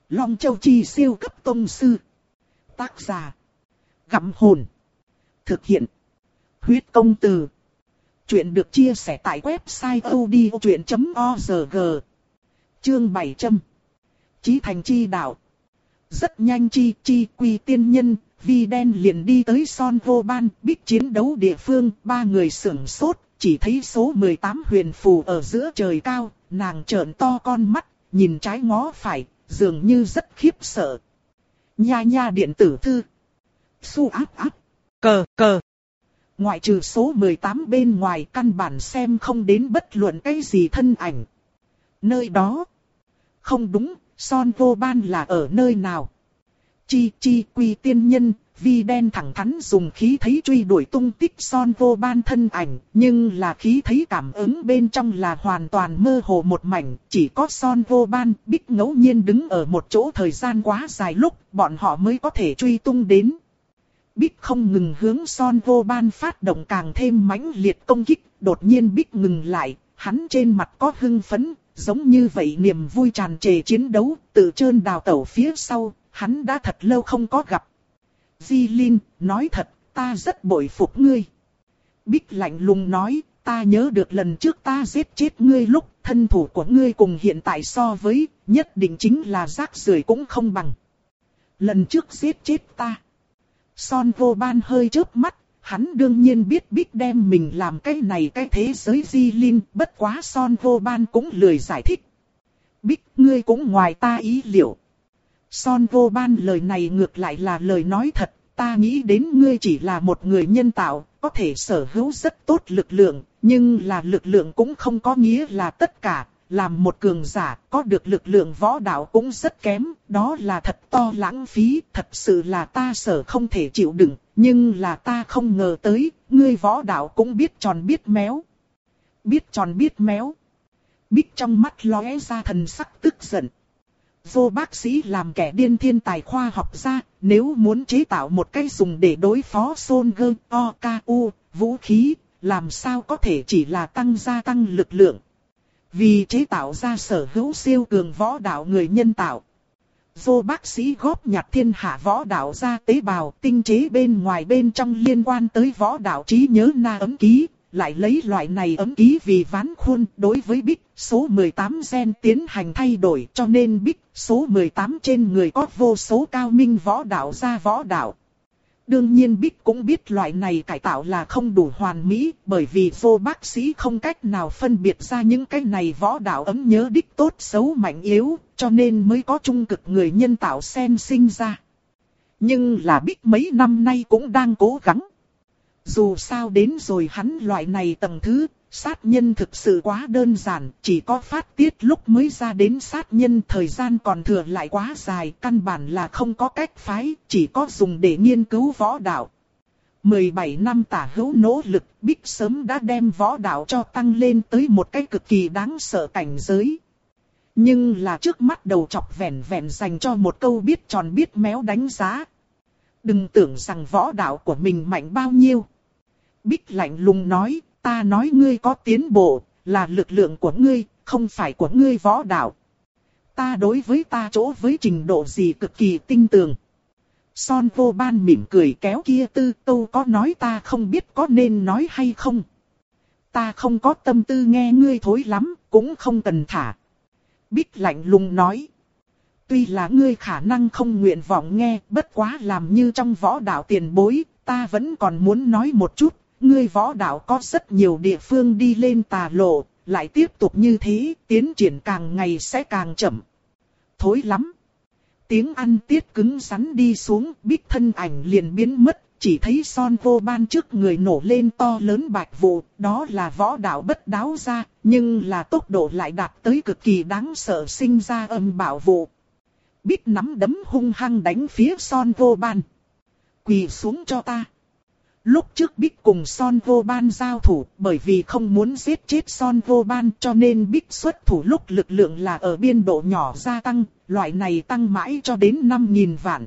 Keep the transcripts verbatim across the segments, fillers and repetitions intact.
Long Châu Chi siêu cấp tông sư. Tác giả. Gặm hồn. Thực hiện. Huyết công từ. Chuyện được chia sẻ tại website odchuyện chấm org. Chương bảy trăm. Chí thành chi đạo. Rất nhanh Chi Chi Quy tiên nhân, Vi Đen liền đi tới Son Vô Ban, biết chiến đấu địa phương, ba người sửng sốt, chỉ thấy số mười tám huyền phù ở giữa trời cao, nàng trợn to con mắt, nhìn trái ngó phải, dường như rất khiếp sợ. Nha nha điện tử thư. Su áp áp. Cờ cờ. Ngoại trừ số mười tám bên ngoài căn bản xem không đến bất luận cái gì thân ảnh. Nơi đó. Không đúng, Son Vô Ban là ở nơi nào? Chi Chi Quy tiên nhân, Vi Đen thẳng thắn dùng khí thấy truy đuổi tung tích Son Vô Ban thân ảnh, nhưng là khí thấy cảm ứng bên trong là hoàn toàn mơ hồ một mảnh, chỉ có Son Vô Ban biết ngẫu nhiên đứng ở một chỗ thời gian quá dài lúc, bọn họ mới có thể truy tung đến. Bích không ngừng hướng Son Vô Ban phát động càng thêm mãnh liệt công kích, đột nhiên Bích ngừng lại, hắn trên mặt có hưng phấn, giống như vậy niềm vui tràn trề chiến đấu, tự trơn đào tẩu phía sau, hắn đã thật lâu không có gặp. Di Linh, nói thật, ta rất bội phục ngươi. Bích lạnh lùng nói, ta nhớ được lần trước ta giết chết ngươi lúc, thân thủ của ngươi cùng hiện tại so với, nhất định chính là rác rưởi cũng không bằng. Lần trước giết chết ta. Son Vô Ban hơi chớp mắt, hắn đương nhiên biết Bích đem mình làm cái này cái thế giới Di Linh, bất quá Son Vô Ban cũng lười giải thích. Bích, ngươi cũng ngoài ta ý liệu. Son Vô Ban lời này ngược lại là lời nói thật, ta nghĩ đến ngươi chỉ là một người nhân tạo, có thể sở hữu rất tốt lực lượng, nhưng là lực lượng cũng không có nghĩa là tất cả, làm một cường giả, có được lực lượng võ đạo cũng rất kém, đó là thật to lãng phí, thật sự là ta sở không thể chịu đựng, nhưng là ta không ngờ tới, ngươi võ đạo cũng biết tròn biết méo. Biết tròn biết méo. Bích trong mắt lóe ra thần sắc tức giận. Vô bác sĩ làm kẻ điên thiên tài khoa học gia, nếu muốn chế tạo một cái dùng để đối phó Son Gơ, O, K, U, vũ khí, làm sao có thể chỉ là tăng gia tăng lực lượng. Vì chế tạo ra sở hữu siêu cường võ đạo người nhân tạo. Vô bác sĩ góp nhặt thiên hạ võ đạo ra tế bào, tinh chế bên ngoài bên trong liên quan tới võ đạo trí nhớ na ấm ký. Lại lấy loại này ấm ký vì ván khuôn đối với Bích, số mười tám gen tiến hành thay đổi cho nên Bích, số mười tám trên người có vô số cao minh võ đạo ra võ đạo. Đương nhiên Bích cũng biết loại này cải tạo là không đủ hoàn mỹ, bởi vì vô bác sĩ không cách nào phân biệt ra những cái này võ đạo ấm nhớ đích tốt xấu mạnh yếu, cho nên mới có trung cực người nhân tạo sen sinh ra. Nhưng là Bích mấy năm nay cũng đang cố gắng. Dù sao đến rồi hắn loại này tầng thứ, sát nhân thực sự quá đơn giản, chỉ có phát tiết lúc mới ra đến sát nhân, thời gian còn thừa lại quá dài, căn bản là không có cách phái, chỉ có dùng để nghiên cứu võ đạo. mười bảy năm tả hữu nỗ lực, Bích sớm đã đem võ đạo cho tăng lên tới một cái cực kỳ đáng sợ cảnh giới. Nhưng là trước mắt đầu chọc vẻn vẹn dành cho một câu biết tròn biết méo đánh giá. Đừng tưởng rằng võ đạo của mình mạnh bao nhiêu. Bích lạnh lùng nói, ta nói ngươi có tiến bộ, là lực lượng của ngươi, không phải của ngươi võ đạo. Ta đối với ta chỗ với trình độ gì cực kỳ tinh tường. Son Vô Ban mỉm cười kéo kia tư câu có nói ta không biết có nên nói hay không. Ta không có tâm tư nghe ngươi thối lắm, cũng không cần thả. Bích lạnh lùng nói. Tuy là ngươi khả năng không nguyện vọng nghe, bất quá làm như trong võ đạo tiền bối, ta vẫn còn muốn nói một chút. Ngươi võ đạo có rất nhiều địa phương đi lên tà lộ, lại tiếp tục như thế, tiến triển càng ngày sẽ càng chậm. Thối lắm. Tiếng ăn tiết cứng rắn đi xuống, Bích thân ảnh liền biến mất, chỉ thấy Son Vô Ban trước người nổ lên to lớn bạch vụ, đó là võ đạo bất đáo ra, nhưng là tốc độ lại đạt tới cực kỳ đáng sợ sinh ra âm bạo vụ. Bích nắm đấm hung hăng đánh phía Son Vô Ban. Quỳ xuống cho ta. Lúc trước Bích cùng Son Vô Ban giao thủ, bởi vì không muốn giết chết Son Vô Ban cho nên Bích xuất thủ lúc lực lượng là ở biên độ nhỏ gia tăng, loại này tăng mãi cho đến năm nghìn vạn.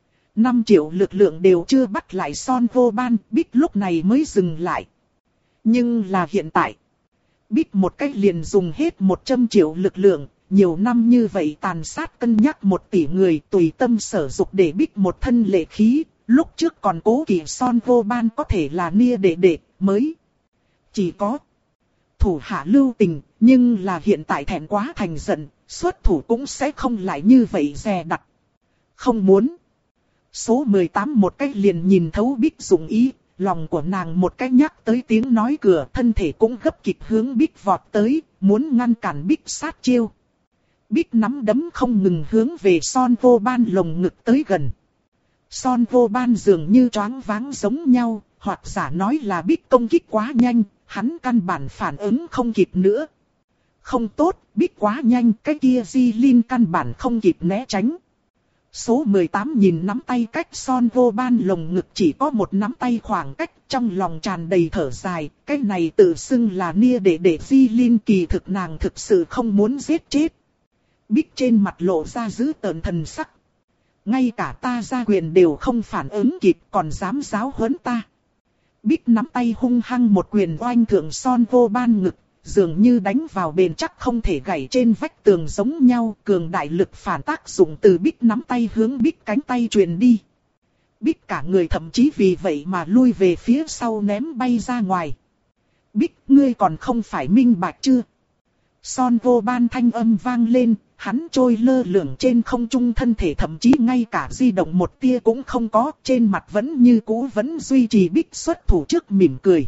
năm triệu lực lượng đều chưa bắt lại Son Vô Ban, Bích lúc này mới dừng lại. Nhưng là hiện tại, Bích một cách liền dùng hết một trăm triệu lực lượng, nhiều năm như vậy tàn sát cân nhắc một tỷ người tùy tâm sở dục để Bích một thân lệ khí, lúc trước còn cố kỵ Son Vô Ban có thể là nia đệ đệ, mới chỉ có thủ hạ lưu tình, nhưng là hiện tại thẹn quá thành giận, xuất thủ cũng sẽ không lại như vậy dè đặt. Không muốn. Số mười tám một cách liền nhìn thấu Bích dụng ý, lòng của nàng một cách nhắc tới tiếng nói cửa, thân thể cũng gấp kịch hướng Bích vọt tới, muốn ngăn cản Bích sát chiêu. Bích nắm đấm không ngừng hướng về Son Vô Ban lồng ngực tới gần. Son Vô Ban dường như choáng váng giống nhau, hoặc giả nói là Bích công kích quá nhanh, hắn căn bản phản ứng không kịp nữa. Không tốt, Bích quá nhanh, cái kia Di Linh căn bản không kịp né tránh. Số mười tám nhìn nắm tay cách Son Vô Ban lồng ngực chỉ có một nắm tay khoảng cách, trong lòng tràn đầy thở dài, cái này tự xưng là nia đệ đệ Di Linh, kỳ thực nàng thực sự không muốn giết chết. Bích trên mặt lộ ra dữ tợn thần sắc. Ngay cả ta ra quyền đều không phản ứng kịp, còn dám giáo huấn ta. Bích nắm tay hung hăng một quyền oanh thượng Son Vô Ban ngực, dường như đánh vào bền chắc không thể gãy trên vách tường giống nhau, cường đại lực phản tác dụng từ Bích nắm tay hướng Bích cánh tay truyền đi. Bích cả người thậm chí vì vậy mà lui về phía sau ném bay ra ngoài. Bích, ngươi còn không phải minh bạch chưa? Son Vô Ban thanh âm vang lên, hắn trôi lơ lửng trên không trung, thân thể thậm chí ngay cả di động một tia cũng không có, trên mặt vẫn như cũ vẫn duy trì Bích xuất thủ trước mỉm cười.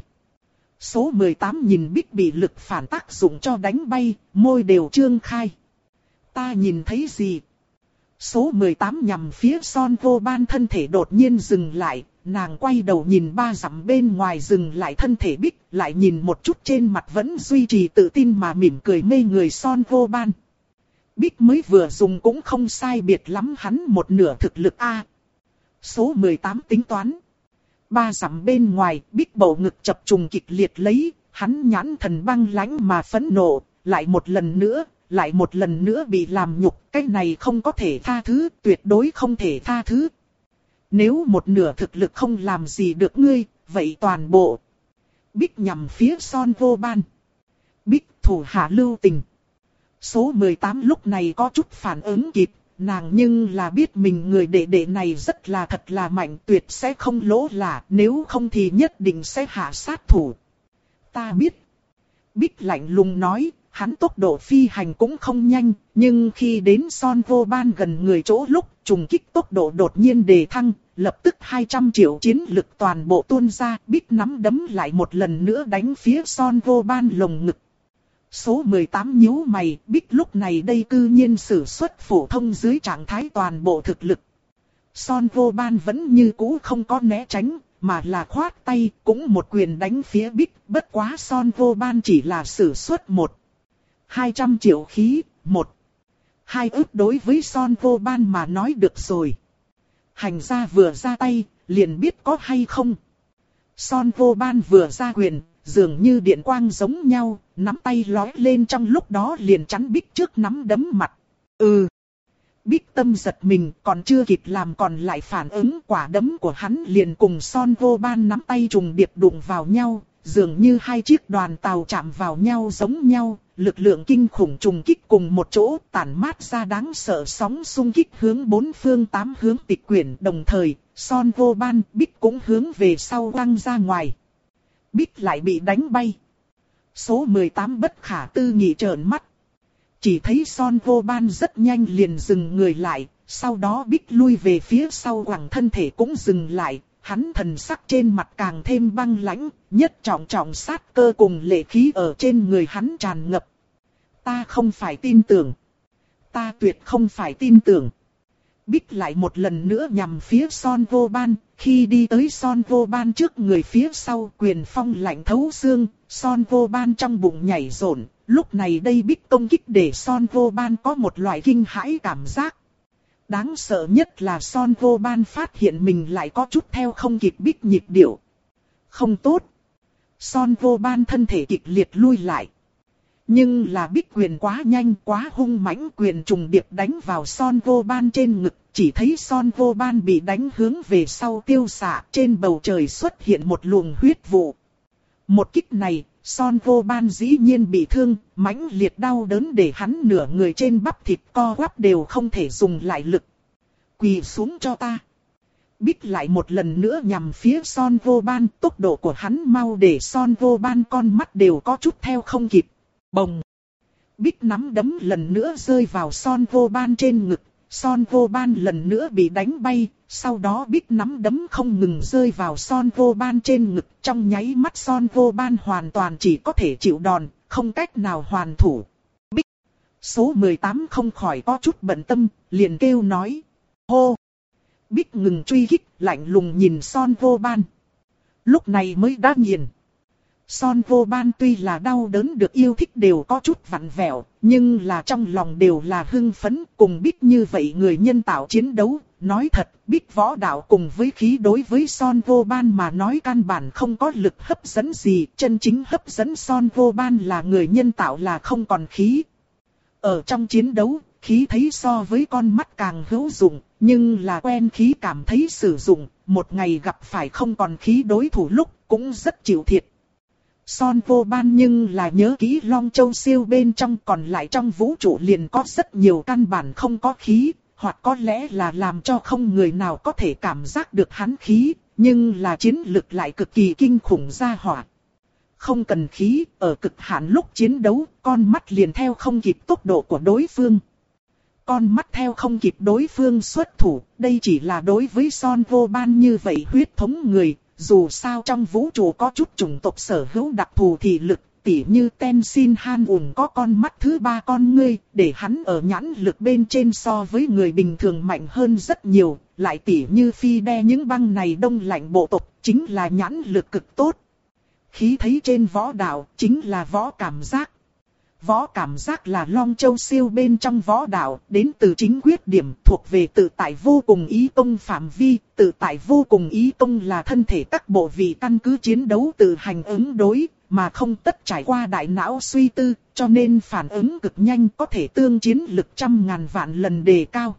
Số mười tám nhìn Bích bị lực phản tác dụng cho đánh bay, môi đều trương khai. Ta nhìn thấy gì? Số mười tám nhằm phía Son Vô Ban thân thể đột nhiên dừng lại, nàng quay đầu nhìn ba dặm bên ngoài dừng lại thân thể Bích, lại nhìn một chút trên mặt vẫn duy trì tự tin mà mỉm cười mê người Son Vô Ban. Bích mới vừa dùng cũng không sai biệt lắm hắn một nửa thực lực A. Số mười tám tính toán. Ba dặm bên ngoài, Bích bầu ngực chập trùng kịch liệt lấy, hắn nhãn thần băng lãnh mà phẫn nộ, lại một lần nữa, lại một lần nữa bị làm nhục, cái này không có thể tha thứ, tuyệt đối không thể tha thứ. Nếu một nửa thực lực không làm gì được ngươi, vậy toàn bộ. Bích nhằm phía Son Vô Ban. Bích thủ hạ lưu tình. Số mười tám lúc này có chút phản ứng kịp, nàng nhưng là biết mình người đệ đệ này rất là thật là mạnh, tuyệt sẽ không lỗ là, nếu không thì nhất định sẽ hạ sát thủ. Ta biết. Bích lạnh lùng nói, hắn tốc độ phi hành cũng không nhanh, nhưng khi đến Son Vô Ban gần người chỗ lúc, trùng kích tốc độ đột nhiên đề thăng, lập tức hai trăm triệu chiến lực toàn bộ tuôn ra, Bích nắm đấm lại một lần nữa đánh phía Son Vô Ban lồng ngực. Số mười tám nhíu mày, Bích lúc này đây cư nhiên sử xuất phổ thông dưới trạng thái toàn bộ thực lực. Son Vô Ban vẫn như cũ không có né tránh, mà là khoát tay, cũng một quyền đánh phía Bích, bất quá Son Vô Ban chỉ là sử xuất một. hai trăm triệu khí, một. Hai ức đối với Son Vô Ban mà nói được rồi. Hành ra vừa ra tay, liền biết có hay không. Son Vô Ban vừa ra quyền, dường như điện quang giống nhau, nắm tay lói lên trong lúc đó liền chắn Bích trước nắm đấm mặt. Ừ. Bích tâm giật mình, còn chưa kịp làm còn lại phản ứng, quả đấm của hắn liền cùng Son Vô Ban nắm tay trùng điệp đụng vào nhau, dường như hai chiếc đoàn tàu chạm vào nhau giống nhau, lực lượng kinh khủng trùng kích cùng một chỗ, tản mát ra đáng sợ sóng xung kích hướng bốn phương tám hướng tịch quyển, đồng thời, Son Vô Ban, Bích cũng hướng về sau văng ra ngoài. Bích lại bị đánh bay. Số mười tám bất khả tư nghị trợn mắt. Chỉ thấy Son Vô Ban rất nhanh liền dừng người lại, sau đó Bích lui về phía sau quẳng thân thể cũng dừng lại, hắn thần sắc trên mặt càng thêm băng lãnh, nhất trọng trọng sát cơ cùng lệ khí ở trên người hắn tràn ngập. Ta không phải tin tưởng. Ta tuyệt không phải tin tưởng. Bích lại một lần nữa nhằm phía Son Vô Ban, khi đi tới Son Vô Ban trước người phía sau quyền phong lạnh thấu xương, Son Vô Ban trong bụng nhảy rộn, lúc này đây Bích công kích để Son Vô Ban có một loại kinh hãi cảm giác. Đáng sợ nhất là Son Vô Ban phát hiện mình lại có chút theo không kịp Bích nhịp điệu. Không tốt. Son Vô Ban thân thể kịch liệt lui lại. Nhưng là Bích quyền quá nhanh quá hung mãnh, quyền trùng điệp đánh vào Son Vô Ban trên ngực, chỉ thấy Son Vô Ban bị đánh hướng về sau tiêu xạ, trên bầu trời xuất hiện một luồng huyết vụ. Một kích này, Son Vô Ban dĩ nhiên bị thương, mãnh liệt đau đớn để hắn nửa người trên bắp thịt co quắp đều không thể dùng lại lực. Quỳ xuống cho ta. Bích lại một lần nữa nhằm phía Son Vô Ban, tốc độ của hắn mau để Son Vô Ban con mắt đều có chút theo không kịp. Bồng. Bích nắm đấm lần nữa rơi vào Son Vô Ban trên ngực, Son Vô Ban lần nữa bị đánh bay, sau đó Bích nắm đấm không ngừng rơi vào Son Vô Ban trên ngực, trong nháy mắt Son Vô Ban hoàn toàn chỉ có thể chịu đòn, không cách nào hoàn thủ. Bích, số mười tám không khỏi có chút bận tâm, liền kêu nói, hô. Bích ngừng truy kích, lạnh lùng nhìn Son Vô Ban. Lúc này mới đã nghiền. Son Vô Ban tuy là đau đớn được yêu thích đều có chút vặn vẹo, nhưng là trong lòng đều là hưng phấn, cùng Bích như vậy người nhân tạo chiến đấu. Nói thật, Bích võ đạo cùng với khí đối với Son Vô Ban mà nói căn bản không có lực hấp dẫn gì, chân chính hấp dẫn Son Vô Ban là người nhân tạo là không còn khí. Ở trong chiến đấu, khí thấy so với con mắt càng hữu dụng, nhưng là quen khí cảm thấy sử dụng, một ngày gặp phải không còn khí đối thủ lúc cũng rất chịu thiệt. Son Vô Ban nhưng là nhớ kỹ Long Châu siêu bên trong, còn lại trong vũ trụ liền có rất nhiều căn bản không có khí, hoặc có lẽ là làm cho không người nào có thể cảm giác được hắn khí, nhưng là chiến lực lại cực kỳ kinh khủng ra hỏa. Không cần khí, ở cực hạn lúc chiến đấu, con mắt liền theo không kịp tốc độ của đối phương. Con mắt theo không kịp đối phương xuất thủ, đây chỉ là đối với Son Vô Ban như vậy huyết thống người. Dù sao trong vũ trụ có chút chủng tộc sở hữu đặc thù thị lực, tỉ như Tenzin Han ủng có con mắt thứ ba con ngươi, để hắn ở nhãn lực bên trên so với người bình thường mạnh hơn rất nhiều, lại tỉ như Phi Đe những băng này đông lạnh bộ tộc, chính là nhãn lực cực tốt. Khí thấy trên võ đạo, chính là võ cảm giác. Võ cảm giác là Long Châu siêu bên trong võ đạo, đến từ chính quyết điểm thuộc về tự tại vô cùng ý công phạm vi. Tự tại vô cùng ý công là thân thể các bộ vị căn cứ chiến đấu tự hành ứng đối, mà không tất trải qua đại não suy tư, cho nên phản ứng cực nhanh, có thể tương chiến lực trăm ngàn vạn lần đề cao.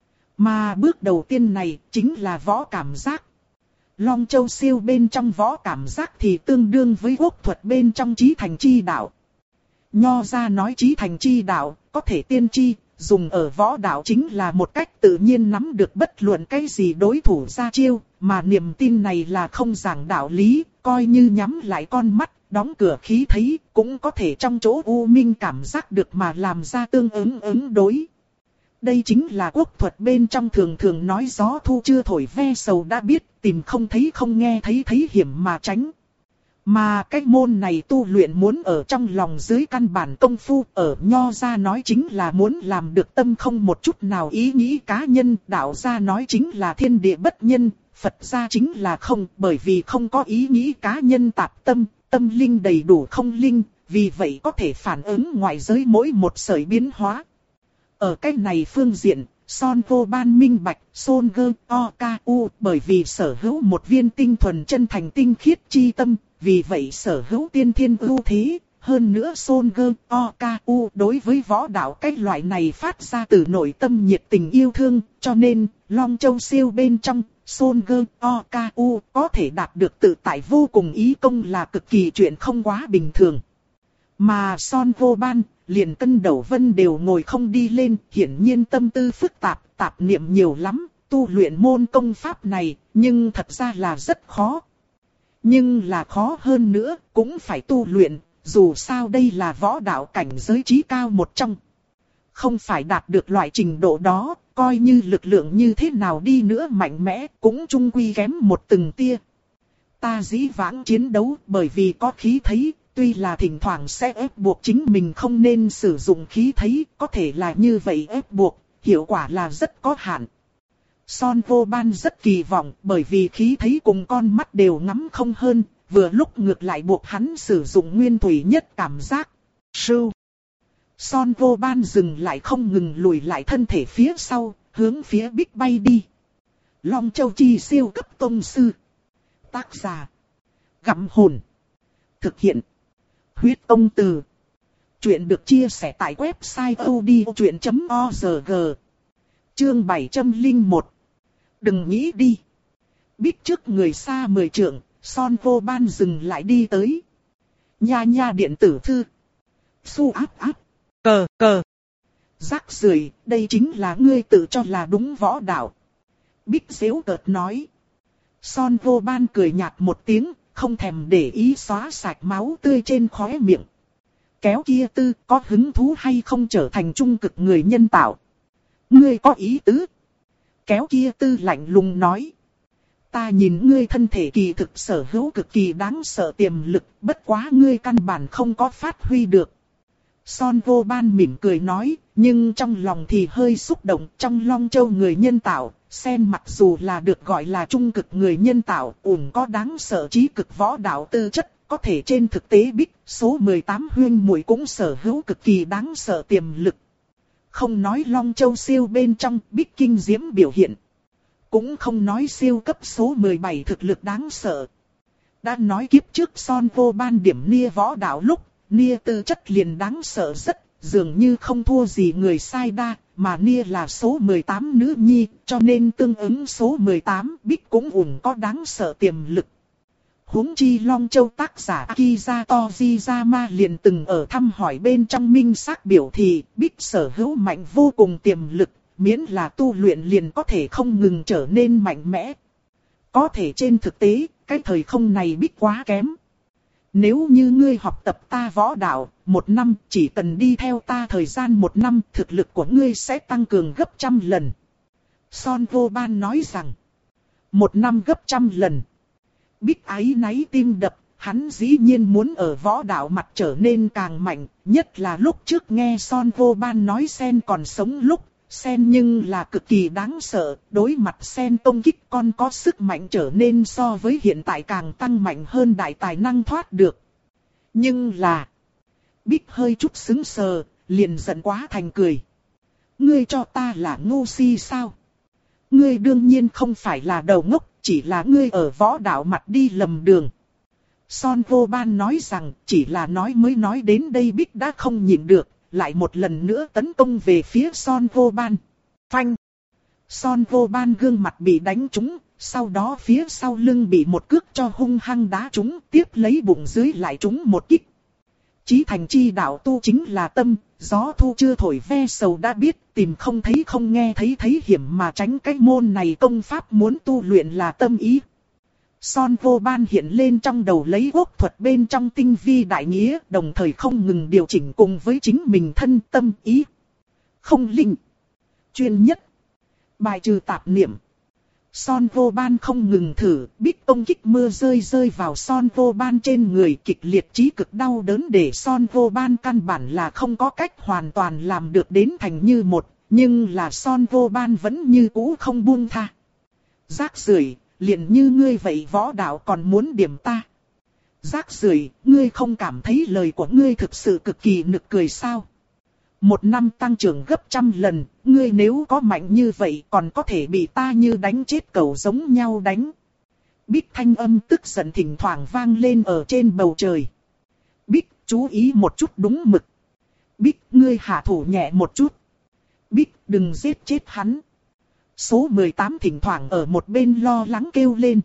Mà bước đầu tiên này chính là võ cảm giác. Long Châu siêu bên trong võ cảm giác thì tương đương với quốc thuật bên trong chí thành chi đạo. Nho ra nói chí thành chi đạo, có thể tiên tri, dùng ở võ đạo chính là một cách tự nhiên nắm được bất luận cái gì đối thủ ra chiêu, mà niềm tin này là không giảng đạo lý, coi như nhắm lại con mắt, đóng cửa khí thấy, cũng có thể trong chỗ u minh cảm giác được mà làm ra tương ứng ứng đối. Đây chính là quốc thuật bên trong thường thường nói gió thu chưa thổi ve sầu đã biết, tìm không thấy không nghe thấy thấy hiểm mà tránh. Mà cái môn này tu luyện muốn ở trong lòng dưới căn bản công phu, ở nho ra nói chính là muốn làm được tâm không một chút nào ý nghĩ cá nhân, đạo ra nói chính là thiên địa bất nhân, Phật ra chính là không, bởi vì không có ý nghĩ cá nhân tạp tâm, tâm linh đầy đủ không linh, vì vậy có thể phản ứng ngoại giới mỗi một sợi biến hóa. Ở cái này phương diện, Son Vô Ban minh bạch, Son Gơ O K U bởi vì sở hữu một viên tinh thuần chân thành tinh khiết chi tâm, vì vậy sở hữu tiên thiên ưu thế. Hơn nữa Son Gơ O K U đối với võ đạo cái loại này phát ra từ nội tâm nhiệt tình yêu thương, cho nên Long Châu siêu bên trong, Son Gơ O K U có thể đạt được tự tại vô cùng ý công là cực kỳ chuyện không quá bình thường. Mà Son Vô Ban, liền Cân Đầu Vân đều ngồi không đi lên, hiển nhiên tâm tư phức tạp, tạp niệm nhiều lắm, tu luyện môn công pháp này, nhưng thật ra là rất khó. Nhưng là khó hơn nữa, cũng phải tu luyện, dù sao đây là võ đạo cảnh giới trí cao một trong. Không phải đạt được loại trình độ đó, coi như lực lượng như thế nào đi nữa mạnh mẽ, cũng chung quy kém một từng tia. Ta dĩ vãng chiến đấu bởi vì có khí thấy, tuy là thỉnh thoảng sẽ ép buộc chính mình không nên sử dụng khí thấy, có thể là như vậy ép buộc, hiệu quả là rất có hạn. Son Vô Ban rất kỳ vọng, bởi vì khí thấy cùng con mắt đều ngắm không hơn, vừa lúc ngược lại buộc hắn sử dụng nguyên thủy nhất cảm giác. Sưu. Son Vô Ban dừng lại không ngừng lùi lại thân thể phía sau, hướng phía Bích bay đi. Long Châu Chi siêu cấp tông sư. Tác giả. Gặm hồn. Thực hiện. Huyết Công Từ. Chuyện được chia sẻ tại website odchuyện chấm org. Chương bảy trăm lẻ một. Đừng nghĩ đi. Bích trước người xa mười trượng, Son Vô Ban dừng lại đi tới. Nha nha điện tử thư. Su áp áp. Cờ cờ. Rác rưởi, đây chính là ngươi tự cho là đúng võ đạo. Bích giễu cợt nói. Son Vô Ban cười nhạt một tiếng, không thèm để ý xóa sạch máu tươi trên khóe miệng. Kéo kia tư, có hứng thú hay không trở thành trung cực người nhân tạo? Ngươi có ý tứ? Kéo kia tư lạnh lùng nói. Ta nhìn ngươi thân thể kỳ thực sở hữu cực kỳ đáng sợ tiềm lực, bất quá ngươi căn bản không có phát huy được. Son Vô Ban mỉm cười nói, nhưng trong lòng thì hơi xúc động. Trong Long Châu người nhân tạo, Sen mặc dù là được gọi là trung cực người nhân tạo, ủng có đáng sợ trí cực võ đạo tư chất, có thể trên thực tế Bích, số mười tám huyên muội cũng sở hữu cực kỳ đáng sợ tiềm lực. Không nói Long Châu siêu bên trong Bích kinh diễm biểu hiện. Cũng không nói siêu cấp số mười bảy thực lực đáng sợ. Đã nói kiếp trước Son Vô Ban điểm nia võ đạo lúc, nia tư chất liền đáng sợ rất, dường như không thua gì người sai đa, mà nia là số mười tám nữ nhi, cho nên tương ứng số mười tám Bích cũng ủng có đáng sợ tiềm lực. Huống chi Long Châu tác giả Akiza Tojiyama liền từng ở thăm hỏi bên trong minh xác biểu thị Bích sở hữu mạnh vô cùng tiềm lực, miễn là tu luyện liền có thể không ngừng trở nên mạnh mẽ. Có thể trên thực tế, cái thời không này Bích quá kém. Nếu như ngươi học tập ta võ đạo, một năm chỉ cần đi theo ta thời gian một năm, thực lực của ngươi sẽ tăng cường gấp trăm lần. Son Vô Ban nói rằng, một năm gấp trăm lần. Bích áy náy tim đập, hắn dĩ nhiên muốn ở võ đạo mặt trở nên càng mạnh, nhất là lúc trước nghe Son Vô Ban nói Sen còn sống lúc, Sen nhưng là cực kỳ đáng sợ, đối mặt Sen công kích con có sức mạnh trở nên so với hiện tại càng tăng mạnh hơn đại tài năng thoát được. Nhưng là, Bích hơi chút sững sờ, liền giận quá thành cười. Ngươi cho ta là ngu si sao? Ngươi đương nhiên không phải là đầu ngốc, chỉ là ngươi ở võ đạo mặt đi lầm đường. Son Vô Ban nói rằng, chỉ là nói mới nói đến đây Bích đã không nhịn được, lại một lần nữa tấn công về phía Son Vô Ban. Phanh! Son Vô Ban gương mặt bị đánh trúng, sau đó phía sau lưng bị một cước cho hung hăng đá trúng, tiếp lấy bụng dưới lại trúng một kích. Chí thành chi đạo tu chính là tâm, gió thu chưa thổi ve sầu đã biết, tìm không thấy không nghe thấy thấy hiểm mà tránh cái môn này công pháp muốn tu luyện là tâm ý. Son Vô Ban hiện lên trong đầu lấy quốc thuật bên trong tinh vi đại nghĩa, đồng thời không ngừng điều chỉnh cùng với chính mình thân tâm ý. Không linh, chuyên nhất, bài trừ tạp niệm. Son Vô Ban không ngừng thử, Bích công kích mưa rơi rơi vào Son Vô Ban trên người, kịch liệt chí cực đau đớn để Son Vô Ban căn bản là không có cách hoàn toàn làm được đến thành như một, nhưng là Son Vô Ban vẫn như cũ không buông tha. Rác rưởi, liền như ngươi vậy võ đạo còn muốn điểm ta. Rác rưởi, ngươi không cảm thấy lời của ngươi thực sự cực kỳ nực cười sao? Một năm tăng trưởng gấp trăm lần, ngươi nếu có mạnh như vậy còn có thể bị ta như đánh chết cẩu giống nhau đánh. Bích thanh âm tức giận thỉnh thoảng vang lên ở trên bầu trời. Bích, chú ý một chút đúng mực. Bích, ngươi hạ thủ nhẹ một chút. Bích, đừng giết chết hắn. Số mười tám thỉnh thoảng ở một bên lo lắng kêu lên.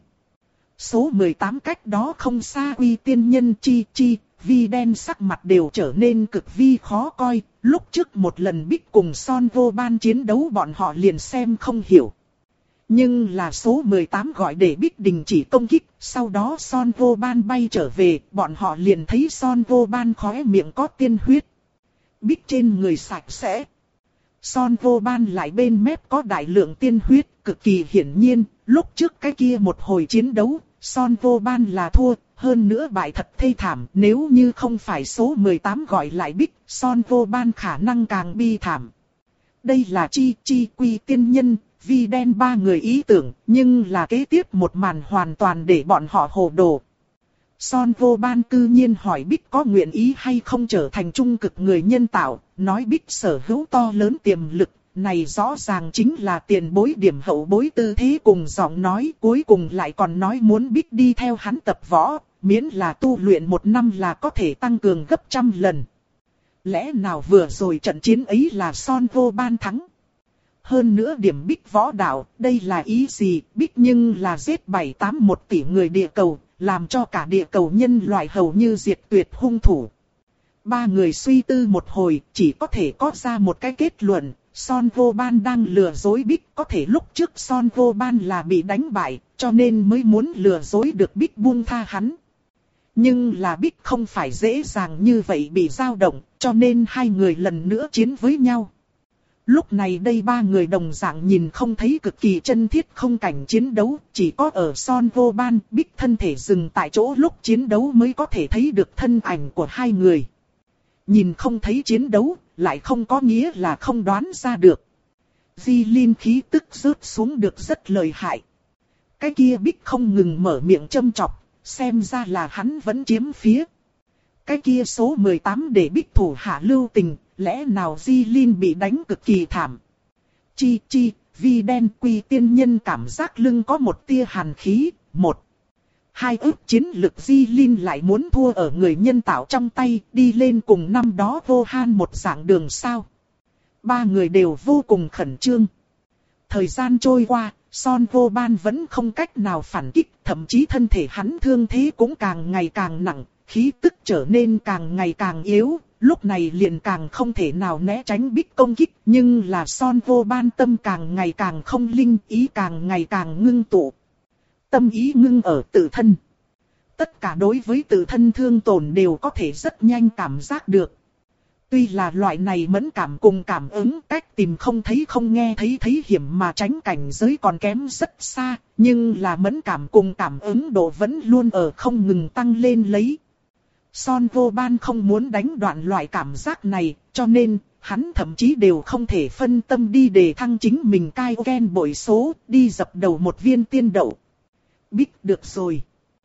Số mười tám cách đó không xa Uy tiên nhân chi chi, Vi đen sắc mặt đều trở nên cực vi khó coi. Lúc trước một lần Bích cùng Son Vô Ban chiến đấu bọn họ liền xem không hiểu. Nhưng là số mười tám gọi để Bích đình chỉ công kích, sau đó Son Vô Ban bay trở về, bọn họ liền thấy Son Vô Ban khóe miệng có tiên huyết. Bích trên người sạch sẽ. Son Vô Ban lại bên mép có đại lượng tiên huyết, cực kỳ hiển nhiên, lúc trước cái kia một hồi chiến đấu, Son Vô Ban là thua, hơn nữa bại thật thê thảm, nếu như không phải số mười tám gọi lại Bích, Son Vô Ban khả năng càng bi thảm. Đây là chi chi quy tiên nhân, Vi đen ba người ý tưởng, nhưng là kế tiếp một màn hoàn toàn để bọn họ hồ đồ. Son Vô Ban cư nhiên hỏi Bích có nguyện ý hay không trở thành trung cực người nhân tạo, nói Bích sở hữu to lớn tiềm lực, này rõ ràng chính là tiền bối điểm hậu bối tư thế cùng giọng nói, cuối cùng lại còn nói muốn Bích đi theo hắn tập võ, miễn là tu luyện một năm là có thể tăng cường gấp trăm lần. Lẽ nào vừa rồi trận chiến ấy là Son Vô Ban thắng? Hơn nữa điểm Bích võ đạo, đây là ý gì? Bích nhưng là giết bảy tám một tỷ người địa cầu, làm cho cả địa cầu nhân loại hầu như diệt tuyệt hung thủ. Ba người suy tư một hồi, chỉ có thể có ra một cái kết luận, Son Vô Ban đang lừa dối Bích. Có thể lúc trước Son Vô Ban là bị đánh bại, cho nên mới muốn lừa dối được Bích buông tha hắn. Nhưng là Bích không phải dễ dàng như vậy bị dao động, cho nên hai người lần nữa chiến với nhau. Lúc này đây ba người đồng dạng nhìn không thấy cực kỳ chân thiết không cảnh chiến đấu, chỉ có ở Son Vô Ban, Bích thân thể dừng tại chỗ lúc chiến đấu mới có thể thấy được thân ảnh của hai người. Nhìn không thấy chiến đấu, lại không có nghĩa là không đoán ra được. Di Linh khí tức rớt xuống được rất lợi hại. Cái kia Bích không ngừng mở miệng châm chọc, xem ra là hắn vẫn chiếm phía. Cái kia số mười tám để Bích thủ hạ lưu tình, lẽ nào Di Linh bị đánh cực kỳ thảm. Chi chi, vi đen quy tiên nhân cảm giác lưng có một tia hàn khí, một. Hai ước chiến lực Di Linh lại muốn thua ở người nhân tạo trong tay, đi lên cùng năm đó vô han một dạng đường sao. Ba người đều vô cùng khẩn trương. Thời gian trôi qua, Son Vô Ban vẫn không cách nào phản kích, thậm chí thân thể hắn thương thế cũng càng ngày càng nặng, khí tức trở nên càng ngày càng yếu, lúc này liền càng không thể nào né tránh Bích công kích, nhưng là Son Vô Ban tâm càng ngày càng không linh, ý càng ngày càng ngưng tụ. Tâm ý ngưng ở tự thân. Tất cả đối với tự thân thương tổn đều có thể rất nhanh cảm giác được. Tuy là loại này mẫn cảm cùng cảm ứng cách tìm không thấy không nghe thấy thấy hiểm mà tránh cảnh giới còn kém rất xa, nhưng là mẫn cảm cùng cảm ứng độ vẫn luôn ở không ngừng tăng lên lấy. Son Vô Ban không muốn đánh đoạn loại cảm giác này, cho nên hắn thậm chí đều không thể phân tâm đi để thăng chính mình cai gen bội số, đi dập đầu một viên tiên đậu. Bích được rồi.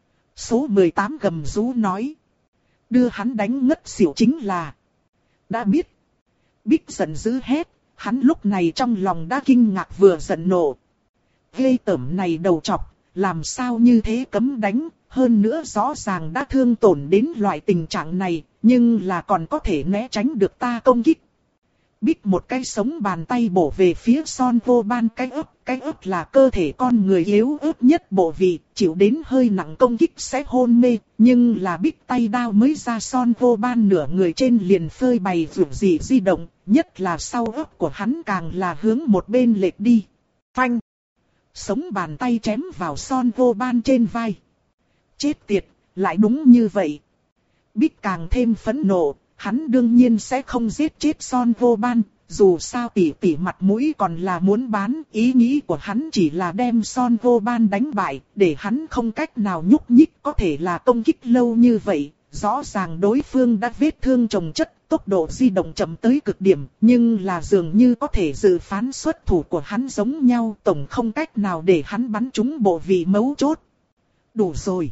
Số mười tám gầm rú nói. Đưa hắn đánh ngất xỉu chính là. Đã biết. Bích giận dữ hét, hắn lúc này trong lòng đã kinh ngạc vừa giận nộ. Ghê tởm này đầu chọc, làm sao như thế cấm đánh, hơn nữa rõ ràng đã thương tổn đến loại tình trạng này, nhưng là còn có thể né tránh được ta công kích. Bích một cái sống bàn tay bổ về phía Son Vô Ban cái ớt, cái ớt là cơ thể con người yếu ớt nhất bộ vị, chịu đến hơi nặng công kích sẽ hôn mê, nhưng là Bích tay đao mới ra Son Vô Ban nửa người trên liền phơi bày vượt gì di động, nhất là sau ớt của hắn càng là hướng một bên lệch đi. Phanh! Sống bàn tay chém vào Son Vô Ban trên vai. Chết tiệt, lại đúng như vậy. Bích càng thêm phẫn nộ. Hắn đương nhiên sẽ không giết chết Son Vô Ban, dù sao tỷ tỷ mặt mũi còn là muốn bán, ý nghĩ của hắn chỉ là đem Son Vô Ban đánh bại, để hắn không cách nào nhúc nhích, có thể là công kích lâu như vậy, rõ ràng đối phương đã vết thương chồng chất, tốc độ di động chậm tới cực điểm, nhưng là dường như có thể dự phán xuất thủ của hắn giống nhau, tổng không cách nào để hắn bắn trúng bộ vị mấu chốt. Đủ rồi.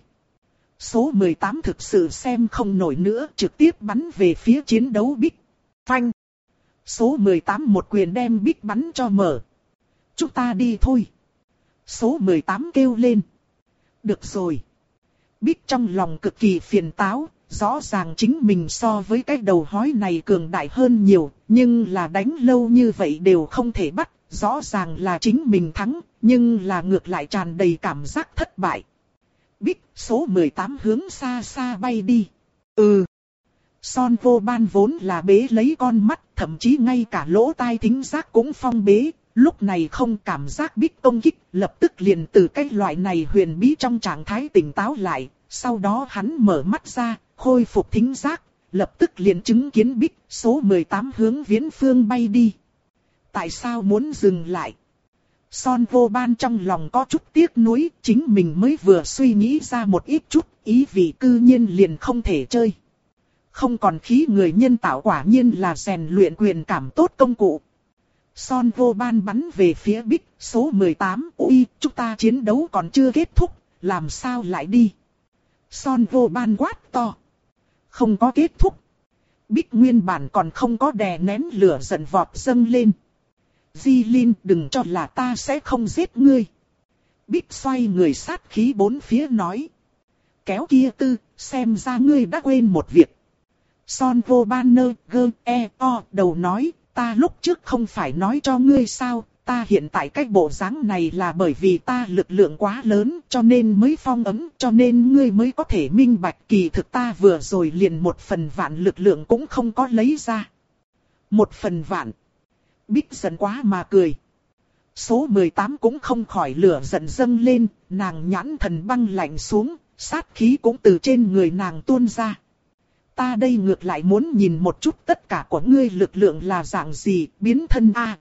Số mười tám thực sự xem không nổi nữa, trực tiếp bắn về phía chiến đấu Bích. Phanh! Số mười tám một quyền đem Bích bắn cho mở. Chúng ta đi thôi. Số mười tám kêu lên. Được rồi. Bích trong lòng cực kỳ phiền táo, rõ ràng chính mình so với cái đầu hói này cường đại hơn nhiều, nhưng là đánh lâu như vậy đều không thể bắt, rõ ràng là chính mình thắng, nhưng là ngược lại tràn đầy cảm giác thất bại. Bích, số mười tám hướng xa xa bay đi. Ừ. Son Vô Ban vốn là bế lấy con mắt, thậm chí ngay cả lỗ tai thính giác cũng phong bế. Lúc này không cảm giác Bích công kích, lập tức liền từ cái loại này huyền bí trong trạng thái tỉnh táo lại. Sau đó hắn mở mắt ra, khôi phục thính giác, lập tức liền chứng kiến Bích, số mười tám hướng viễn phương bay đi. Tại sao muốn dừng lại? Son Vô Ban trong lòng có chút tiếc nuối, chính mình mới vừa suy nghĩ ra một ít chút, ý vị cư nhiên liền không thể chơi. Không còn khí người nhân tạo quả nhiên là rèn luyện quyền cảm tốt công cụ. Son Vô Ban bắn về phía Bích, số mười tám, ui, chúng ta chiến đấu còn chưa kết thúc, làm sao lại đi? Son Vô Ban quát to. Không có kết thúc. Bích nguyên bản còn không có đè nén lửa giận vọt dâng lên. Di Linh, đừng cho là ta sẽ không giết ngươi. Bích xoay người sát khí bốn phía nói. Kéo kia tư, xem ra ngươi đã quên một việc. Son Vô Ban nơ, gơ, e, o, đầu nói, ta lúc trước không phải nói cho ngươi sao, Ta hiện tại cái bộ dáng này là bởi vì ta lực lượng quá lớn cho nên mới phong ấn, cho nên ngươi mới có thể minh bạch kỳ thực ta vừa rồi liền một phần vạn lực lượng cũng không có lấy ra. Một phần vạn. Bích giận quá mà cười. Số mười tám cũng không khỏi lửa giận dâng lên, nàng nhãn thần băng lạnh xuống, sát khí cũng từ trên người nàng tuôn ra. Ta đây ngược lại muốn nhìn một chút tất cả của ngươi lực lượng là dạng gì, biến thân a.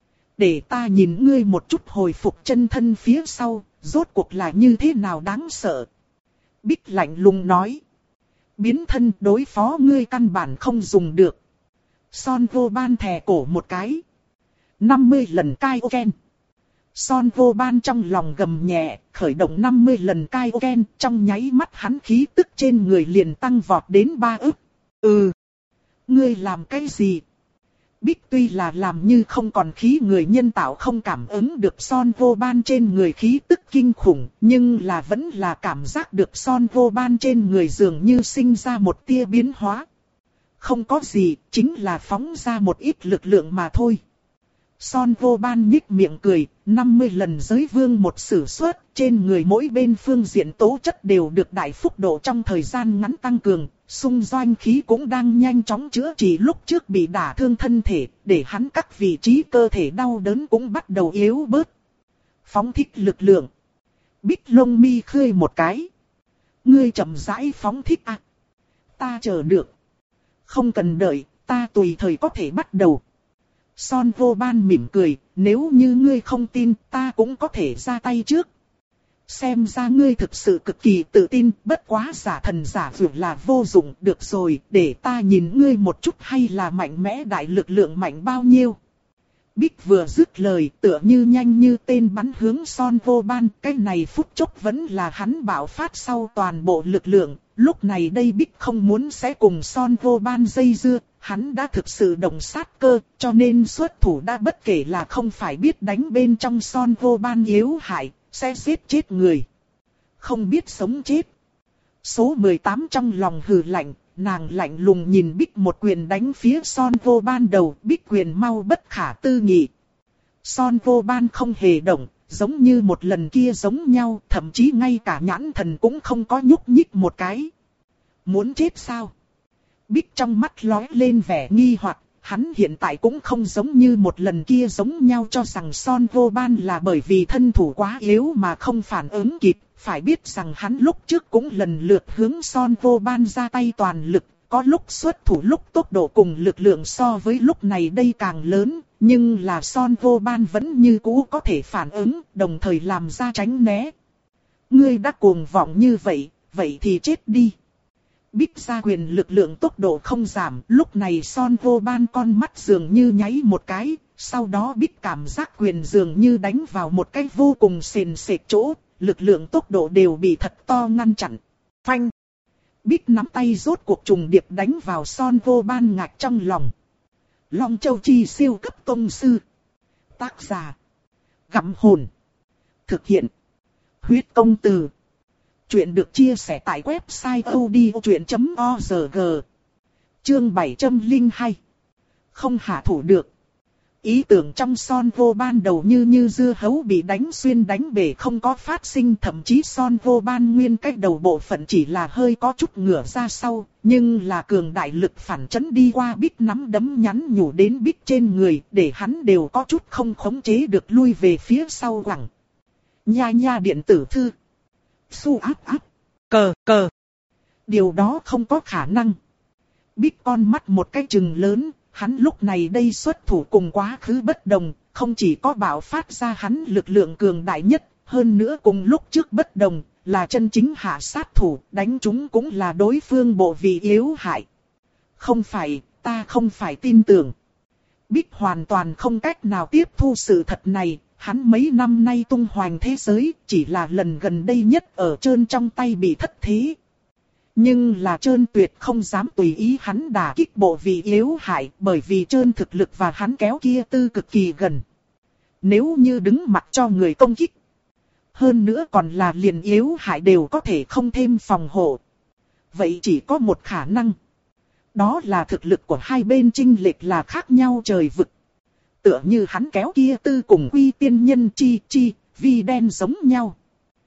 Để ta nhìn ngươi một chút hồi phục chân thân phía sau, rốt cuộc là như thế nào đáng sợ. Bích lạnh lùng nói. Biến thân đối phó ngươi căn bản không dùng được. Son vô ban thè cổ một cái. năm mươi lần cai Kaioken. Son vô ban trong lòng gầm nhẹ, khởi động năm mươi lần cai Kaioken, trong nháy mắt hắn khí tức trên người liền tăng vọt đến ba ức. Ừ. Ngươi làm cái gì? Bích tuy là làm như không còn khí người nhân tạo không cảm ứng được son vô ban trên người khí tức kinh khủng, nhưng là vẫn là cảm giác được son vô ban trên người dường như sinh ra một tia biến hóa. Không có gì, chính là phóng ra một ít lực lượng mà thôi. Son vô ban nhích miệng cười, năm mươi lần giới vương một sử xuất, trên người mỗi bên phương diện tố chất đều được đại phúc độ trong thời gian ngắn tăng cường, xung doanh khí cũng đang nhanh chóng chữa trị lúc trước bị đả thương thân thể, để hắn các vị trí cơ thể đau đớn cũng bắt đầu yếu bớt. Phóng thích lực lượng. Bích lông mi khơi một cái. Ngươi chậm rãi phóng thích à? Ta chờ được. Không cần đợi, ta tùy thời có thể bắt đầu. Son vô ban mỉm cười, nếu như ngươi không tin, ta cũng có thể ra tay trước. Xem ra ngươi thực sự cực kỳ tự tin, bất quá giả thần giả vượt là vô dụng, được rồi, để ta nhìn ngươi một chút hay là mạnh mẽ đại lực lượng mạnh bao nhiêu. Bích vừa dứt lời, tựa như nhanh như tên bắn hướng son vô ban, cái này phút chốc vẫn là hắn bạo phát sau toàn bộ lực lượng. Lúc này đây Bích không muốn sẽ cùng son vô ban dây dưa, hắn đã thực sự động sát cơ, cho nên xuất thủ đã bất kể là không phải biết đánh bên trong son vô ban yếu hại, sẽ giết chết người. Không biết sống chết. Số mười tám trong lòng hừ lạnh, nàng lạnh lùng nhìn Bích một quyền đánh phía son vô ban đầu, Bích quyền mau bất khả tư nghị. Son vô ban không hề động, giống như một lần kia giống nhau, thậm chí ngay cả nhãn thần cũng không có nhúc nhích một cái. Muốn chết sao? Bích trong mắt lóe lên vẻ nghi hoặc, hắn hiện tại cũng không giống như một lần kia giống nhau cho rằng son vô ban là bởi vì thân thủ quá yếu mà không phản ứng kịp. Phải biết rằng hắn lúc trước cũng lần lượt hướng son vô ban ra tay toàn lực, có lúc xuất thủ lúc tốc độ cùng lực lượng so với lúc này đây càng lớn, nhưng là son vô ban vẫn như cũ có thể phản ứng, đồng thời làm ra tránh né. Ngươi đã cuồng vọng như vậy, vậy thì chết đi. Bích ra quyền lực lượng tốc độ không giảm, lúc này son vô ban con mắt dường như nháy một cái, sau đó Bích cảm giác quyền dường như đánh vào một cái vô cùng sền sệt chỗ, lực lượng tốc độ đều bị thật to ngăn chặn. Phanh! Bích nắm tay rốt cuộc trùng điệp đánh vào son vô ban ngạch trong lòng. Long Châu Chi siêu cấp tông sư. Tác giả. Gặm hồn. Thực hiện. Huyết công từ. Chuyện được chia sẻ tại website odchuyện chấm org. Chương bảy trăm lẻ hai. Không hạ thủ được. Ý tưởng trong son vô ban đầu như như dưa hấu bị đánh xuyên đánh bể không có phát sinh, thậm chí son vô ban nguyên cái đầu bộ phận chỉ là hơi có chút ngửa ra sau, nhưng là cường đại lực phản chấn đi qua Bích nắm đấm nhắn nhủ đến Bích trên người, để hắn đều có chút không khống chế được lui về phía sau quẳng. Nha nha điện tử thư. Su áp áp. Cờ cờ. Điều đó không có khả năng. Bích con mắt một cái trừng lớn. Hắn lúc này đây xuất thủ cùng quá khứ bất đồng, không chỉ có bạo phát ra hắn lực lượng cường đại nhất, hơn nữa cùng lúc trước bất đồng, là chân chính hạ sát thủ, đánh chúng cũng là đối phương bộ vị yếu hại. Không phải, ta không phải tin tưởng. Bích hoàn toàn không cách nào tiếp thu sự thật này, hắn mấy năm nay tung hoành thế giới, chỉ là lần gần đây nhất ở trơn trong tay bị thất thế. Nhưng là Trơn tuyệt không dám tùy ý hắn đả kích bộ vị yếu hại, bởi vì Trơn thực lực và hắn kéo kia tư cực kỳ gần. Nếu như đứng mặt cho người công kích, hơn nữa còn là liền yếu hại đều có thể không thêm phòng hộ. Vậy chỉ có một khả năng. Đó là thực lực của hai bên chênh lệch là khác nhau trời vực. tựa như hắn kéo kia tư cùng Quy Tiên Nhân chi chi, vi đen giống nhau.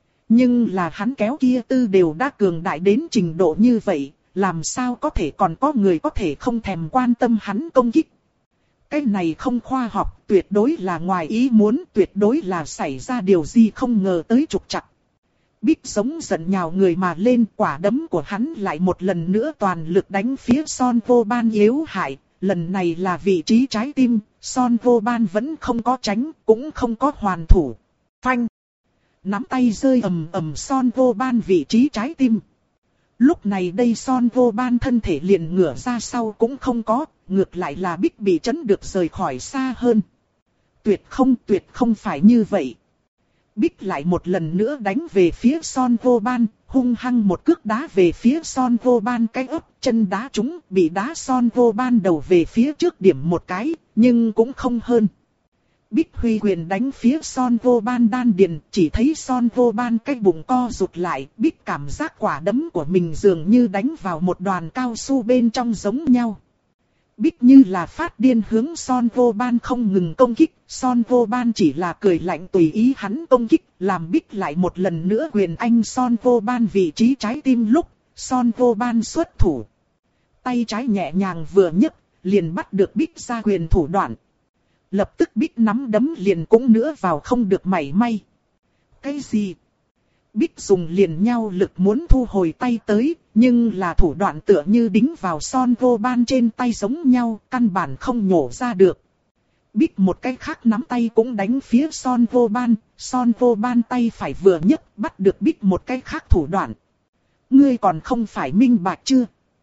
Nhưng là hắn kéo kia tư đều đã cường đại đến trình độ như vậy, làm sao có thể còn có người có thể không thèm quan tâm hắn công kích. Cái này không khoa học, tuyệt đối là ngoài ý muốn, tuyệt đối là xảy ra điều gì không ngờ tới trục trặc. Bích giống giận nhào người mà lên, quả đấm của hắn lại một lần nữa toàn lực đánh phía Son Vô Ban yếu hại. Lần này là vị trí trái tim, Son Vô Ban vẫn không có tránh, cũng không có hoàn thủ. Phanh! Nắm tay rơi ầm ầm Son Vô Ban vị trí trái tim. Lúc này đây Son Vô Ban thân thể liền ngửa ra sau cũng không có, ngược lại là Bích bị chấn được rời khỏi xa hơn. Tuyệt không, tuyệt không phải như vậy. Bích lại một lần nữa đánh về phía Son Vô Ban, hung hăng một cước đá về phía Son Vô Ban cái ấp, chân đá trúng, bị đá Son Vô Ban đầu về phía trước điểm một cái, nhưng cũng không hơn. Bích huy quyền đánh phía Son Vô Ban đan điền, chỉ thấy Son Vô Ban cái bụng co rụt lại, Bích cảm giác quả đấm của mình dường như đánh vào một đoàn cao su bên trong giống nhau. Bích như là phát điên hướng Son Vô Ban không ngừng công kích, Son Vô Ban chỉ là cười lạnh tùy ý hắn công kích, làm Bích lại một lần nữa quyền anh Son Vô Ban vị trí trái tim lúc, Son Vô Ban xuất thủ. Tay trái nhẹ nhàng vừa nhấc, liền bắt được Bích ra quyền thủ đoạn. Lập tức Bích nắm đấm liền cũng nữa vào không được mảy may. Cái gì? Bích dùng liền nhau lực muốn thu hồi tay tới, nhưng là thủ đoạn tựa như đính vào Son Vô Ban trên tay giống nhau, căn bản không nhổ ra được. Bích một cái khác nắm tay cũng đánh phía Son Vô Ban, Son Vô Ban tay phải vừa nhấc bắt được Bích một cái khác thủ đoạn. Ngươi còn không phải minh bạch chưa?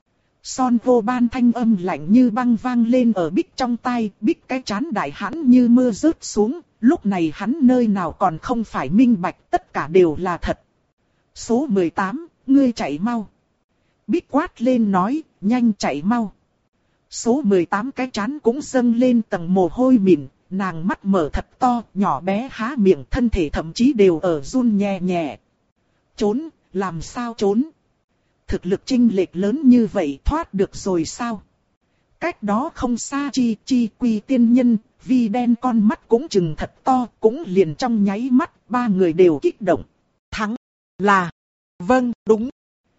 Son Vô Ban thanh âm lạnh như băng vang lên ở Bích trong tai, Bích cái chán đại hãn như mưa rớt xuống, lúc này hắn nơi nào còn không phải minh bạch, tất cả đều là thật. Số mười tám, ngươi chạy mau. Bích quát lên nói, nhanh chạy mau. Số mười tám cái chán cũng dâng lên tầng mồ hôi mịn, nàng mắt mở thật to, nhỏ bé há miệng, thân thể thậm chí đều ở run nhẹ nhẹ. Trốn, làm sao trốn? Thực lực chênh lệch lớn như vậy thoát được rồi sao? Cách đó không xa chi chi Quy Tiên Nhân, vi đen con mắt cũng chừng thật to, cũng liền trong nháy mắt, ba người đều kích động. Thắng là, vâng, đúng.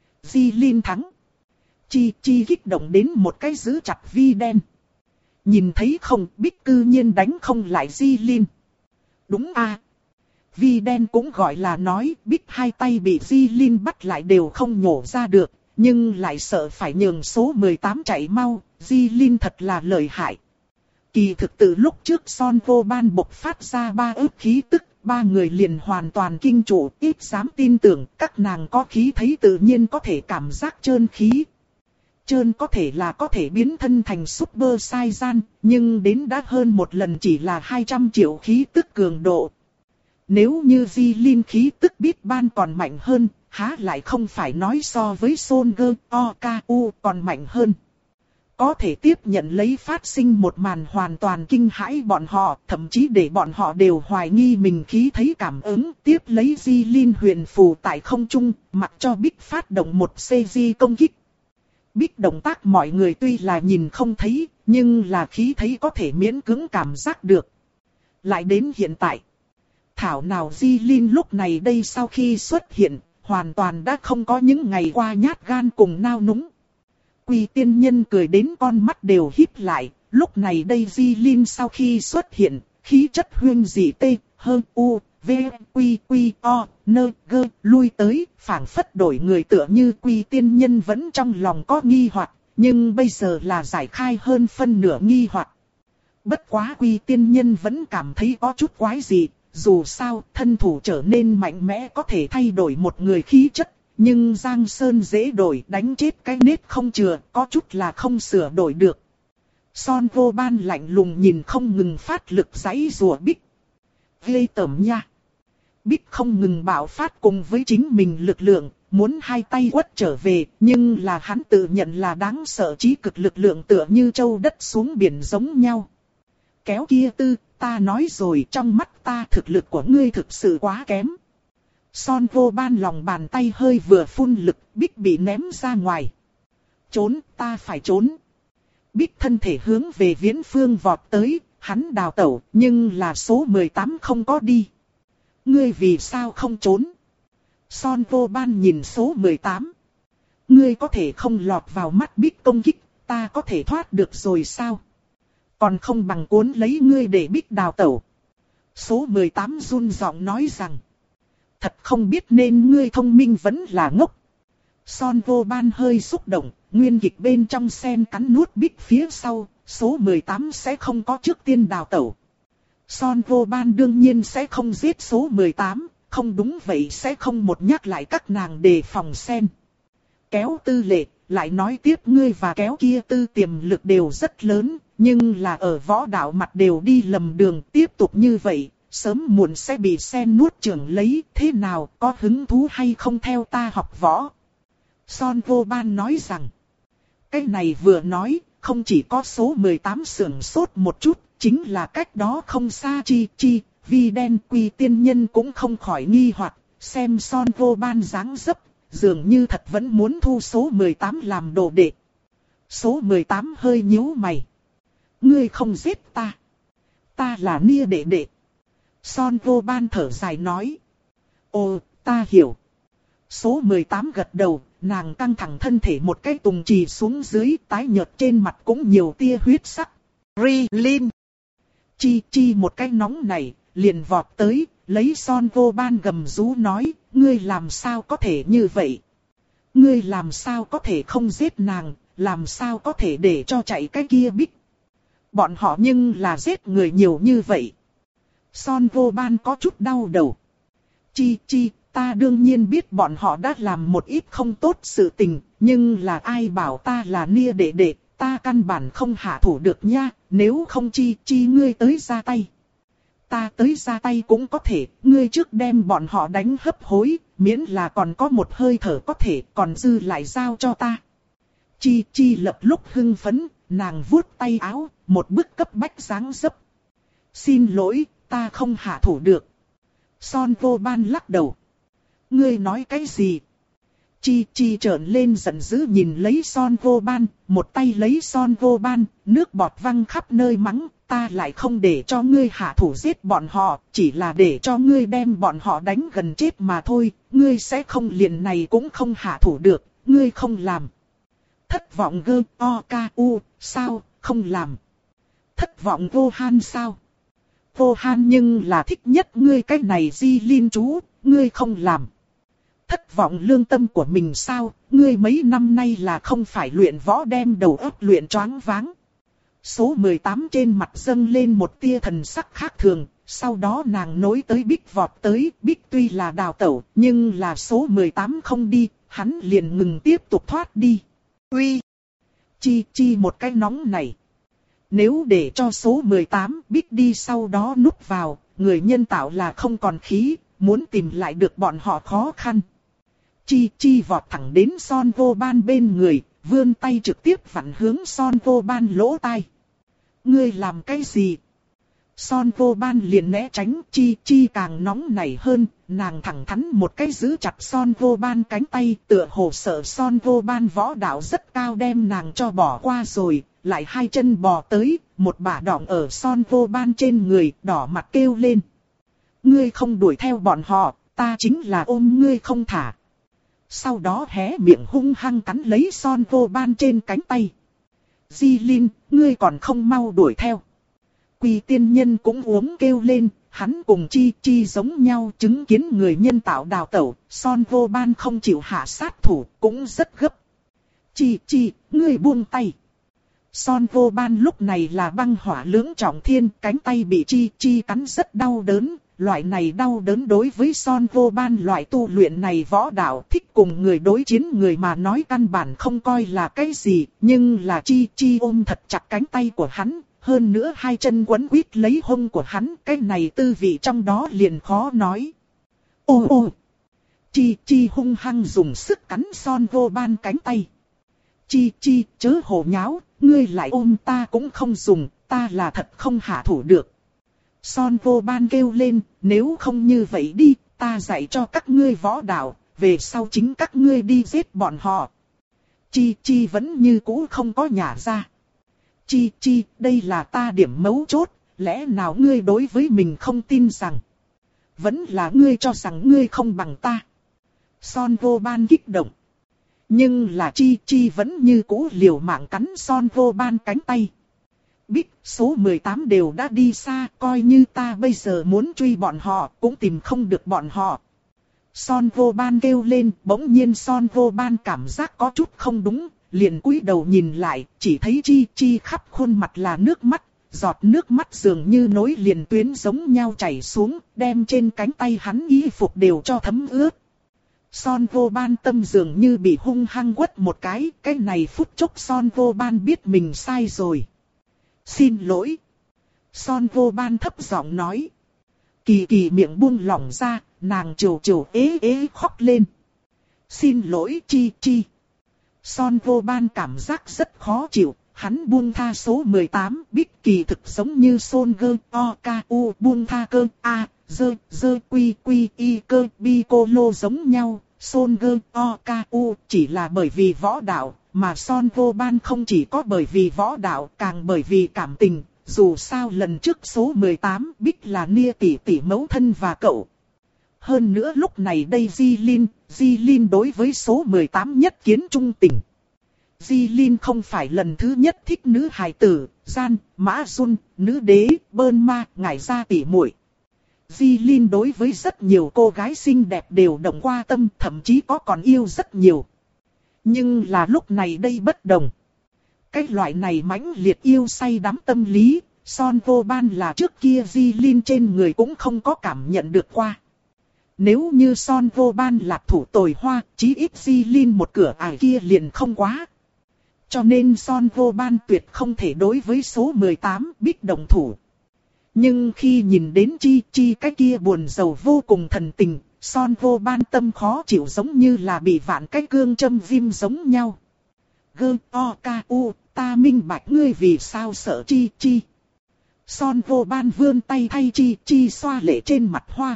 Di Linh thắng. Chi chi kích động đến một cái giữ chặt vi đen. Nhìn thấy không, Bích cư nhiên đánh không lại Di Linh. Đúng a. À. Vi đen cũng gọi là nói, Bích hai tay bị Di Linh bắt lại đều không nhổ ra được, nhưng lại sợ phải nhường số mười tám chạy mau, Di Linh thật là lợi hại. Kỳ thực từ lúc trước Son Vô Ban bộc phát ra ba ức khí tức, ba người liền hoàn toàn kinh trụ, ít dám tin tưởng, các nàng có khí thấy tự nhiên có thể cảm giác trơn khí. Trơn có thể là có thể biến thân thành Super Saiyan, nhưng đến đã hơn một lần chỉ là hai trăm triệu khí tức cường độ. Nếu như Di Linh khí tức biết ban còn mạnh hơn, há lại không phải nói so với Son Gơ, O K U còn mạnh hơn. Có thể tiếp nhận lấy phát sinh một màn hoàn toàn kinh hãi bọn họ, thậm chí để bọn họ đều hoài nghi mình khí thấy cảm ứng, tiếp lấy Di Linh huyền phù tại không trung, mặc cho Bích phát động một xê giê công kích. Bích động tác mọi người tuy là nhìn không thấy, nhưng là khí thấy có thể miễn cưỡng cảm giác được. Lại đến hiện tại, thảo nào Di Linh lúc này đây sau khi xuất hiện, hoàn toàn đã không có những ngày qua nhát gan cùng nao núng. Quy Tiên Nhân cười đến con mắt đều híp lại, lúc này đây Di Linh sau khi xuất hiện, khí chất huyên dị tê, hơn u, v, quy, quy, o, nơ, gơ, lui tới, phảng phất đổi người tựa như Quy Tiên Nhân vẫn trong lòng có nghi hoặc, nhưng bây giờ là giải khai hơn phân nửa nghi hoặc. Bất quá Quy Tiên Nhân vẫn cảm thấy có chút quái dị, dù sao thân thủ trở nên mạnh mẽ có thể thay đổi một người khí chất. Nhưng Giang Sơn dễ đổi, đánh chết cái nết không chừa, có chút là không sửa đổi được. Son Vô Ban lạnh lùng nhìn không ngừng phát lực giãy rùa Bích. Ghê tởm nha. Bích không ngừng bạo phát cùng với chính mình lực lượng, muốn hai tay quất trở về, nhưng là hắn tự nhận là đáng sợ trí cực lực lượng tựa như châu đất xuống biển giống nhau. Kéo kia tư, ta nói rồi, trong mắt ta thực lực của ngươi thực sự quá kém. Son Vô Ban lòng bàn tay hơi vừa phun lực, Bích bị ném ra ngoài. Trốn, ta phải trốn. Bích thân thể hướng về viễn phương vọt tới, hắn đào tẩu, nhưng là số mười tám không có đi. Ngươi vì sao không trốn? Son Vô Ban nhìn số mười tám. Ngươi có thể không lọt vào mắt Bích công kích, ta có thể thoát được rồi sao? Còn không bằng cuốn lấy ngươi để Bích đào tẩu. Số mười tám run giọng nói rằng. Thật không biết nên ngươi thông minh vẫn là ngốc. Son Vô Ban hơi xúc động, nguyên kịch bên trong sen cắn nuốt Bích phía sau, số mười tám sẽ không có trước tiên đào tẩu. Son Vô Ban đương nhiên sẽ không giết số mười tám, không đúng vậy sẽ không một nhắc lại các nàng đề phòng sen. Kéo Tư Lệ, lại nói tiếp ngươi và kéo kia Tư tiềm lực đều rất lớn, nhưng là ở võ đạo mặt đều đi lầm đường, tiếp tục như vậy, sớm muộn sẽ bị sen nuốt chửng lấy, thế nào, có hứng thú hay không theo ta học võ? Son Vô Ban nói rằng, cái này vừa nói, không chỉ có số mười tám sưởng sốt một chút, chính là cách đó không xa Chi Chi, Vi Đen Quy tiên nhân cũng không khỏi nghi hoặc, xem Son Vô Ban dáng dấp, dường như thật vẫn muốn thu số mười tám làm đồ đệ. Số mười tám hơi nhíu mày. Ngươi không giết ta. Ta là Nia đệ đệ. Son Vô Ban thở dài nói. Ồ, ta hiểu. Số mười tám gật đầu, nàng căng thẳng thân thể một cái tùng trì xuống dưới, tái nhợt trên mặt cũng nhiều tia huyết sắc. Rilin. Chi Chi một cái nóng này, liền vọt tới, lấy Son Vô Ban gầm rú nói, ngươi làm sao có thể như vậy? Ngươi làm sao có thể không giết nàng, làm sao có thể để cho chạy cái kia Bích? Bọn họ nhưng là giết người nhiều như vậy. Son Vô Ban có chút đau đầu. Chi Chi, ta đương nhiên biết bọn họ đã làm một ít không tốt sự tình, nhưng là ai bảo ta là Nia đệ đệ, ta căn bản không hạ thủ được nha, nếu không Chi Chi ngươi tới ra tay. Ta tới ra tay cũng có thể, ngươi trước đem bọn họ đánh hấp hối, miễn là còn có một hơi thở có thể, còn dư lại giao cho ta. Chi Chi lập lúc hưng phấn, nàng vuốt tay áo, một bức cấp bách dáng dấp. Xin lỗi, ta không hạ thủ được. Son Vô Ban lắc đầu. Ngươi nói cái gì? Chi Chi trợn lên giận dữ nhìn lấy Son Vô Ban, một tay lấy Son Vô Ban, nước bọt văng khắp nơi mắng. Ta lại không để cho ngươi hạ thủ giết bọn họ, chỉ là để cho ngươi đem bọn họ đánh gần chết mà thôi, ngươi sẽ không liền này cũng không hạ thủ được, ngươi không làm. Thất vọng gơ o ca u, sao, không làm. Thất vọng Vô Han sao? Vô Han nhưng là thích nhất ngươi cái này Di Linh chú, ngươi không làm. Thất vọng lương tâm của mình sao, ngươi mấy năm nay là không phải luyện võ đem đầu óc luyện choáng váng. Số mười tám trên mặt dâng lên một tia thần sắc khác thường, sau đó nàng nối tới Bích vọt tới, Bích tuy là đào tẩu, nhưng là số mười tám không đi, hắn liền ngừng tiếp tục thoát đi. Uy! Chi Chi một cái nóng này. Nếu để cho số mười tám Bích đi sau đó núp vào, người nhân tạo là không còn khí, muốn tìm lại được bọn họ khó khăn. Chi Chi vọt thẳng đến Son Vô Ban bên người, vươn tay trực tiếp vặn hướng Son Vô Ban lỗ tai. Ngươi làm cái gì? Son Vô Ban liền né tránh, Chi Chi càng nóng nảy hơn, nàng thẳng thắn một cái giữ chặt Son Vô Ban cánh tay, tựa hồ sợ Son Vô Ban võ đạo rất cao đem nàng cho bỏ qua rồi, lại hai chân bò tới, một bả đỏng ở Son Vô Ban trên người, đỏ mặt kêu lên. Ngươi không đuổi theo bọn họ, ta chính là ôm ngươi không thả. Sau đó hé miệng hung hăng cắn lấy Son Vô Ban trên cánh tay. Di Linh, ngươi còn không mau đuổi theo. Quỳ tiên nhân cũng uống kêu lên, hắn cùng Chi Chi giống nhau chứng kiến người nhân tạo đào tẩu, Son Vô Ban không chịu hạ sát thủ, cũng rất gấp. Chi Chi, ngươi buông tay. Son Vô Ban lúc này là băng hỏa lưỡng trọng thiên, cánh tay bị Chi Chi cắn rất đau đớn. Loại này đau đớn đối với Son Vô Ban loại tu luyện này võ đạo thích cùng người đối chiến người mà nói căn bản không coi là cái gì, nhưng là Chi Chi ôm thật chặt cánh tay của hắn, hơn nữa hai chân quấn quýt lấy hông của hắn, cái này tư vị trong đó liền khó nói. Ô ô! Chi Chi hung hăng dùng sức cắn Son Vô Ban cánh tay. Chi Chi chớ hồ nháo, ngươi lại ôm ta cũng không dùng, ta là thật không hạ thủ được. Son Vô Ban kêu lên, nếu không như vậy đi, ta dạy cho các ngươi võ đạo, về sau chính các ngươi đi giết bọn họ. Chi Chi vẫn như cũ không có nhả ra. Chi Chi, đây là ta điểm mấu chốt, lẽ nào ngươi đối với mình không tin rằng? Vẫn là ngươi cho rằng ngươi không bằng ta. Son vô ban kích động. Nhưng là Chi Chi vẫn như cũ liều mạng cắn Son vô ban cánh tay. Bích, số mười tám đều đã đi xa, coi như ta bây giờ muốn truy bọn họ, cũng tìm không được bọn họ. Son vô ban kêu lên, bỗng nhiên Son vô ban cảm giác có chút không đúng, liền cúi đầu nhìn lại, chỉ thấy Chi Chi khắp khuôn mặt là nước mắt, giọt nước mắt dường như nối liền tuyến giống nhau chảy xuống, đem trên cánh tay hắn y phục đều cho thấm ướt. Son vô ban tâm dường như bị hung hăng quất một cái, cái này phút chốc Son vô ban biết mình sai rồi. Xin lỗi. Son vô ban thấp giọng nói. Kỳ kỳ miệng buông lỏng ra, nàng trều trều ế ế khóc lên. Xin lỗi Chi Chi. Son vô ban cảm giác rất khó chịu, hắn buông tha số mười tám, Bích kỳ thực giống như Son gơ o ca u buông tha cơ a, dơ dơ quy quy y cơ bi cô lô giống nhau. Son gơ o ca u chỉ là bởi vì võ đạo, mà Son vô ban không chỉ có bởi vì võ đạo, càng bởi vì cảm tình. Dù sao lần trước số mười tám Bích là Nia tỷ tỷ mẫu thân và cậu. Hơn nữa lúc này đây Di Linh, Di Linh đối với số mười tám nhất kiến trung tình. Di Linh không phải lần thứ nhất thích nữ hài tử, Gian, Mã Jun, nữ đế, Bơn Ma, ngải gia tỷ muội. Di Linh đối với rất nhiều cô gái xinh đẹp đều động qua tâm, thậm chí có còn yêu rất nhiều. Nhưng là lúc này đây bất đồng. Cái loại này mãnh liệt yêu say đắm tâm lý, Son vô ban là trước kia Di Linh trên người cũng không có cảm nhận được qua. Nếu như Son vô ban lạc thủ tồi hoa, chí ít Di Linh một cửa ải kia liền không quá. Cho nên Son vô ban tuyệt không thể đối với số mười tám Bích đồng thủ. Nhưng khi nhìn đến Chi Chi cái kia buồn rầu vô cùng thần tình, Son vô ban tâm khó chịu giống như là bị vạn cái cương châm viêm giống nhau. Gơ o ca u, ta minh bạch ngươi vì sao sợ Chi Chi. Son vô ban vươn tay thay Chi Chi xoa lệ trên mặt hoa.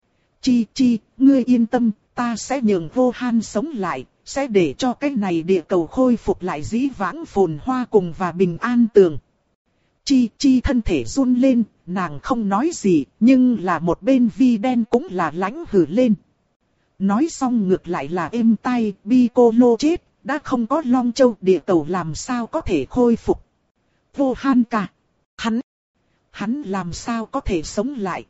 Chi Chi, ngươi yên tâm, ta sẽ nhường vô han sống lại, sẽ để cho cái này địa cầu khôi phục lại dĩ vãng phồn hoa cùng và bình an tường. Chi Chi thân thể run lên, nàng không nói gì, nhưng là một bên Vi đen cũng là lãnh hử lên. Nói xong ngược lại là êm tai, Bi cô lô chết, đã không có Long Châu địa cầu làm sao có thể khôi phục. Vô han cả, hắn, hắn làm sao có thể sống lại.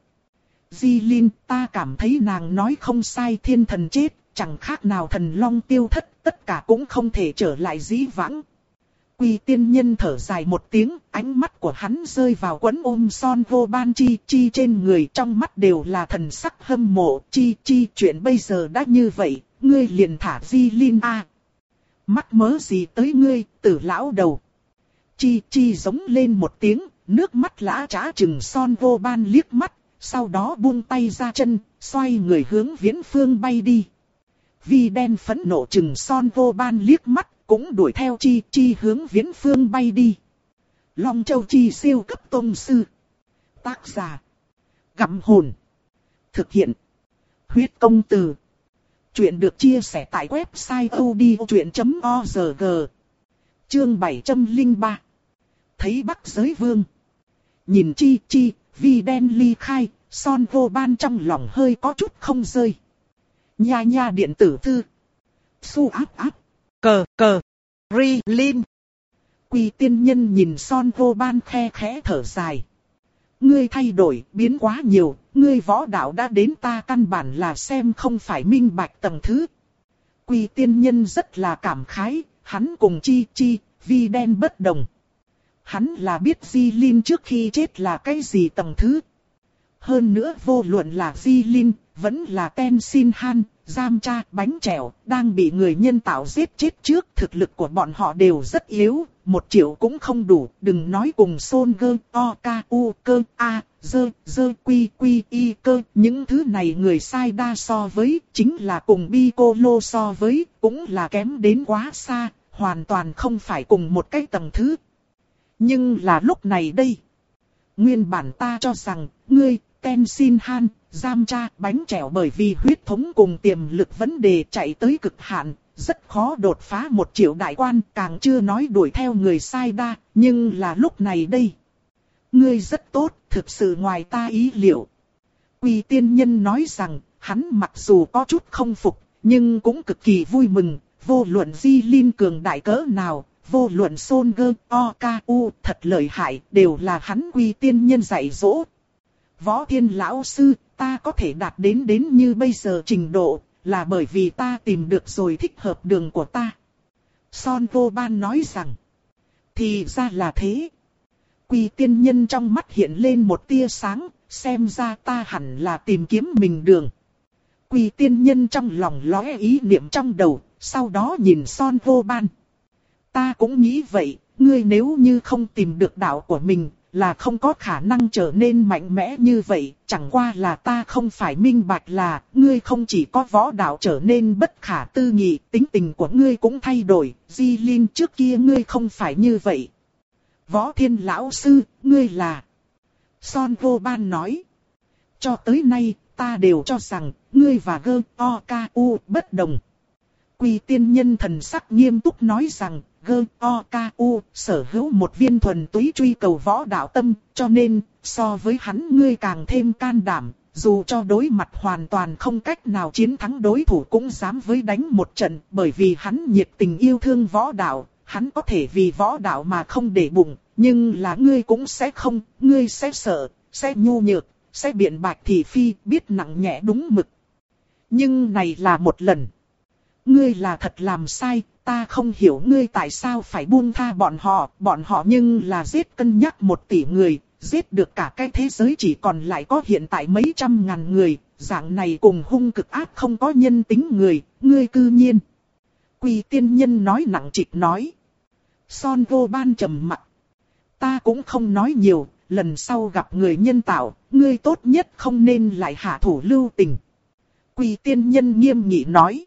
Di Linh, ta cảm thấy nàng nói không sai, thiên thần chết, chẳng khác nào thần long tiêu thất, tất cả cũng không thể trở lại dĩ vãng. Quy tiên nhân thở dài một tiếng, ánh mắt của hắn rơi vào quấn ôm Son vô ban Chi Chi trên người, trong mắt đều là thần sắc hâm mộ. Chi Chi, chuyện bây giờ đã như vậy, ngươi liền thả Di Linh a. Mắc mớ gì tới ngươi, tử lão đầu. Chi Chi giống lên một tiếng, nước mắt lã trá chừng Son vô ban liếc mắt, sau đó buông tay ra chân, xoay người hướng viễn phương bay đi. Vi đen phẫn nộ chừng Son vô ban liếc mắt, cũng đuổi theo Chi Chi hướng viễn phương bay đi. Long Châu Chi siêu cấp tông sư. Tác giả: Gặm hồn. Thực hiện: Huyết công từ. Chuyện được chia sẻ tại website odchuyện chấm org. Chương bảy trăm lẻ ba. Thấy Bắc Giới Vương. Nhìn Chi Chi, Vi đen ly khai, Son vô ban trong lòng hơi có chút không rơi. Nha nha điện tử thư. Su áp áp. Cờ cờ. Ri Linh. Quy tiên nhân nhìn Son vô ban khe khẽ thở dài. Ngươi thay đổi, biến quá nhiều, ngươi võ đạo đã đến ta căn bản là xem không phải minh bạch tầng thứ. Quy tiên nhân rất là cảm khái, hắn cùng Chi Chi, Vi đen bất đồng. Hắn là biết Di Linh trước khi chết là cái gì tầng thứ. Hơn nữa vô luận là Di Linh, vẫn là Ten Sin Han, Giam Cha, Bánh Chèo, đang bị người nhân tạo giết chết trước. Thực lực của bọn họ đều rất yếu, một triệu cũng không đủ, đừng nói cùng Son gơ, o, ca, u, cơ, a, dơ, dơ, quy, quy, y, cơ. Những thứ này người sai đa so với, chính là cùng Bi cô lô so với, cũng là kém đến quá xa, hoàn toàn không phải cùng một cái tầng thứ. Nhưng là lúc này đây, nguyên bản ta cho rằng, ngươi, Ten Sin Han, Giam Cha, Bánh Chèo bởi vì huyết thống cùng tiềm lực vấn đề chạy tới cực hạn, rất khó đột phá một triệu đại quan, càng chưa nói đuổi theo người sai đa, nhưng là lúc này đây. Ngươi rất tốt, thực sự ngoài ta ý liệu. Quy tiên nhân nói rằng, hắn mặc dù có chút không phục, nhưng cũng cực kỳ vui mừng, vô luận Di Linh cường đại cỡ nào, vô luận Son Gơ, O K U thật lợi hại, đều là hắn Quy tiên nhân dạy dỗ. Võ Thiên lão sư, ta có thể đạt đến đến như bây giờ trình độ, là bởi vì ta tìm được rồi thích hợp đường của ta. Son Vô Ban nói rằng, thì ra là thế. Quy tiên nhân trong mắt hiện lên một tia sáng, xem ra ta hẳn là tìm kiếm mình đường. Quy tiên nhân trong lòng lóe ý niệm trong đầu, sau đó nhìn Son Vô Ban. Ta cũng nghĩ vậy, ngươi nếu như không tìm được đạo của mình, là không có khả năng trở nên mạnh mẽ như vậy. Chẳng qua là ta không phải minh bạch là, ngươi không chỉ có võ đạo trở nên bất khả tư nghị, tính tình của ngươi cũng thay đổi. Di Linh trước kia ngươi không phải như vậy. Võ Thiên lão sư, ngươi là... Son Vô Ban nói. Cho tới nay, ta đều cho rằng, ngươi và Gơ, O, K, U bất đồng. Quy tiên nhân thần sắc nghiêm túc nói rằng, Gơ, O, K, U sở hữu một viên thuần túy truy cầu võ đạo tâm, cho nên, so với hắn ngươi càng thêm can đảm, dù cho đối mặt hoàn toàn không cách nào chiến thắng đối thủ cũng dám với đánh một trận, bởi vì hắn nhiệt tình yêu thương võ đạo, hắn có thể vì võ đạo mà không để bụng, nhưng là ngươi cũng sẽ không, ngươi sẽ sợ, sẽ nhu nhược, sẽ biện bạch thị phi, biết nặng nhẹ đúng mực. Nhưng này là một lần. Ngươi là thật làm sai, ta không hiểu ngươi tại sao phải buông tha bọn họ, bọn họ nhưng là giết cân nhắc một tỷ người, giết được cả cái thế giới chỉ còn lại có hiện tại mấy trăm ngàn người, dạng này cùng hung cực ác không có nhân tính người, ngươi cư nhiên. Quy tiên nhân nói nặng trịch nói. Son Vô Ban trầm mặt. Ta cũng không nói nhiều, lần sau gặp người nhân tạo, ngươi tốt nhất không nên lại hạ thủ lưu tình. Quy tiên nhân nghiêm nghị nói.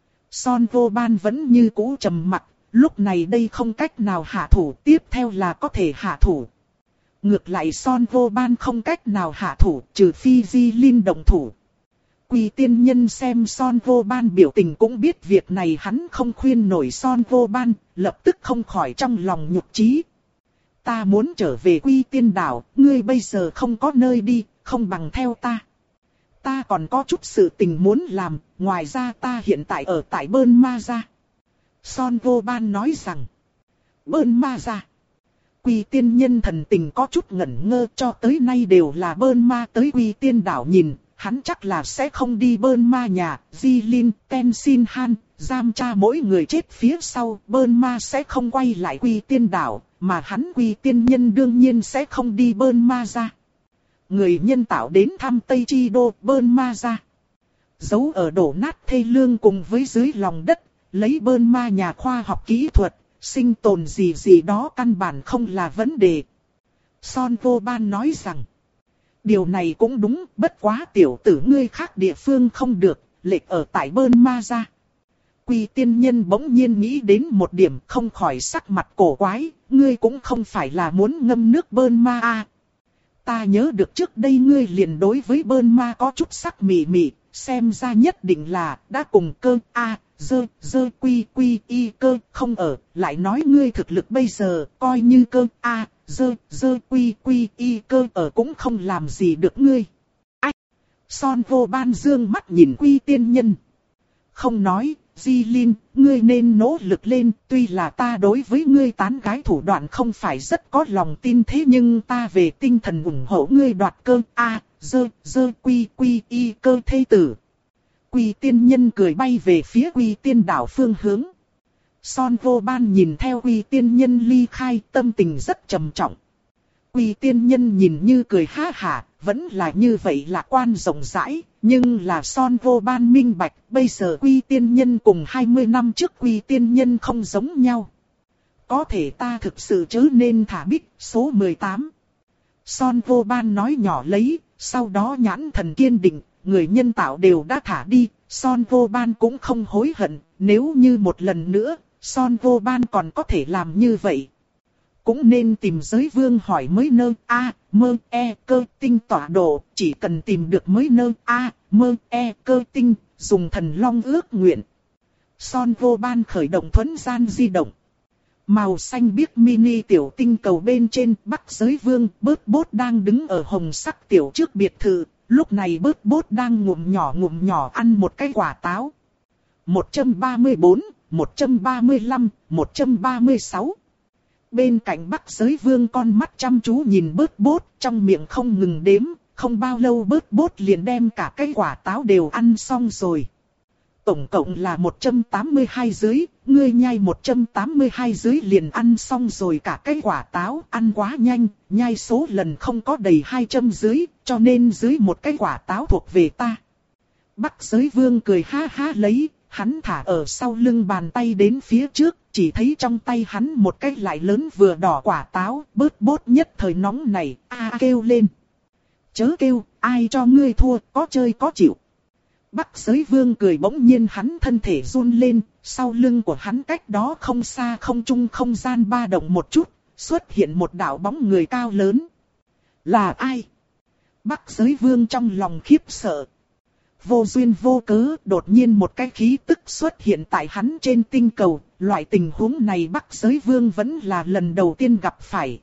Son Vô Ban vẫn như cũ trầm mặt, lúc này đây không cách nào hạ thủ, tiếp theo là có thể hạ thủ. Ngược lại Son Vô Ban không cách nào hạ thủ, trừ phi Di Linh động thủ. Quy tiên nhân xem Son Vô Ban biểu tình cũng biết việc này hắn không khuyên nổi Son Vô Ban, lập tức không khỏi trong lòng nhục chí. Ta muốn trở về Quy Tiên đảo, ngươi bây giờ không có nơi đi, không bằng theo ta. Ta còn có chút sự tình muốn làm, ngoài ra ta hiện tại ở tại Bơn Ma Gia. Son Vô Ban nói rằng, Bơn Ma Gia. Quy tiên nhân thần tình có chút ngẩn ngơ, cho tới nay đều là Bơn Ma tới Quy Tiên đảo nhìn, hắn chắc là sẽ không đi Bơn Ma nhà. Di Linh, Ten Sin Han, giam cha mỗi người chết phía sau, Bơn Ma sẽ không quay lại Quy Tiên đảo, mà hắn Quy tiên nhân đương nhiên sẽ không đi Bơn Ma Gia. Người nhân tạo đến thăm Tây Chi Đô, Bơn Ma Gia. Giấu ở đổ nát thê lương cùng với dưới lòng đất, lấy Bơn Ma nhà khoa học kỹ thuật, sinh tồn gì gì đó căn bản không là vấn đề. Son Vô Ban nói rằng, điều này cũng đúng, bất quá tiểu tử ngươi khác địa phương không được, lệch ở tại Bơn Ma Gia. Quy tiên nhân bỗng nhiên nghĩ đến một điểm, không khỏi sắc mặt cổ quái, ngươi cũng không phải là muốn ngâm nước Bơn Ma à. Ta nhớ được trước đây ngươi liền đối với Bơn Ma có chút sắc mị mị, xem ra nhất định là đã cùng Cơ A, Dơ, Dơ Quy Quy Y Cơ không ở, lại nói ngươi thực lực bây giờ, coi như Cơ A, Dơ, Dơ Quy Quy Y Cơ ở cũng không làm gì được ngươi. Ách! Son Vô Ban dương mắt nhìn Quy tiên nhân. Không nói, Di Linh, ngươi nên nỗ lực lên, tuy là ta đối với ngươi tán gái thủ đoạn không phải rất có lòng tin thế nhưng ta về tinh thần ủng hộ ngươi đoạt Cơ A, Dơ, Dơ Quy Quy Y Cơ thê tử. Quy tiên nhân cười bay về phía Quy Tiên đảo phương hướng. Son Vô Ban nhìn theo Quy tiên nhân ly khai, tâm tình rất trầm trọng. Quy tiên nhân nhìn như cười ha hả, vẫn là như vậy lạc quan rộng rãi, nhưng là Son Vô Ban minh bạch, bây giờ Quy tiên nhân cùng hai mươi năm trước Quy tiên nhân không giống nhau. Có thể ta thực sự chớ nên thả bích, số mười tám. Son Vô Ban nói nhỏ lấy, sau đó nhãn thần kiên định, người nhân tạo đều đã thả đi, Son Vô Ban cũng không hối hận, nếu như một lần nữa, Son Vô Ban còn có thể làm như vậy. Cũng nên tìm giới vương hỏi mới nơ A, mơ e cơ tinh tọa độ, chỉ cần tìm được mới nơ A, mơ e cơ tinh, dùng thần long ước nguyện. Son Vô Ban khởi động thuẫn gian di động. Màu xanh biếc mini tiểu tinh cầu bên trên, Bắc Giới Vương Bớt Bốt đang đứng ở hồng sắc tiểu trước biệt thự. Lúc này Bớt Bốt đang ngụm nhỏ ngụm nhỏ ăn một cái quả táo. một trăm ba mươi bốn, một trăm ba mươi lăm, một trăm ba mươi sáu. Bên cạnh Bắc Giới Vương con mắt chăm chú nhìn Bớt Bốt, trong miệng không ngừng đếm. Không bao lâu Bớt Bốt liền đem cả cái quả táo đều ăn xong rồi. Tổng cộng là một trăm tám mươi hai dưới, ngươi nhai một trăm tám mươi hai dưới liền ăn xong rồi cả cái quả táo, ăn quá nhanh, nhai số lần không có đầy hai trăm dưới, cho nên dưới một cái quả táo thuộc về ta. Bắc Giới Vương cười ha ha lấy, hắn thả ở sau lưng bàn tay đến phía trước, chỉ thấy trong tay hắn một cái lại lớn vừa đỏ quả táo, Bớt Bốt nhất thời nóng này, a kêu lên. Chớ kêu, ai cho ngươi thua, có chơi có chịu. Bắc Giới Vương cười bỗng nhiên hắn thân thể run lên, sau lưng của hắn cách đó không xa không trung không gian ba động một chút, xuất hiện một đạo bóng người cao lớn. Là ai? Bắc Giới Vương trong lòng khiếp sợ. Vô duyên vô cớ, đột nhiên một cái khí tức xuất hiện tại hắn trên tinh cầu, loại tình huống này Bắc Giới Vương vẫn là lần đầu tiên gặp phải.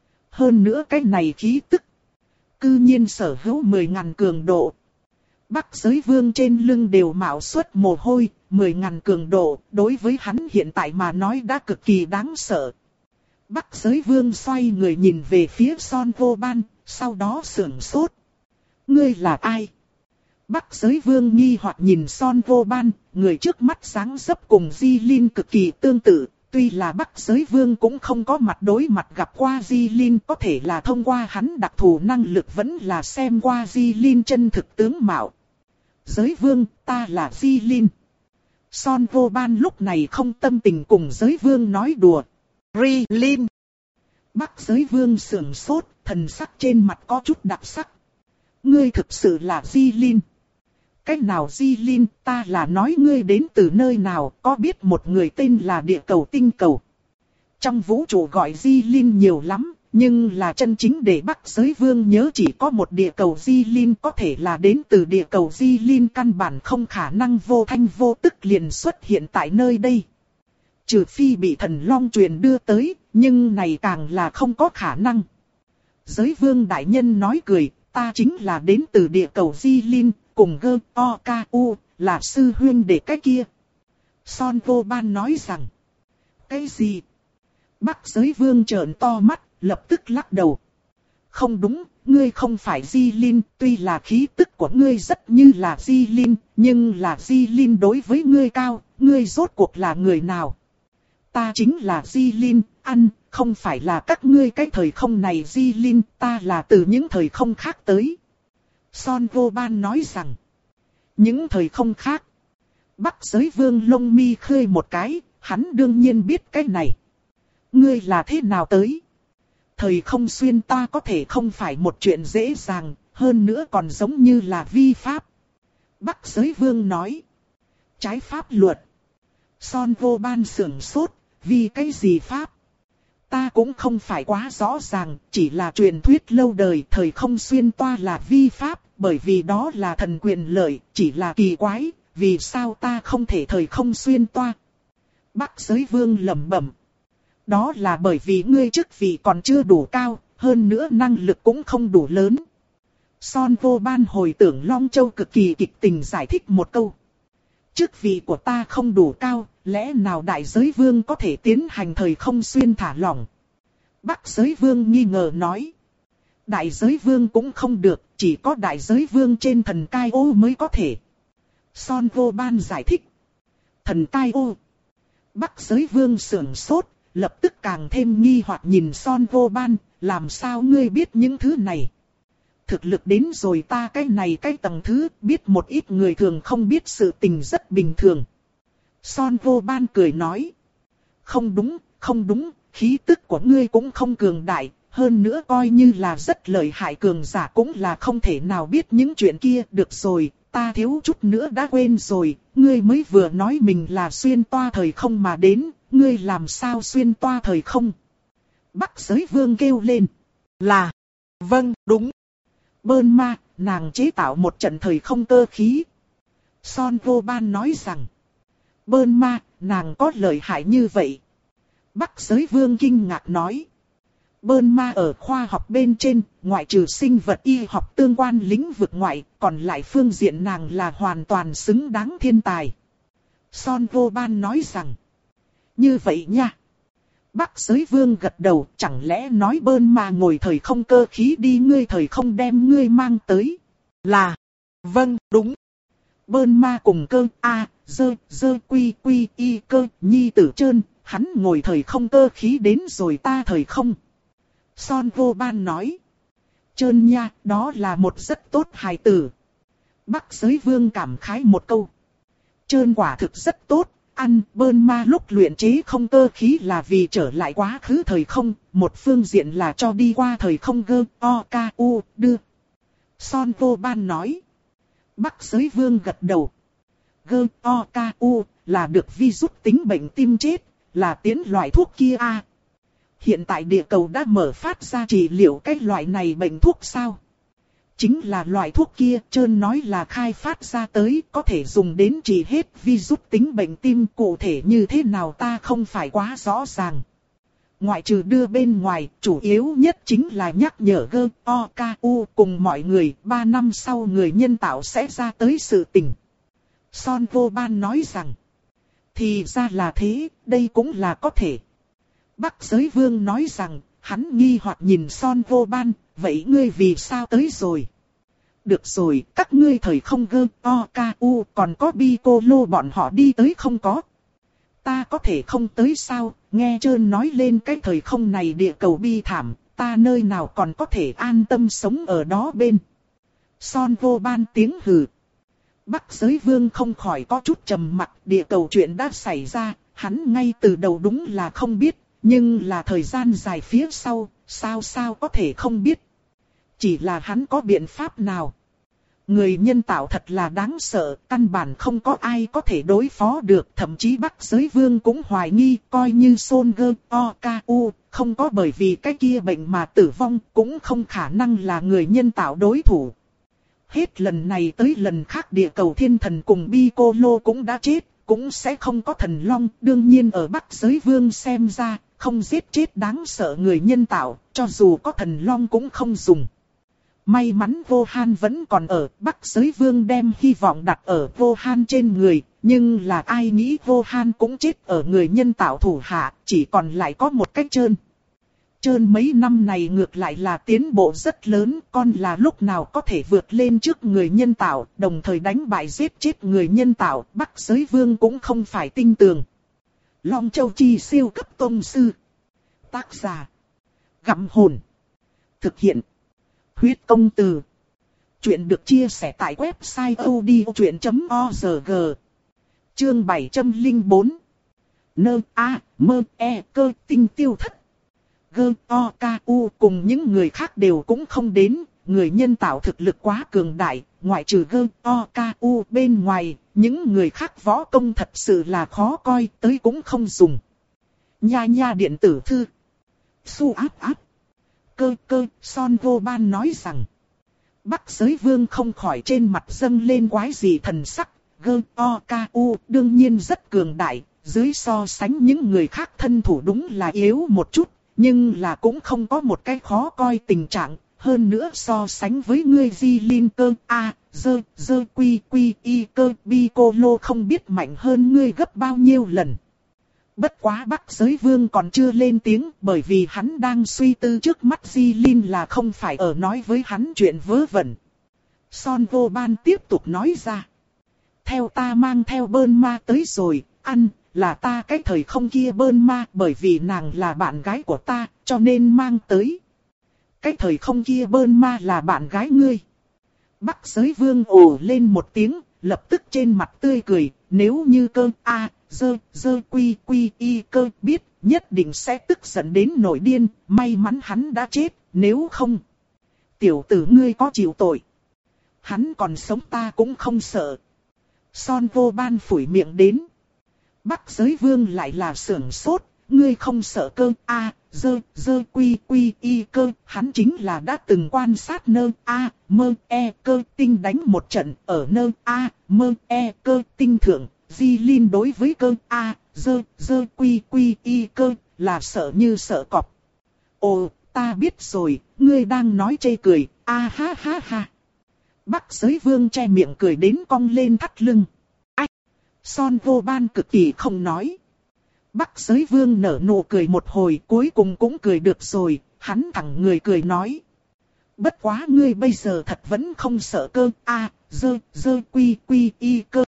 Hơn nữa cái này khí tức, cư nhiên sở hữu mười ngàn cường độ. Bắc Giới Vương trên lưng đều mạo xuất mồ hôi, mười ngàn cường độ, đối với hắn hiện tại mà nói đã cực kỳ đáng sợ. Bắc Giới Vương xoay người nhìn về phía Son Vô Ban, sau đó sửng sốt. Ngươi là ai? Bắc Giới Vương nghi hoặc nhìn Son Vô Ban, người trước mắt dáng dấp cùng Di Linh cực kỳ tương tự. Tuy là Bắc Giới Vương cũng không có mặt đối mặt gặp qua Di Linh, có thể là thông qua hắn đặc thù năng lực vẫn là xem qua Di Linh chân thực tướng mạo. Giới Vương, ta là Di Linh. Son Vô Ban lúc này không tâm tình cùng Giới Vương nói đùa. Ri Linh. Bắc Giới Vương sườn sốt, thần sắc trên mặt có chút đặc sắc. Ngươi thực sự là Di Linh. Cách nào Di Linh, ta là nói ngươi đến từ nơi nào, có biết một người tên là địa cầu tinh cầu. Trong vũ trụ gọi Di Linh nhiều lắm, nhưng là chân chính để Bắc Giới Vương nhớ chỉ có một địa cầu Di Linh, có thể là đến từ địa cầu Di Linh, căn bản không khả năng vô thanh vô tức liền xuất hiện tại nơi đây. Trừ phi bị thần long truyền đưa tới, nhưng này càng là không có khả năng. Giới Vương đại nhân nói cười, ta chính là đến từ địa cầu Di Linh, cùng gơ o ca u, là sư huynh đệ cái kia. Son Vô Ban nói rằng, cái gì? Bắc Giới Vương trợn to mắt, lập tức lắc đầu. Không đúng, ngươi không phải Di Linh, tuy là khí tức của ngươi rất như là Di Linh, nhưng là Di Linh đối với ngươi cao, ngươi rốt cuộc là người nào? Ta chính là Di Linh, ăn, không phải là các ngươi cái thời không này Di Linh, ta là từ những thời không khác tới. Son Vô Ban nói rằng, những thời không khác. Bắc Giới Vương lông mi khơi một cái, hắn đương nhiên biết cái này. Ngươi là thế nào tới? Thời không xuyên ta có thể không phải một chuyện dễ dàng, hơn nữa còn giống như là vi pháp. Bắc Giới Vương nói, trái pháp luật. Son Vô Ban sửng sốt, vì cái gì pháp? Ta cũng không phải quá rõ ràng, chỉ là truyền thuyết lâu đời thời không xuyên toa là vi pháp, bởi vì đó là thần quyền lợi, chỉ là kỳ quái, vì sao ta không thể thời không xuyên toa? Bắc Giới Vương lẩm bẩm. Đó là bởi vì ngươi chức vị còn chưa đủ cao, hơn nữa năng lực cũng không đủ lớn. Son Vô Ban hồi tưởng Long Châu cực kỳ kịch tình giải thích một câu. Chức vị của ta không đủ cao, lẽ nào Đại Giới Vương có thể tiến hành thời không xuyên thả lỏng? Bắc Giới Vương nghi ngờ nói. Đại Giới Vương cũng không được, chỉ có Đại Giới Vương trên thần cai ô mới có thể. Son Vô Ban giải thích. Thần cai ô. Bắc Giới Vương sửng sốt, lập tức càng thêm nghi hoặc nhìn Son Vô Ban, làm sao ngươi biết những thứ này? Thực lực đến rồi ta cái này cái tầng thứ, biết một ít người thường không biết sự tình rất bình thường. Son Vô Ban cười nói. Không đúng, không đúng, khí tức của ngươi cũng không cường đại, hơn nữa coi như là rất lợi hại cường giả cũng là không thể nào biết những chuyện kia. Được rồi, ta thiếu chút nữa đã quên rồi, ngươi mới vừa nói mình là xuyên toa thời không mà đến, ngươi làm sao xuyên toa thời không? Bắc Giới Vương kêu lên. Là, vâng, đúng. Bơn ma, nàng chế tạo một trận thời không cơ khí. Son Vô Ban nói rằng. Bơn ma, nàng có lợi hại như vậy. Bắc Giới Vương kinh ngạc nói. Bơn ma ở khoa học bên trên, ngoại trừ sinh vật y học tương quan lĩnh vực ngoại, còn lại phương diện nàng là hoàn toàn xứng đáng thiên tài. Son Vô Ban nói rằng. Như vậy nha. Bắc Giới Vương gật đầu, chẳng lẽ nói bơn ma ngồi thời không cơ khí đi ngươi thời không đem ngươi mang tới. Là. Vâng, đúng. Bơn ma cùng cơ A, dơ, dơ quy quy y cơ, nhi tử trơn, hắn ngồi thời không cơ khí đến rồi ta thời không. Son Vô Ban nói. Trơn nha, đó là một rất tốt hài tử. Bắc Giới Vương cảm khái một câu. Trơn quả thực rất tốt, ăn bơn ma lúc luyện chế không cơ khí là vì trở lại quá khứ thời không, một phương diện là cho đi qua thời không gơ, o, ca, u, đưa. Son Vô Ban nói. Bắc Giới Vương gật đầu. Gơ, o, ca, u, là được virus tính bệnh tim chết, là tiến loại thuốc kia a. Hiện tại địa cầu đã mở phát ra trị liệu cái loại này bệnh thuốc sao? Chính là loại thuốc kia, Trơn nói là khai phát ra tới, có thể dùng đến trị hết virus tính bệnh tim, cụ thể như thế nào ta không phải quá rõ ràng. Ngoại trừ đưa bên ngoài, chủ yếu nhất chính là nhắc nhở gơ, o, ca, u cùng mọi người, ba năm sau người nhân tạo sẽ ra tới sự tình. Son Vô Ban nói rằng, thì ra là thế, đây cũng là có thể. Bắc Giới Vương nói rằng, hắn nghi hoặc nhìn Son Vô Ban, vậy ngươi vì sao tới rồi? Được rồi, các ngươi thời không gơ, o, ca, u, còn có Piccolo bọn họ đi tới không có? Ta có thể không tới sao, nghe Trơn nói lên cái thời không này địa cầu bi thảm, ta nơi nào còn có thể an tâm sống ở đó bên. Son Vô Ban tiếng hừ. Bắc Giới Vương không khỏi có chút trầm mặc, địa cầu chuyện đã xảy ra, hắn ngay từ đầu đúng là không biết, nhưng là thời gian dài phía sau, sao sao có thể không biết. Chỉ là hắn có biện pháp nào. Người nhân tạo thật là đáng sợ, căn bản không có ai có thể đối phó được, thậm chí Bắc Giới Vương cũng hoài nghi, coi như Son Gơ, O, Ca, U, không có bởi vì cái kia bệnh mà tử vong, cũng không khả năng là người nhân tạo đối thủ. Hết lần này tới lần khác địa cầu thiên thần cùng Piccolo cũng đã chết, cũng sẽ không có thần long, đương nhiên ở Bắc Giới Vương xem ra, không giết chết đáng sợ người nhân tạo, cho dù có thần long cũng không dùng. May mắn Vô Han vẫn còn ở, Bắc Giới Vương đem hy vọng đặt ở Vô Han trên người, nhưng là ai nghĩ Vô Han cũng chết ở người nhân tạo thủ hạ, chỉ còn lại có một cách Trơn. Trơn mấy năm này ngược lại là tiến bộ rất lớn, con là lúc nào có thể vượt lên trước người nhân tạo, đồng thời đánh bại giết chết người nhân tạo, Bắc Giới Vương cũng không phải tinh tường. Long Châu Chi siêu cấp tông sư. Tác giả. Gặm hồn. Thực hiện. Huyết công từ. Chuyện được chia sẻ tại website odchuyện chấm org. Chương bảy trăm lẻ bốn. Nơ A, Mơ E cơ tinh tiêu thất. Gơ O K U cùng những người khác đều cũng không đến, người nhân tạo thực lực quá cường đại, ngoại trừ Gơ O K U bên ngoài, những người khác võ công thật sự là khó coi, tới cũng không dùng. Nha nha điện tử thư. Su áp áp. Cơ cơ, Son Vô Ban nói rằng. Bắc Giới Vương không khỏi trên mặt dâng lên quái gì thần sắc, Gơ O K U đương nhiên rất cường đại, dưới so sánh những người khác thân thủ đúng là yếu một chút. Nhưng là cũng không có một cái khó coi tình trạng, hơn nữa so sánh với ngươi Di Linh cơ A, dơ, dơ quy quy y cơ Piccolo không biết mạnh hơn ngươi gấp bao nhiêu lần. Bất quá Bắc Giới Vương còn chưa lên tiếng bởi vì hắn đang suy tư trước mắt Di Linh là không phải ở nói với hắn chuyện vớ vẩn. Son Vô Ban tiếp tục nói ra. Theo ta mang theo bơn ma tới rồi, ăn. Là ta cái thời không kia bơn ma bởi vì nàng là bạn gái của ta, cho nên mang tới. Cái thời không kia bơn ma là bạn gái ngươi. Bắc Giới Vương ồ lên một tiếng, lập tức trên mặt tươi cười, nếu như cơ A, dơ, dơ quy quy y cơ biết, nhất định sẽ tức giận đến nổi điên, may mắn hắn đã chết, nếu không. Tiểu tử ngươi có chịu tội. Hắn còn sống ta cũng không sợ. Son Vô Ban phủi miệng đến. Bắc Giới Vương lại là sưởng sốt, ngươi không sợ cơ A, dơ, dơ quy quy y cơ, hắn chính là đã từng quan sát nơ A, mơ E cơ tinh đánh một trận ở nơ A, mơ E cơ tinh thượng, Di Linh đối với cơ A, dơ, dơ quy quy y cơ, là sợ như sợ cọp. Ồ, ta biết rồi, ngươi đang nói chê cười, a ha ha ha. Bắc Giới Vương che miệng cười đến cong lên thắt lưng. Ách! Son vô ban cực kỳ không nói. Bắc Giới Vương nở nụ cười một hồi, cuối cùng cũng cười được rồi, hắn thẳng người cười nói. Bất quá ngươi bây giờ thật vẫn không sợ cơ, a, dơ, dơ quy quy y cơ.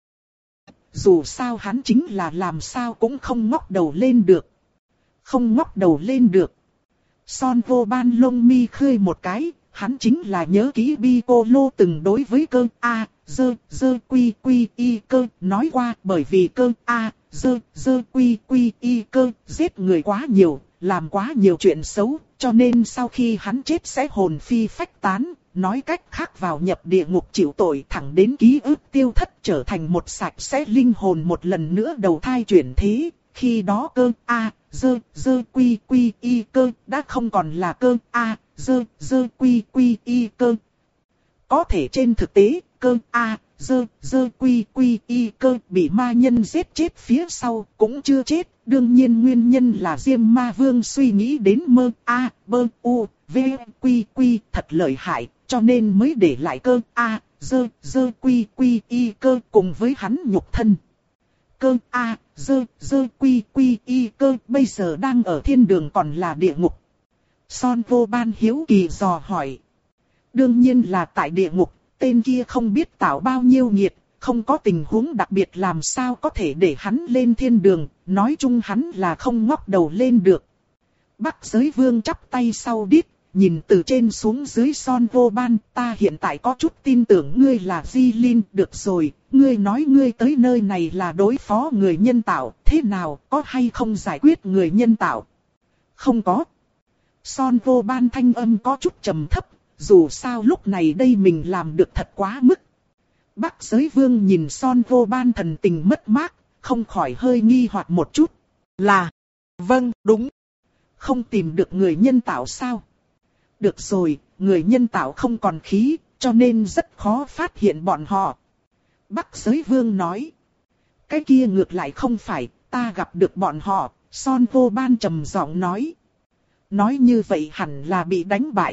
Dù sao hắn chính là làm sao cũng không ngóc đầu lên được. Không ngóc đầu lên được. Son vô ban lông mi khơi một cái, hắn chính là nhớ kỹ Bi Cô Lô từng đối với cơ A, dơ, dơ quy quy y cơ nói qua, bởi vì cơ A, dơ, dơ quy quy y cơ giết người quá nhiều, làm quá nhiều chuyện xấu, cho nên sau khi hắn chết sẽ hồn phi phách tán, nói cách khác vào nhập địa ngục chịu tội thẳng đến ký ức tiêu thất trở thành một sạch sẽ linh hồn một lần nữa đầu thai chuyển thế. Khi đó cơ A, dơ, dơ quy quy y cơ đã không còn là cơ A, dơ, dơ quy quy y cơ. Có thể trên thực tế, cơ A, dơ, dơ quy quy y cơ bị ma nhân giết chết phía sau cũng chưa chết. Đương nhiên nguyên nhân là Diêm Ma Vương suy nghĩ đến mơ A, bơ, u, v, quy quy thật lợi hại, cho nên mới để lại cơ A, dơ, dơ quy quy y cơ cùng với hắn nhục thân. Cơ A, dơ, dơ quy quy y cơ bây giờ đang ở thiên đường còn là địa ngục. Son vô ban hiếu kỳ dò hỏi. Đương nhiên là tại địa ngục, tên kia không biết tạo bao nhiêu nghiệt, không có tình huống đặc biệt làm sao có thể để hắn lên thiên đường, nói chung hắn là không ngóc đầu lên được. Bắc Giới Vương chắp tay sau đít, nhìn từ trên xuống dưới Son vô ban, ta hiện tại có chút tin tưởng ngươi là Di Linh, được rồi, ngươi nói ngươi tới nơi này là đối phó người nhân tạo, thế nào, có hay không giải quyết người nhân tạo? Không có. Son vô ban thanh âm có chút trầm thấp, dù sao lúc này đây mình làm được thật quá mức. Bắc Giới Vương nhìn Son vô ban thần tình mất mát, không khỏi hơi nghi hoặc một chút. Là, vâng, đúng. Không tìm được người nhân tạo sao? Được rồi, người nhân tạo không còn khí, cho nên rất khó phát hiện bọn họ. Bắc Giới Vương nói. Cái kia ngược lại không phải, ta gặp được bọn họ, Son vô ban trầm giọng nói. Nói như vậy hẳn là bị đánh bại.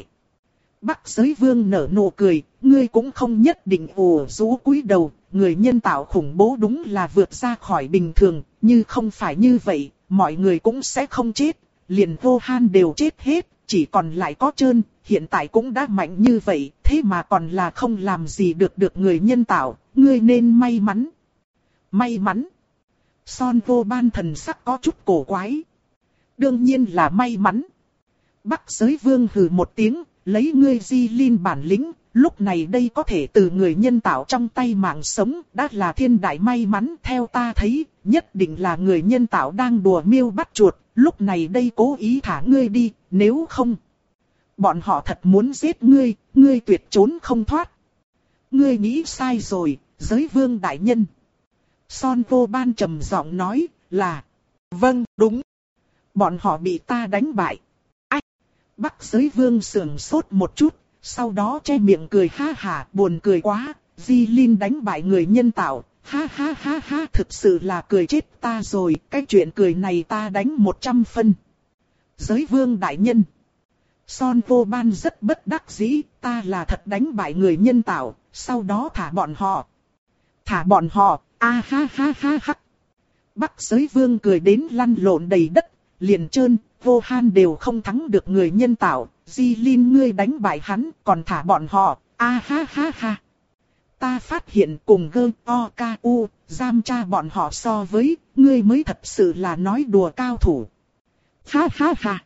Bắc Giới Vương nở nụ cười, ngươi cũng không nhất định ồ rũ cúi đầu, người nhân tạo khủng bố đúng là vượt ra khỏi bình thường, như không phải như vậy, mọi người cũng sẽ không chết, liền Vô Han đều chết hết, chỉ còn lại có Trơn, hiện tại cũng đã mạnh như vậy, thế mà còn là không làm gì được được người nhân tạo, ngươi nên may mắn. May mắn. Son vô ban thần sắc có chút cổ quái. Đương nhiên là may mắn. Bắc Giới Vương hừ một tiếng, lấy ngươi Di Linh bản lĩnh, lúc này đây có thể từ người nhân tạo trong tay mạng sống, đã là thiên đại may mắn. Theo ta thấy, nhất định là người nhân tạo đang đùa miêu bắt chuột, lúc này đây cố ý thả ngươi đi, nếu không, bọn họ thật muốn giết ngươi, ngươi tuyệt trốn không thoát. Ngươi nghĩ sai rồi, Giới Vương đại nhân. Son vô ban trầm giọng nói, là, vâng, đúng. Bọn họ bị ta đánh bại. Ách! Bắc Giới Vương sườn sốt một chút, sau đó che miệng cười ha hả, buồn cười quá, Di Linh đánh bại người nhân tạo, ha ha ha ha, thực sự là cười chết ta rồi, cái chuyện cười này ta đánh một trăm phân. Giới Vương đại nhân. Son vô ban rất bất đắc dĩ, ta là thật đánh bại người nhân tạo, sau đó thả bọn họ. Thả bọn họ, a à, ha ha ha ha. Bắc Giới Vương cười đến lăn lộn đầy đất, liền Trơn, Vô Han đều không thắng được người nhân tạo, Di Linh ngươi đánh bại hắn, còn thả bọn họ, a à, ha ha ha. Ta phát hiện cùng gơ o ca u, giam tra bọn họ so với, ngươi mới thật sự là nói đùa cao thủ. Ha ha ha.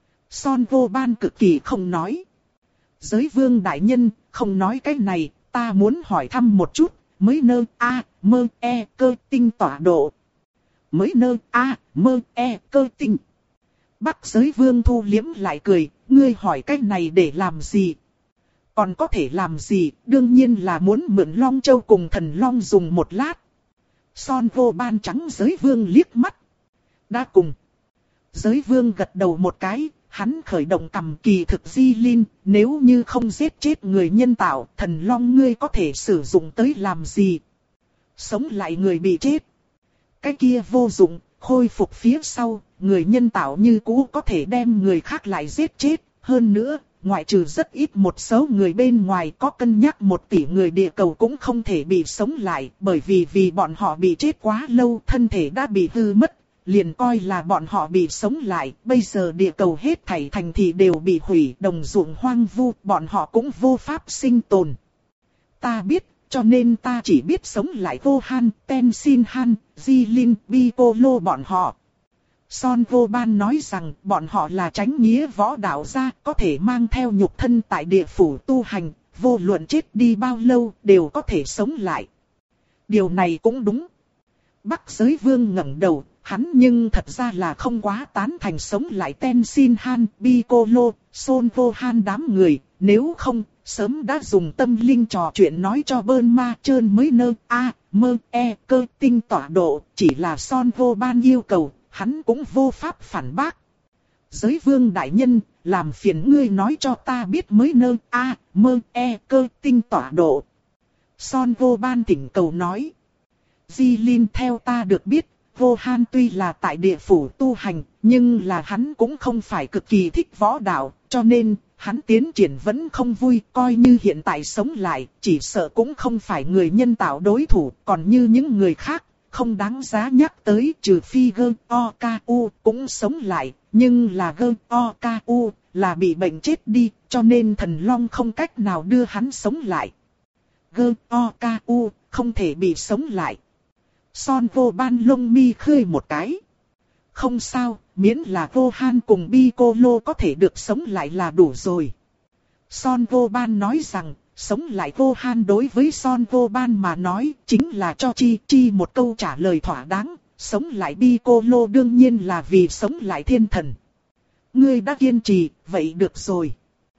Son vô ban cực kỳ không nói. Giới Vương đại nhân, không nói cái này, ta muốn hỏi thăm một chút, mới nơ a, mơ e cơ tinh tọa độ. Mới nơ a, mơ e cơ tinh. Bắc Giới Vương thu liếm lại cười, ngươi hỏi cái này để làm gì? Còn có thể làm gì, đương nhiên là muốn mượn Long Châu cùng Thần Long dùng một lát. Son vô ban trắng Giới Vương liếc mắt. Đã cùng. Giới Vương gật đầu một cái, hắn khởi động cầm kỳ thực Di Linh, nếu như không giết chết người nhân tạo, Thần Long ngươi có thể sử dụng tới làm gì? Sống lại người bị chết. Cái kia vô dụng, khôi phục phía sau, người nhân tạo như cũ có thể đem người khác lại giết chết. Hơn nữa, ngoại trừ rất ít một số người bên ngoài có cân nhắc một tỷ người địa cầu cũng không thể bị sống lại. Bởi vì vì bọn họ bị chết quá lâu, thân thể đã bị hư mất. Liền coi là bọn họ bị sống lại, bây giờ địa cầu hết thảy thành thị đều bị hủy, đồng ruộng hoang vu, bọn họ cũng vô pháp sinh tồn. Ta biết, cho nên ta chỉ biết sống lại Vô Han, Tenzin Han, Jilin, Piccolo bọn họ. Son Vô Ban nói rằng bọn họ là chánh nghĩa võ đạo gia, có thể mang theo nhục thân tại địa phủ tu hành, vô luận chết đi bao lâu đều có thể sống lại. Điều này cũng đúng. Bắc Giới Vương ngẩng đầu. Hắn nhưng thật ra là không quá tán thành sống lại Tenzin Han, Piccolo, Son Vô Han đám người, nếu không, sớm đã dùng tâm linh trò chuyện nói cho bơn ma trơn mới nơ, a, mơ, e, cơ tinh tọa độ, chỉ là Son Vô Ban yêu cầu, hắn cũng vô pháp phản bác. Giới Vương đại nhân, làm phiền ngươi nói cho ta biết mới nơ, a, mơ, e, cơ tinh tọa độ. Son Vô Ban thỉnh cầu nói. Jilin theo ta được biết, Vô Han tuy là tại địa phủ tu hành, nhưng là hắn cũng không phải cực kỳ thích võ đạo, cho nên hắn tiến triển vẫn không vui, coi như hiện tại sống lại, chỉ sợ cũng không phải người nhân tạo đối thủ, còn như những người khác, không đáng giá nhắc tới, trừ phi Gơ O K U cũng sống lại, nhưng là Gơ O K U là bị bệnh chết đi, cho nên thần long không cách nào đưa hắn sống lại. Gơ O K U không thể bị sống lại. Son Vô Ban lông mi khơi một cái. Không sao, miễn là Vô Han cùng Piccolo có thể được sống lại là đủ rồi. Son Vô Ban nói rằng, sống lại Vô Han đối với Son Vô Ban mà nói chính là cho Chi Chi một câu trả lời thỏa đáng. Sống lại Piccolo đương nhiên là vì sống lại thiên thần. Ngươi đã kiên trì, vậy được rồi.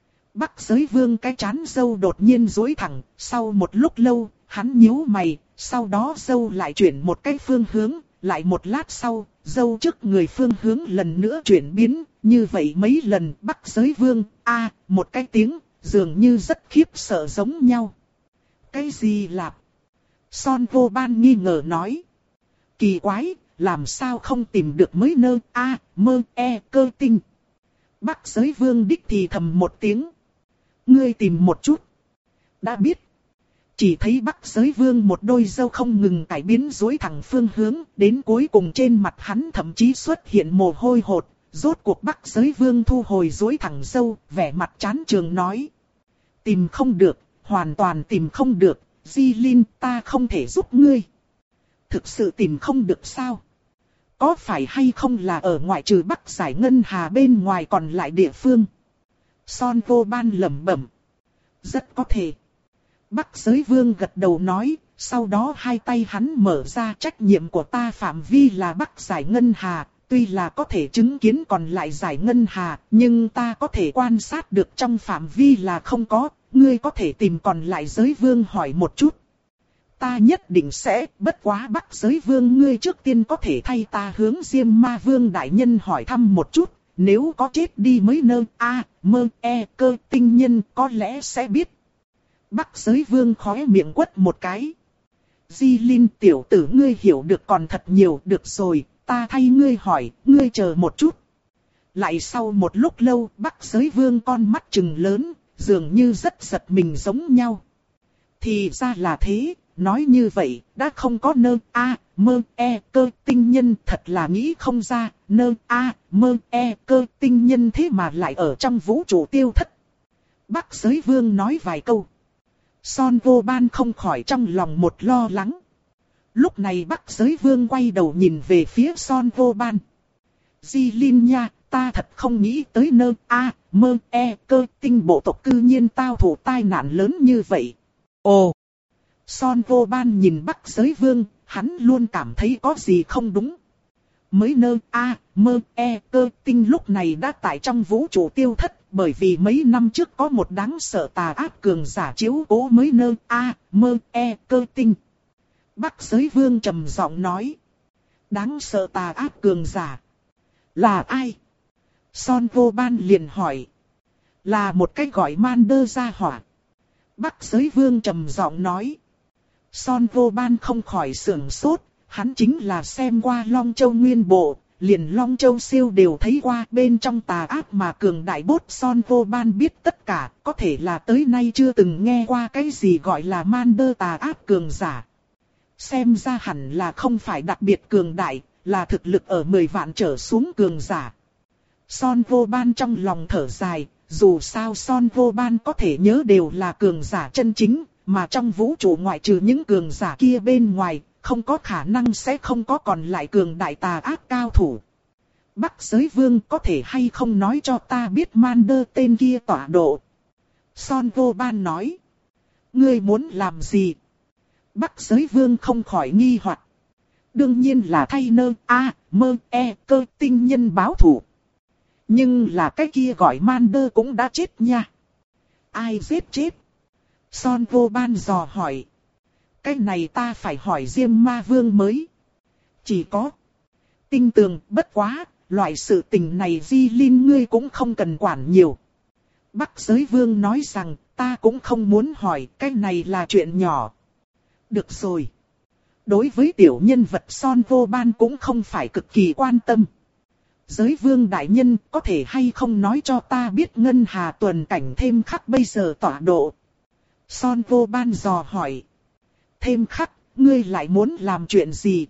Bắc Giới Vương cái trán râu đột nhiên duỗi thẳng, sau một lúc lâu, hắn nhíu mày. Sau đó râu lại chuyển một cái phương hướng, lại một lát sau, râu trước người phương hướng lần nữa chuyển biến, như vậy mấy lần Bắc Giới Vương, a một cái tiếng, dường như rất khiếp sợ giống nhau. Cái gì lạp? Son Vô Ban nghi ngờ nói. Kỳ quái, làm sao không tìm được mới nơ, a mơ, e, cơ tinh. Bắc Giới Vương đích thì thầm một tiếng. Ngươi tìm một chút. Đã biết. Chỉ thấy Bắc Giới Vương một đôi râu không ngừng cải biến duỗi thẳng phương hướng, đến cuối cùng trên mặt hắn thậm chí xuất hiện mồ hôi hột. Rốt cuộc Bắc Giới Vương thu hồi duỗi thẳng râu, vẻ mặt chán trường nói. Tìm không được, hoàn toàn tìm không được, Jilin ta không thể giúp ngươi. Thực sự tìm không được sao? Có phải hay không là ở ngoại trừ Bắc Giải Ngân Hà bên ngoài còn lại địa phương? Son Vô Ban lẩm bẩm. Rất có thể. Bắc Giới Vương gật đầu nói, sau đó hai tay hắn mở ra, trách nhiệm của ta phạm vi là Bắc Giải Ngân Hà, tuy là có thể chứng kiến còn lại Giải Ngân Hà, nhưng ta có thể quan sát được trong phạm vi là không có, ngươi có thể tìm còn lại Giới Vương hỏi một chút. Ta nhất định sẽ, bất quá Bắc Giới Vương ngươi trước tiên có thể thay ta hướng Diêm Ma Vương đại nhân hỏi thăm một chút, nếu có chết đi mới nơ, a, mơ, e, cơ tinh nhân có lẽ sẽ biết. Bắc Giới Vương khóe miệng quất một cái. Jilin tiểu tử ngươi hiểu được còn thật nhiều, được rồi, ta thay ngươi hỏi, ngươi chờ một chút. Lại sau một lúc lâu, Bắc Giới Vương con mắt trừng lớn, dường như rất giật mình giống nhau. Thì ra là thế, nói như vậy, đã không có nơ, a, mơ, e, cơ tinh nhân, thật là nghĩ không ra, nơ, a, mơ, e, cơ tinh nhân thế mà lại ở trong vũ trụ tiêu thất. Bắc Giới Vương nói vài câu. Son Vô Ban không khỏi trong lòng một lo lắng. Lúc này Bắc Giới Vương quay đầu nhìn về phía Son Vô Ban. Jilin nha, ta thật không nghĩ tới nơ, a, mơ, e, cơ tinh bộ tộc cư nhiên tao thụ tai nạn lớn như vậy. Ồ! Son Vô Ban nhìn Bắc Giới Vương, hắn luôn cảm thấy có gì không đúng. Mới nơ, a, mơ, e, cơ tinh lúc này đã tại trong vũ trụ tiêu thất. Bởi vì mấy năm trước có một đáng sợ tà ác cường giả chiếu cố mới nơ, a, mơ, e, cơ tinh. Bắc Giới Vương trầm giọng nói. Đáng sợ tà ác cường giả. Là ai? Son Vô Ban liền hỏi. Là một cái gọi man đơ gia hỏa. Bắc Giới Vương trầm giọng nói. Son Vô Ban không khỏi sưởng sốt. Hắn chính là xem qua Long Châu Nguyên Bộ. liền Long Châu Siêu đều thấy qua, bên trong tà ác mà cường đại bốt Son Vô Ban biết tất cả, có thể là tới nay chưa từng nghe qua cái gì gọi là man đơ tà ác cường giả. Xem ra hẳn là không phải đặc biệt cường đại, là thực lực ở mười vạn trở xuống cường giả. Son Vô Ban trong lòng thở dài, dù sao Son Vô Ban có thể nhớ đều là cường giả chân chính, mà trong vũ trụ ngoại trừ những cường giả kia bên ngoài, không có khả năng sẽ không có còn lại cường đại tà ác cao thủ. Bắc Giới Vương có thể hay không nói cho ta biết man đơ tên kia tọa độ? Son Vô Ban nói. Ngươi muốn làm gì? Bắc Giới Vương không khỏi nghi hoặc. Đương nhiên là thay nơ a mơ e cơ tinh nhân báo thù. Nhưng là cái kia gọi man đơ cũng đã chết nha. Ai giết chết? Son Vô Ban dò hỏi. Cái này ta phải hỏi Diêm Ma Vương mới. Chỉ có tinh tường, bất quá, loại sự tình này Di Linh ngươi cũng không cần quản nhiều. Bắc Giới Vương nói rằng, ta cũng không muốn hỏi, cái này là chuyện nhỏ. Được rồi. Đối với tiểu nhân vật Son Vô Ban cũng không phải cực kỳ quan tâm. Giới Vương đại nhân có thể hay không nói cho ta biết Ngân Hà tuần cảnh thêm khắc bây giờ tọa độ. Son Vô Ban dò hỏi. Thêm khắc, ngươi lại muốn làm chuyện gì?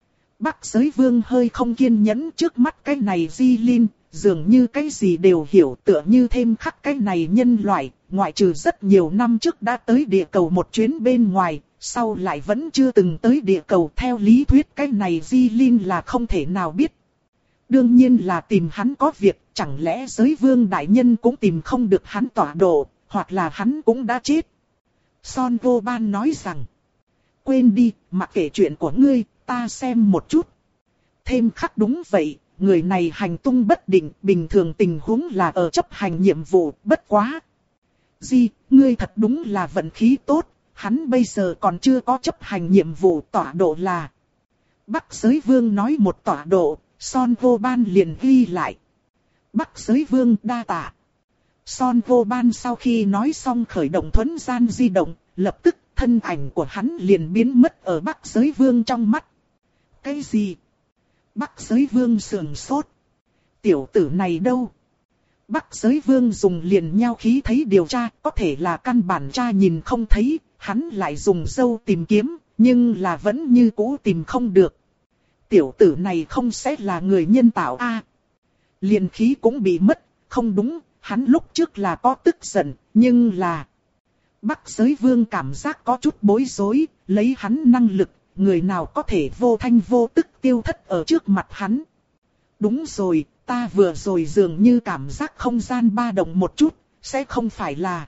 Bắc Giới Vương hơi không kiên nhẫn trước mắt cái này Di Linh, dường như cái gì đều hiểu, tựa như thêm khắc cái này nhân loại, ngoại trừ rất nhiều năm trước đã tới địa cầu một chuyến bên ngoài, sau lại vẫn chưa từng tới địa cầu. Theo lý thuyết cái này Di Linh là không thể nào biết. Đương nhiên là tìm hắn có việc, chẳng lẽ Giới Vương đại nhân cũng tìm không được hắn tọa độ, hoặc là hắn cũng đã chết. Son Vô Ban nói rằng, quên đi, mặc kệ chuyện của ngươi, ta xem một chút. Thêm khắc đúng vậy, người này hành tung bất định, bình thường tình huống là ở chấp hành nhiệm vụ, bất quá. Di, ngươi thật đúng là vận khí tốt, hắn bây giờ còn chưa có chấp hành nhiệm vụ, tọa độ là. Bắc Giới Vương nói một tọa độ, Son Vô Ban liền ghi lại. Bắc Giới Vương đa tạ. Son Vô Ban sau khi nói xong khởi động thuấn gian di động, lập tức thân ảnh của hắn liền biến mất ở Bắc Giới Vương trong mắt. Cái gì? Bắc Giới Vương sườn sốt. Tiểu tử này đâu? Bắc Giới Vương dùng liền nhao khí thấy điều tra, có thể là căn bản tra nhìn không thấy, hắn lại dùng dâu tìm kiếm, nhưng là vẫn như cũ tìm không được. Tiểu tử này không sẽ là người nhân tạo a? À, liền khí cũng bị mất, không đúng, hắn lúc trước là có tức giận, nhưng là... Bắc Giới Vương cảm giác có chút bối rối, lấy hắn năng lực, người nào có thể vô thanh vô tức tiêu thất ở trước mặt hắn. Đúng rồi, ta vừa rồi dường như cảm giác không gian ba động một chút, sẽ không phải là...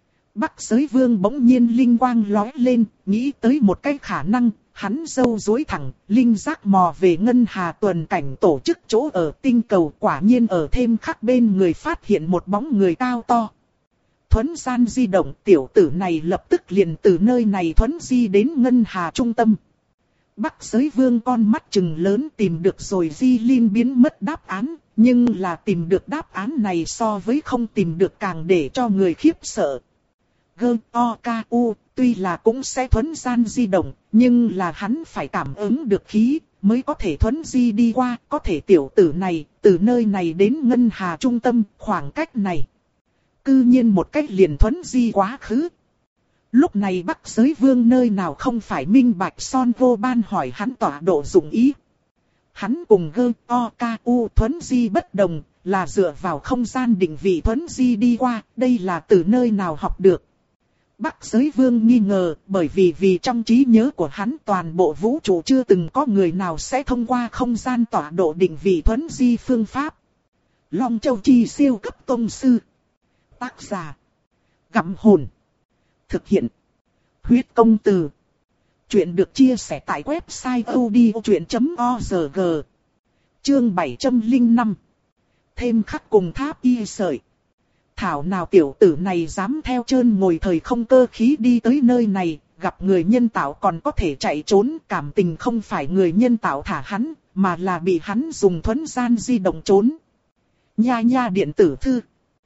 Bắc Giới Vương bỗng nhiên linh quang lóe lên, nghĩ tới một cái khả năng, hắn râu duỗi thẳng, linh giác mò về Ngân Hà tuần cảnh tổ chức chỗ ở tinh cầu, quả nhiên ở thêm khắc bên người phát hiện một bóng người cao to. Thuấn gian di động, tiểu tử này lập tức liền từ nơi này thuấn di đến Ngân Hà trung tâm. Bắc Giới Vương con mắt trừng lớn tìm được rồi Di Linh biến mất đáp án, nhưng là tìm được đáp án này so với không tìm được càng để cho người khiếp sợ. Gơ, O, K, U, tuy là cũng sẽ thuấn gian di động, nhưng là hắn phải cảm ứng được khí, mới có thể thuấn di đi qua, có thể tiểu tử này, từ nơi này đến Ngân Hà trung tâm, khoảng cách này. Cư nhiên một cách liền thuấn di quá khứ. Lúc này Bắc Giới Vương nơi nào không phải minh bạch Son Vô Ban hỏi hắn tọa độ dụng ý. Hắn cùng Gơ, O, K, U thuấn di bất đồng, là dựa vào không gian định vị thuấn di đi qua, đây là từ nơi nào học được. Bắc Giới Vương nghi ngờ, bởi vì vì trong trí nhớ của hắn toàn bộ vũ trụ chưa từng có người nào sẽ thông qua không gian tọa độ định vị thuấn di phương pháp. Long Châu Chi siêu cấp tông sư. Tác giả. Gặm hồn. Thực hiện. Huyết công từ. Chuyện được chia sẻ tại website odchuyện chấm org. Chương bảy trăm lẻ năm. Thêm khắc cùng tháp y sợi. Thảo nào tiểu tử này dám theo trơn ngồi thời không cơ khí đi tới nơi này, gặp người nhân tạo còn có thể chạy trốn, cảm tình không phải người nhân tạo thả hắn, mà là bị hắn dùng thuấn gian di động trốn. Nha nha điện tử thư.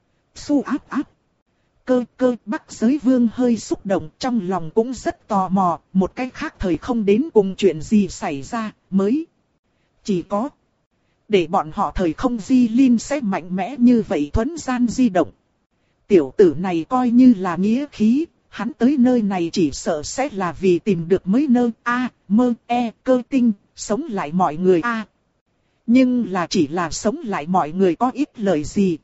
Su áp áp. Cơ cơ Bắc Giới Vương hơi xúc động, trong lòng cũng rất tò mò, một cách khác thời không đến cùng chuyện gì xảy ra, mới. Chỉ có. Để bọn họ thời không di linh sẽ mạnh mẽ như vậy thuấn gian di động. Tiểu tử này coi như là nghĩa khí, hắn tới nơi này chỉ sợ sẽ là vì tìm được mấy nơi A, mơ, E, cơ tinh, sống lại mọi người A. Nhưng là chỉ là sống lại mọi người có ít lời gì.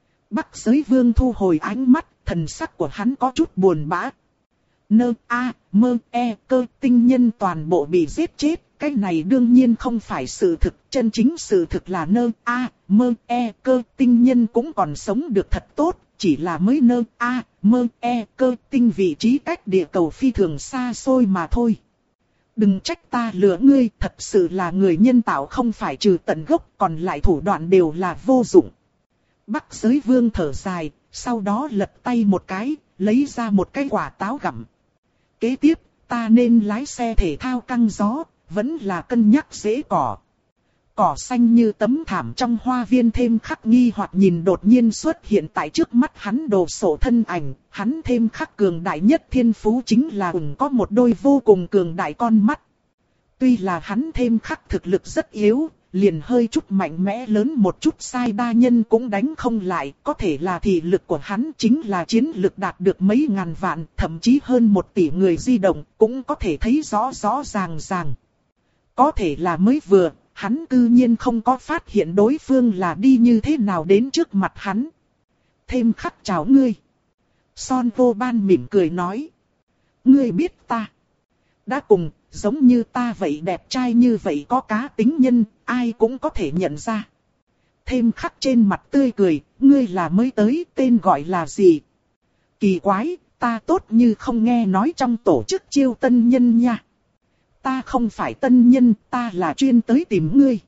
Bắc Giới Vương thu hồi ánh mắt, thần sắc của hắn có chút buồn bã. Nơ, A, mơ, E, cơ tinh nhân toàn bộ bị giết chết. Cái này đương nhiên không phải sự thực, chân chính sự thực là nơ, A, mơ, E, cơ tinh nhân cũng còn sống được thật tốt. Chỉ là mới nơ, A, mơ, E, cơ tinh vị trí cách địa cầu phi thường xa xôi mà thôi. Đừng trách ta lừa ngươi, thật sự là người nhân tạo không phải trừ tận gốc, còn lại thủ đoạn đều là vô dụng. Bắc Giới Vương thở dài, sau đó lật tay một cái, lấy ra một cái quả táo gặm. Kế tiếp, ta nên lái xe thể thao căng gió, vẫn là cân nhắc rễ cỏ. Cỏ xanh như tấm thảm trong hoa viên thêm khắc nghi hoặc nhìn đột nhiên xuất hiện tại trước mắt hắn đồ sộ thân ảnh, hắn thêm khắc cường đại nhất thiên phú chính là ủng có một đôi vô cùng cường đại con mắt. Tuy là hắn thêm khắc thực lực rất yếu, liền hơi chút mạnh mẽ lớn một chút sai đa nhân cũng đánh không lại, có thể là thị lực của hắn chính là chiến lực đạt được mấy ngàn vạn, thậm chí hơn một tỷ người di động, cũng có thể thấy rõ rõ ràng ràng. Có thể là mới vừa, hắn cư nhiên không có phát hiện đối phương là đi như thế nào đến trước mặt hắn. Thêm khắc chào ngươi. Son vô ban mỉm cười nói. Ngươi biết ta. Đã cùng, giống như ta vậy đẹp trai như vậy có cá tính nhân, ai cũng có thể nhận ra. Thêm khắc trên mặt tươi cười, ngươi là mới tới, tên gọi là gì? Kỳ quái, ta tốt như không nghe nói trong tổ chức chiêu tân nhân nha. Ta không phải tân nhân, ta là chuyên tới tìm ngươi.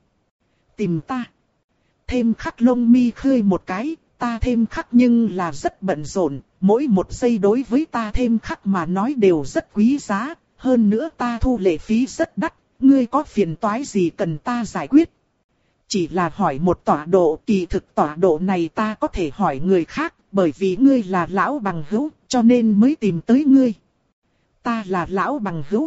Tìm ta. Thêm khắc lông mi khơi một cái, ta thêm khắc nhưng là rất bận rộn, mỗi một giây đối với ta thêm khắc mà nói đều rất quý giá, hơn nữa ta thu lệ phí rất đắt, ngươi có phiền toái gì cần ta giải quyết. Chỉ là hỏi một tọa độ, kỳ thực tọa độ này ta có thể hỏi người khác, bởi vì ngươi là lão bằng hữu, cho nên mới tìm tới ngươi. Ta là lão bằng hữu.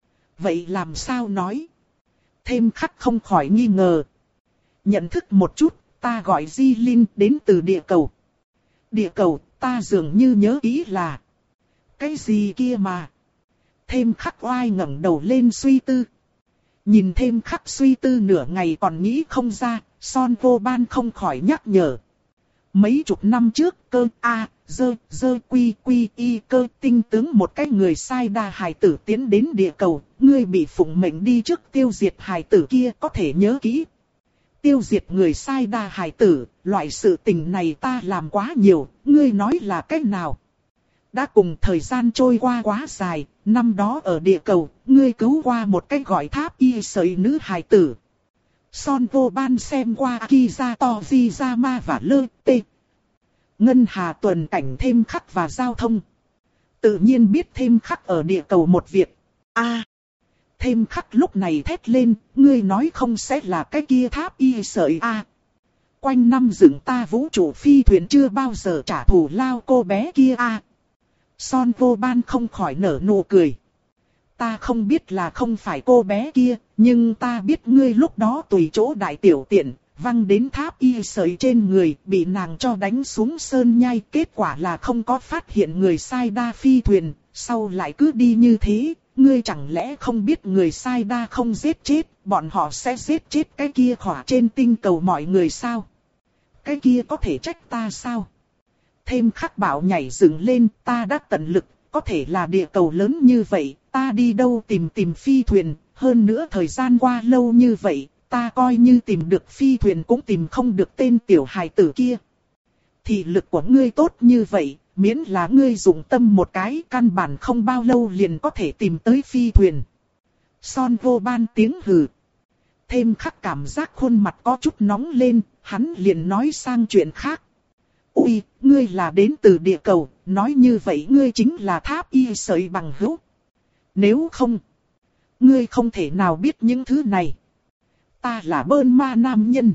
Vậy làm sao nói? Thêm khắc không khỏi nghi ngờ. Nhận thức một chút, ta gọi Di Linh đến từ địa cầu. Địa cầu, ta dường như nhớ kỹ là. Cái gì kia mà? Thêm khắc oai ngẩng đầu lên suy tư. Nhìn thêm khắc suy tư nửa ngày còn nghĩ không ra, Son vô ban không khỏi nhắc nhở. Mấy chục năm trước cơ A, dơ, dơ quy quy y cơ tinh tướng một cái người sai đa hài tử tiến đến địa cầu, ngươi bị phụng mệnh đi trước tiêu diệt hài tử kia có thể nhớ kỹ. Tiêu diệt người sai đa hài tử, loại sự tình này ta làm quá nhiều, ngươi nói là cách nào? Đã cùng thời gian trôi qua quá dài, năm đó ở địa cầu, ngươi cứu qua một cái gọi tháp y sợi nữ hài tử. Son vô ban xem qua Akiza Tojiyama và Lơ Tê. Ngân Hà tuần cảnh thêm khắc và giao thông. Tự nhiên biết thêm khắc ở địa cầu một việc. A, à, thêm khắc lúc này thét lên, ngươi nói không sẽ là cái kia tháp y sợi A. À. Quanh năm dựng ta vũ trụ phi thuyền chưa bao giờ trả thù lao cô bé kia A. À. Son vô ban không khỏi nở nụ cười. Ta không biết là không phải cô bé kia, nhưng ta biết ngươi lúc đó tùy chỗ đại tiểu tiện, văng đến tháp y sợi trên người, bị nàng cho đánh xuống sơn nhai. Kết quả là không có phát hiện người sai đa phi thuyền, sau lại cứ đi như thế. Ngươi chẳng lẽ không biết người sai đa không giết chết, bọn họ sẽ giết chết cái kia khỏa trên tinh cầu mọi người sao? Cái kia có thể trách ta sao? Thêm khắc bảo nhảy dựng lên, ta đã tận lực, có thể là địa cầu lớn như vậy, ta đi đâu tìm tìm phi thuyền, hơn nữa thời gian qua lâu như vậy, ta coi như tìm được phi thuyền cũng tìm không được tên tiểu hài tử kia. Thị lực của ngươi tốt như vậy, miễn là ngươi dùng tâm một cái, căn bản không bao lâu liền có thể tìm tới phi thuyền. Son vô ban tiếng hừ. Thêm khắc cảm giác khuôn mặt có chút nóng lên, hắn liền nói sang chuyện khác. Ui, ngươi là đến từ địa cầu, nói như vậy ngươi chính là tháp y sợi bằng hữu. Nếu không, ngươi không thể nào biết những thứ này. Ta là Bơn Ma nam nhân.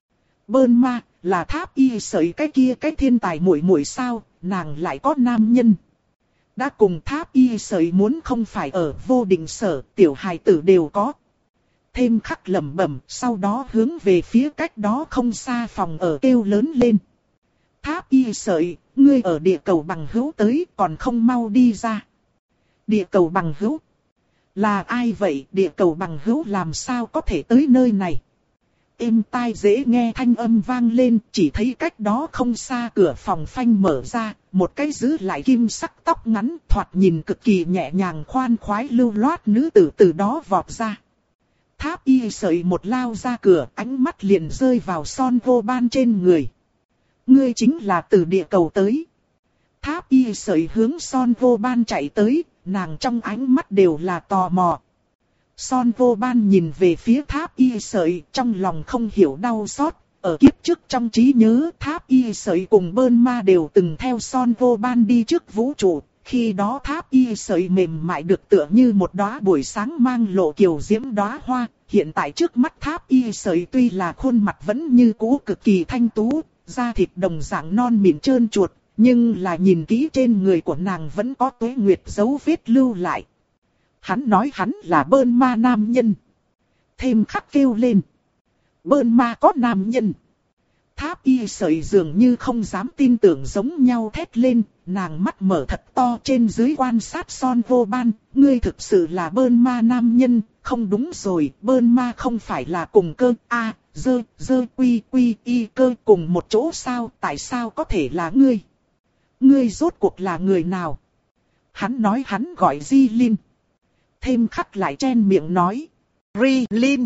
Bơn Ma là tháp y sợi cái kia cái thiên tài muội muội sao, nàng lại có nam nhân. Đã cùng tháp y sợi muốn không phải ở vô định sở, tiểu hài tử đều có. Thêm khắc lẩm bẩm, sau đó hướng về phía cách đó không xa phòng ở kêu lớn lên. Tháp Y Sợi, ngươi ở địa cầu bằng hữu tới, còn không mau đi ra. Địa cầu bằng hữu? Là ai vậy? Địa cầu bằng hữu làm sao có thể tới nơi này? Êm tai dễ nghe thanh âm vang lên, chỉ thấy cách đó không xa cửa phòng phanh mở ra, một cái giữ lại kim sắc tóc ngắn, thoạt nhìn cực kỳ nhẹ nhàng khoan khoái lưu loát nữ tử từ đó vọt ra. Tháp Y Sợi một lao ra cửa, ánh mắt liền rơi vào Son Vô Ban trên người. Ngươi chính là từ địa cầu tới. Tháp Y Sợi hướng Son Vô Ban chạy tới, nàng trong ánh mắt đều là tò mò. Son Vô Ban nhìn về phía Tháp Y Sợi, trong lòng không hiểu đau xót. Ở kiếp trước trong trí nhớ, Tháp Y Sợi cùng Bơn Ma đều từng theo Son Vô Ban đi trước vũ trụ. Khi đó Tháp Y Sợi mềm mại được tựa như một đóa buổi sáng mang lộ kiều diễm đóa hoa. Hiện tại trước mắt Tháp Y Sợi tuy là khuôn mặt vẫn như cũ cực kỳ thanh tú, da thịt đồng dạng non mịn trơn chuột, nhưng là nhìn kỹ trên người của nàng vẫn có tuế nguyệt dấu vết lưu lại. Hắn nói hắn là Bơn Ma nam nhân. Thêm khắc kêu lên. Bơn Ma có nam nhân. Tháp Y Sợi dường như không dám tin tưởng giống nhau thét lên, nàng mắt mở thật to trên dưới quan sát Son Vô Ban. Ngươi thực sự là Bơn Ma nam nhân, không đúng rồi, Bơn Ma không phải là cùng cơ A, dơ, dơ quy quy y cơ cùng một chỗ sao, tại sao có thể là ngươi? Ngươi rốt cuộc là người nào? Hắn nói hắn gọi Di Linh. Thêm khắc lại chen miệng nói. Ri Linh.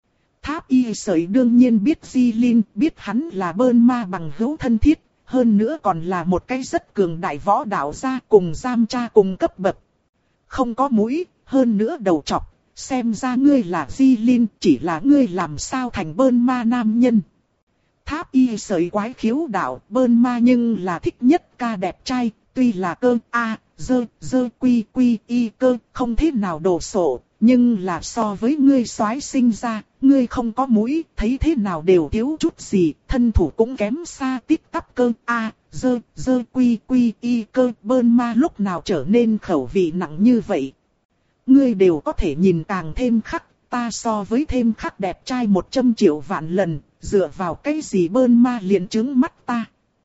Tháp Y Sợi đương nhiên biết Di Linh, biết hắn là Bơn Ma bằng hữu thân thiết, hơn nữa còn là một cái rất cường đại võ đạo gia cùng giam cha cùng cấp bậc. Không có mũi, hơn nữa đầu trọc, xem ra ngươi là Di Linh, chỉ là ngươi làm sao thành Bơn Ma nam nhân. Tháp Y Sợi quái khiếu đạo, Bơn Ma nhưng là thích nhất ca đẹp trai, tuy là cơ A, dơ, dơ quy quy y cơ, không thế nào đồ sộ, nhưng là so với ngươi soái sinh ra, ngươi không có mũi, thấy thế nào đều thiếu chút gì, thân thủ cũng kém xa tít tắp cơ A, dơ, dơ quy quy y cơ, Bơn Ma lúc nào trở nên khẩu vị nặng như vậy. Ngươi đều có thể nhìn càng thêm khắc, ta so với thêm khắc đẹp trai một trăm triệu vạn lần, dựa vào cái gì Bơn Ma liền trướng mắt ta.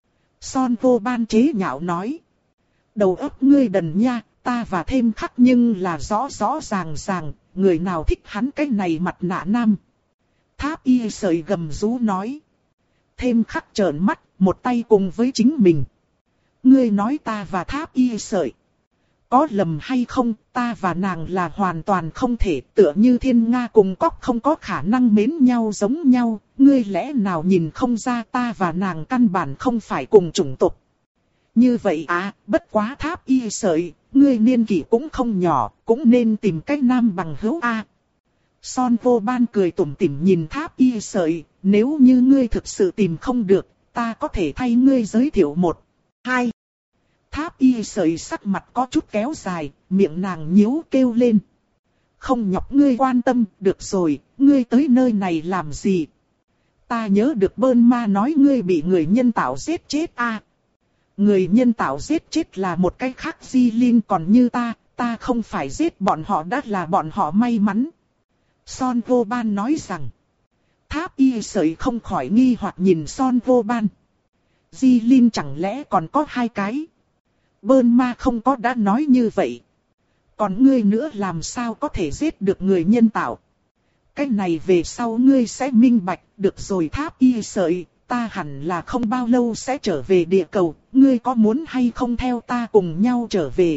Son Vô Ban chế nhạo nói. Đầu óc ngươi đần nha, ta và thêm khắc nhưng là rõ rõ ràng ràng, người nào thích hắn cái này mặt nạ nam. Tháp Y Sợi gầm rú nói. Thêm khắc trợn mắt, một tay cùng với chính mình. Ngươi nói ta và Tháp Y Sợi. Có lầm hay không, ta và nàng là hoàn toàn không thể, tựa như thiên nga cùng cóc không có khả năng mến nhau giống nhau, ngươi lẽ nào nhìn không ra ta và nàng căn bản không phải cùng chủng tộc. Như vậy à, bất quá Tháp Y Sợi, ngươi niên kỷ cũng không nhỏ, cũng nên tìm cách nam bằng hữu a. Son Vô Ban cười tủm tỉm nhìn Tháp Y Sợi, nếu như ngươi thực sự tìm không được, ta có thể thay ngươi giới thiệu một, hai. Tháp Y Sợi sắc mặt có chút kéo dài, miệng nàng nhíu kêu lên. Không nhọc ngươi quan tâm, được rồi, ngươi tới nơi này làm gì? Ta nhớ được Bơn Ma nói ngươi bị người nhân tạo giết chết a. À, người nhân tạo giết chết là một cái khác Di Linh, còn như ta, ta không phải giết bọn họ đã là bọn họ may mắn. Son Vô Ban nói rằng. Tháp Y Sợi không khỏi nghi hoặc nhìn Son Vô Ban. Di Linh chẳng lẽ còn có hai cái? Bơn Ma không có đã nói như vậy. Còn ngươi nữa làm sao có thể giết được người nhân tạo? Cái này về sau ngươi sẽ minh bạch, được rồi Tháp Y Sợi, ta hẳn là không bao lâu sẽ trở về địa cầu, ngươi có muốn hay không theo ta cùng nhau trở về?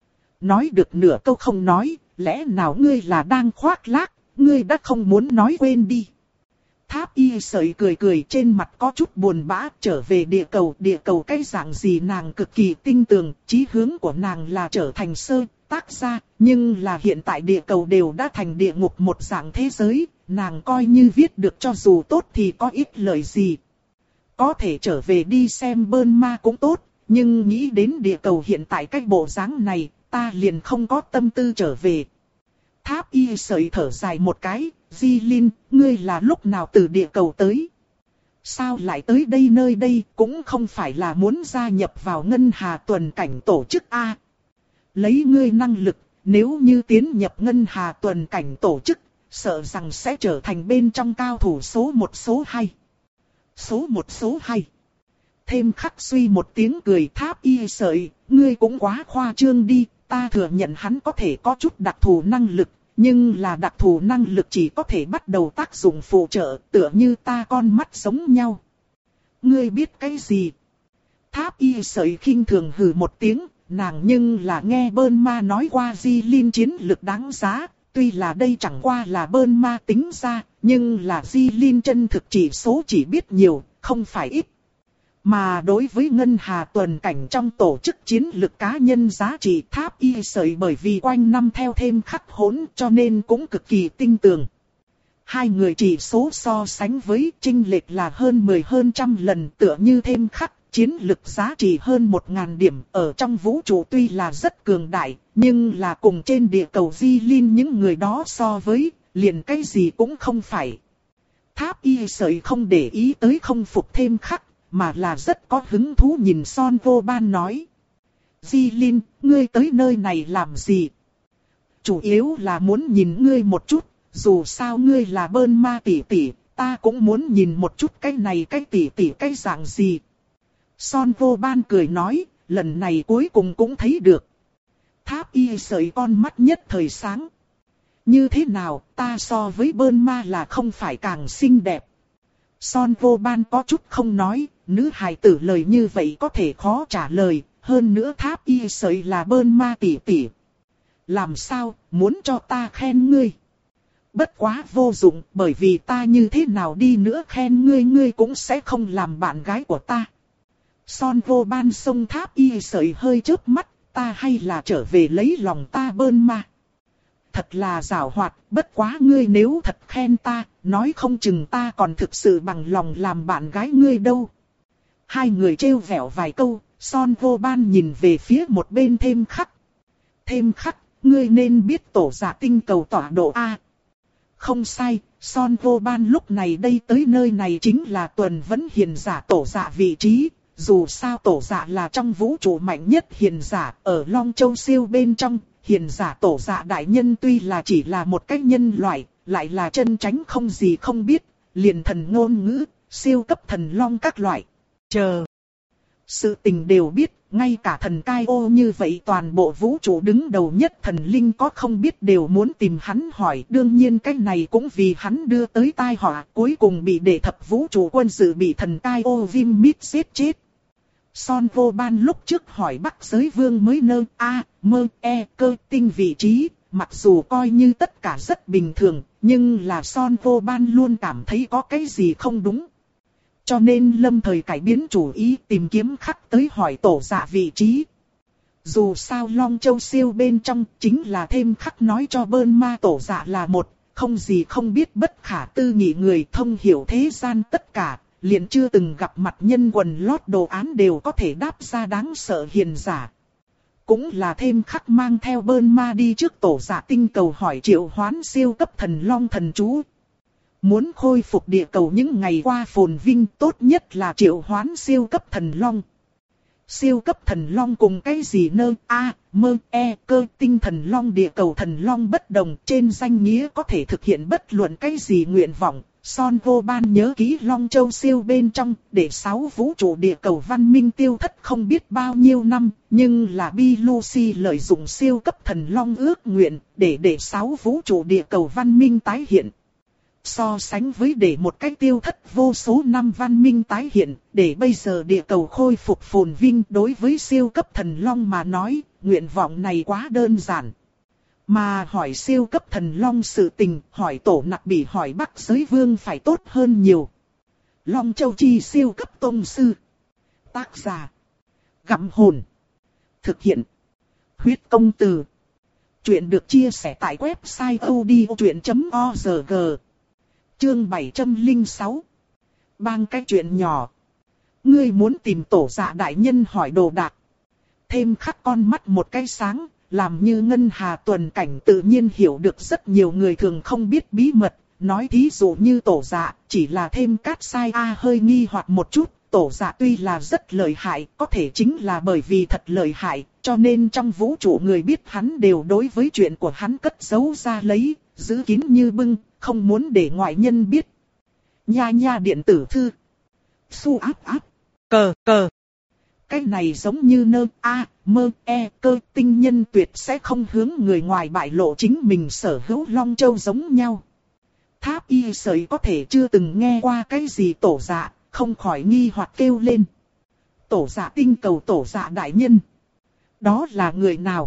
Nói được nửa câu không nói, lẽ nào ngươi là đang khoác lác, ngươi đã không muốn nói quên đi. Tháp Y Sợi cười cười, trên mặt có chút buồn bã, trở về địa cầu, địa cầu cái dạng gì nàng cực kỳ tinh tường, chí hướng của nàng là trở thành sơ tác gia, nhưng là hiện tại địa cầu đều đã thành địa ngục một dạng thế giới, nàng coi như viết được cho dù tốt thì có ích lợi gì. Có thể trở về đi xem Bơn Ma cũng tốt, nhưng nghĩ đến địa cầu hiện tại cái bộ dáng này, ta liền không có tâm tư trở về. Tháp Y Sợi thở dài một cái, Di Linh, ngươi là lúc nào từ địa cầu tới? Sao lại tới đây nơi đây, cũng không phải là muốn gia nhập vào Ngân Hà Tuần Cảnh tổ chức A. À, lấy ngươi năng lực, nếu như tiến nhập Ngân Hà Tuần Cảnh tổ chức, sợ rằng sẽ trở thành bên trong cao thủ số một số hai. Số một số hai. Thêm khắc suy một tiếng cười, Tháp Y sợi, ngươi cũng quá khoa trương đi, ta thừa nhận hắn có thể có chút đặc thù năng lực, nhưng là đặc thù năng lực chỉ có thể bắt đầu tác dụng phụ trợ, tựa như ta con mắt giống nhau. Ngươi biết cái gì? Tháp Y sợi khinh thường hừ một tiếng, nàng nhưng là nghe Bơn Ma nói qua Di Linh chiến lực đáng giá, tuy là đây chẳng qua là Bơn Ma tính ra, nhưng là Di Linh chân thực chỉ số chỉ biết nhiều, không phải ít. Mà đối với Ngân Hà tuần cảnh trong tổ chức chiến lực cá nhân giá trị, Tháp Y sợi bởi vì quanh năm theo thêm khắc hỗn cho nên cũng cực kỳ tinh tường. Hai người chỉ số so sánh với chênh lệch là hơn mười hơn trăm lần, tựa như thêm khắc, chiến lực giá trị hơn một ngàn điểm ở trong vũ trụ tuy là rất cường đại, nhưng là cùng trên địa cầu Di Linh những người đó so với, liền cái gì cũng không phải. Tháp Y sợi không để ý tới không phục thêm khắc, mà là rất có hứng thú nhìn Son Vô Ban nói. Di Linh, ngươi tới nơi này làm gì? Chủ yếu là muốn nhìn ngươi một chút, dù sao ngươi là Bơn Ma tỷ tỷ, ta cũng muốn nhìn một chút cái này cái tỷ tỷ cái dạng gì. Son Vô Ban cười nói, lần này cuối cùng cũng thấy được. Tháp Y sợi con mắt nhất thời sáng. Như thế nào, ta so với Bơn Ma là không phải càng xinh đẹp. Son Vô Ban có chút không nói, nữ hài tử lời như vậy có thể khó trả lời, hơn nữa Tháp Y sợi là Bơn Ma tỷ tỷ. Làm sao, muốn cho ta khen ngươi? Bất quá vô dụng, bởi vì ta như thế nào đi nữa khen ngươi ngươi cũng sẽ không làm bạn gái của ta. Son Vô Ban xông Tháp Y sợi hơi chớp mắt, ta hay là trở về lấy lòng ta Bơn Ma. Thật là giảo hoạt, bất quá ngươi nếu thật khen ta, nói không chừng ta còn thực sự bằng lòng làm bạn gái ngươi đâu. Hai người trêu vẻo vài câu, Son Vô Ban nhìn về phía một bên thêm khắc. Thêm khắc, ngươi nên biết tổ dạ tinh cầu tọa độ A. Không sai, Son Vô Ban lúc này đây tới nơi này chính là tuần vẫn hiền giả tổ dạ vị trí. Dù sao tổ dạ là trong vũ trụ mạnh nhất hiền giả, ở Long Châu siêu bên trong, hiền giả tổ dạ đại nhân tuy là chỉ là một cách nhân loại, lại là chân tránh không gì không biết, liền thần ngôn ngữ, siêu cấp thần long các loại. Chờ. Sự tình đều biết, ngay cả thần cai ô như vậy toàn bộ vũ trụ đứng đầu nhất thần linh có không biết đều muốn tìm hắn hỏi. Đương nhiên cái này cũng vì hắn đưa tới tai họa, cuối cùng bị đệ thập vũ trụ quân sự bị thần cai ô Vim Mít giết chết. Son Vô Ban lúc trước hỏi Bắc Giới Vương mới nơ A, mơ, e, cơ tinh vị trí, mặc dù coi như tất cả rất bình thường, nhưng là Son Vô Ban luôn cảm thấy có cái gì không đúng. Cho nên lâm thời cải biến chủ ý tìm kiếm khắc tới hỏi tổ dạ vị trí. Dù sao Long Châu siêu bên trong chính là thêm khắc nói cho Bơn Ma tổ dạ là một, không gì không biết bất khả tư nghị người thông hiểu thế gian tất cả. Liền chưa từng gặp mặt nhân quần lót đồ án đều có thể đáp ra đáng sợ hiền giả. Cũng là thêm khắc mang theo Bơn Ma đi trước tổ dạ tinh cầu hỏi triệu hoán siêu cấp thần long thần chú. Muốn khôi phục địa cầu những ngày qua phồn vinh tốt nhất là triệu hoán siêu cấp thần long. Siêu cấp thần long cùng cái gì nơ A, mơ, e, cơ tinh thần long địa cầu thần long bất đồng trên danh nghĩa có thể thực hiện bất luận cái gì nguyện vọng. Son Vô Ban nhớ kỹ Long Châu siêu bên trong, để sáu vũ trụ địa cầu văn minh tiêu thất không biết bao nhiêu năm, nhưng là Bi Lucy lợi dụng siêu cấp thần long ước nguyện, để để sáu vũ trụ địa cầu văn minh tái hiện. So sánh với để một cách tiêu thất vô số năm văn minh tái hiện, để bây giờ địa cầu khôi phục phồn vinh đối với siêu cấp thần long mà nói, nguyện vọng này quá đơn giản. Mà hỏi siêu cấp thần long sự tình, hỏi tổ nặc bị hỏi Bắc Giới Vương phải tốt hơn nhiều. Long Châu chi siêu cấp tông sư. Tác giả. Gặm hồn. Thực hiện. Huyết công từ. Chuyện được chia sẻ tại website odchuyện chấm org. Chương bảy trăm lẻ sáu. Bang cái chuyện nhỏ. Ngươi muốn tìm tổ dạ đại nhân hỏi đồ đạc. Thêm khắc con mắt một cái sáng. Làm như Ngân Hà tuần cảnh tự nhiên hiểu được rất nhiều người thường không biết bí mật, nói thí dụ như tổ dạ, chỉ là thêm cát sai A hơi nghi hoặc một chút, tổ dạ tuy là rất lợi hại, có thể chính là bởi vì thật lợi hại, cho nên trong vũ trụ người biết hắn đều đối với chuyện của hắn cất giấu ra lấy, giữ kín như bưng, không muốn để ngoại nhân biết. Nha nha điện tử thư. Su áp áp. Cờ cờ. Cái này giống như nơ a, mơ e cơ tinh nhân tuyệt sẽ không hướng người ngoài bại lộ chính mình sở hữu Long Châu giống nhau. Tháp Y Sởi có thể chưa từng nghe qua cái gì tổ dạ, không khỏi nghi hoặc kêu lên. Tổ dạ tinh cầu tổ dạ đại nhân. Đó là người nào?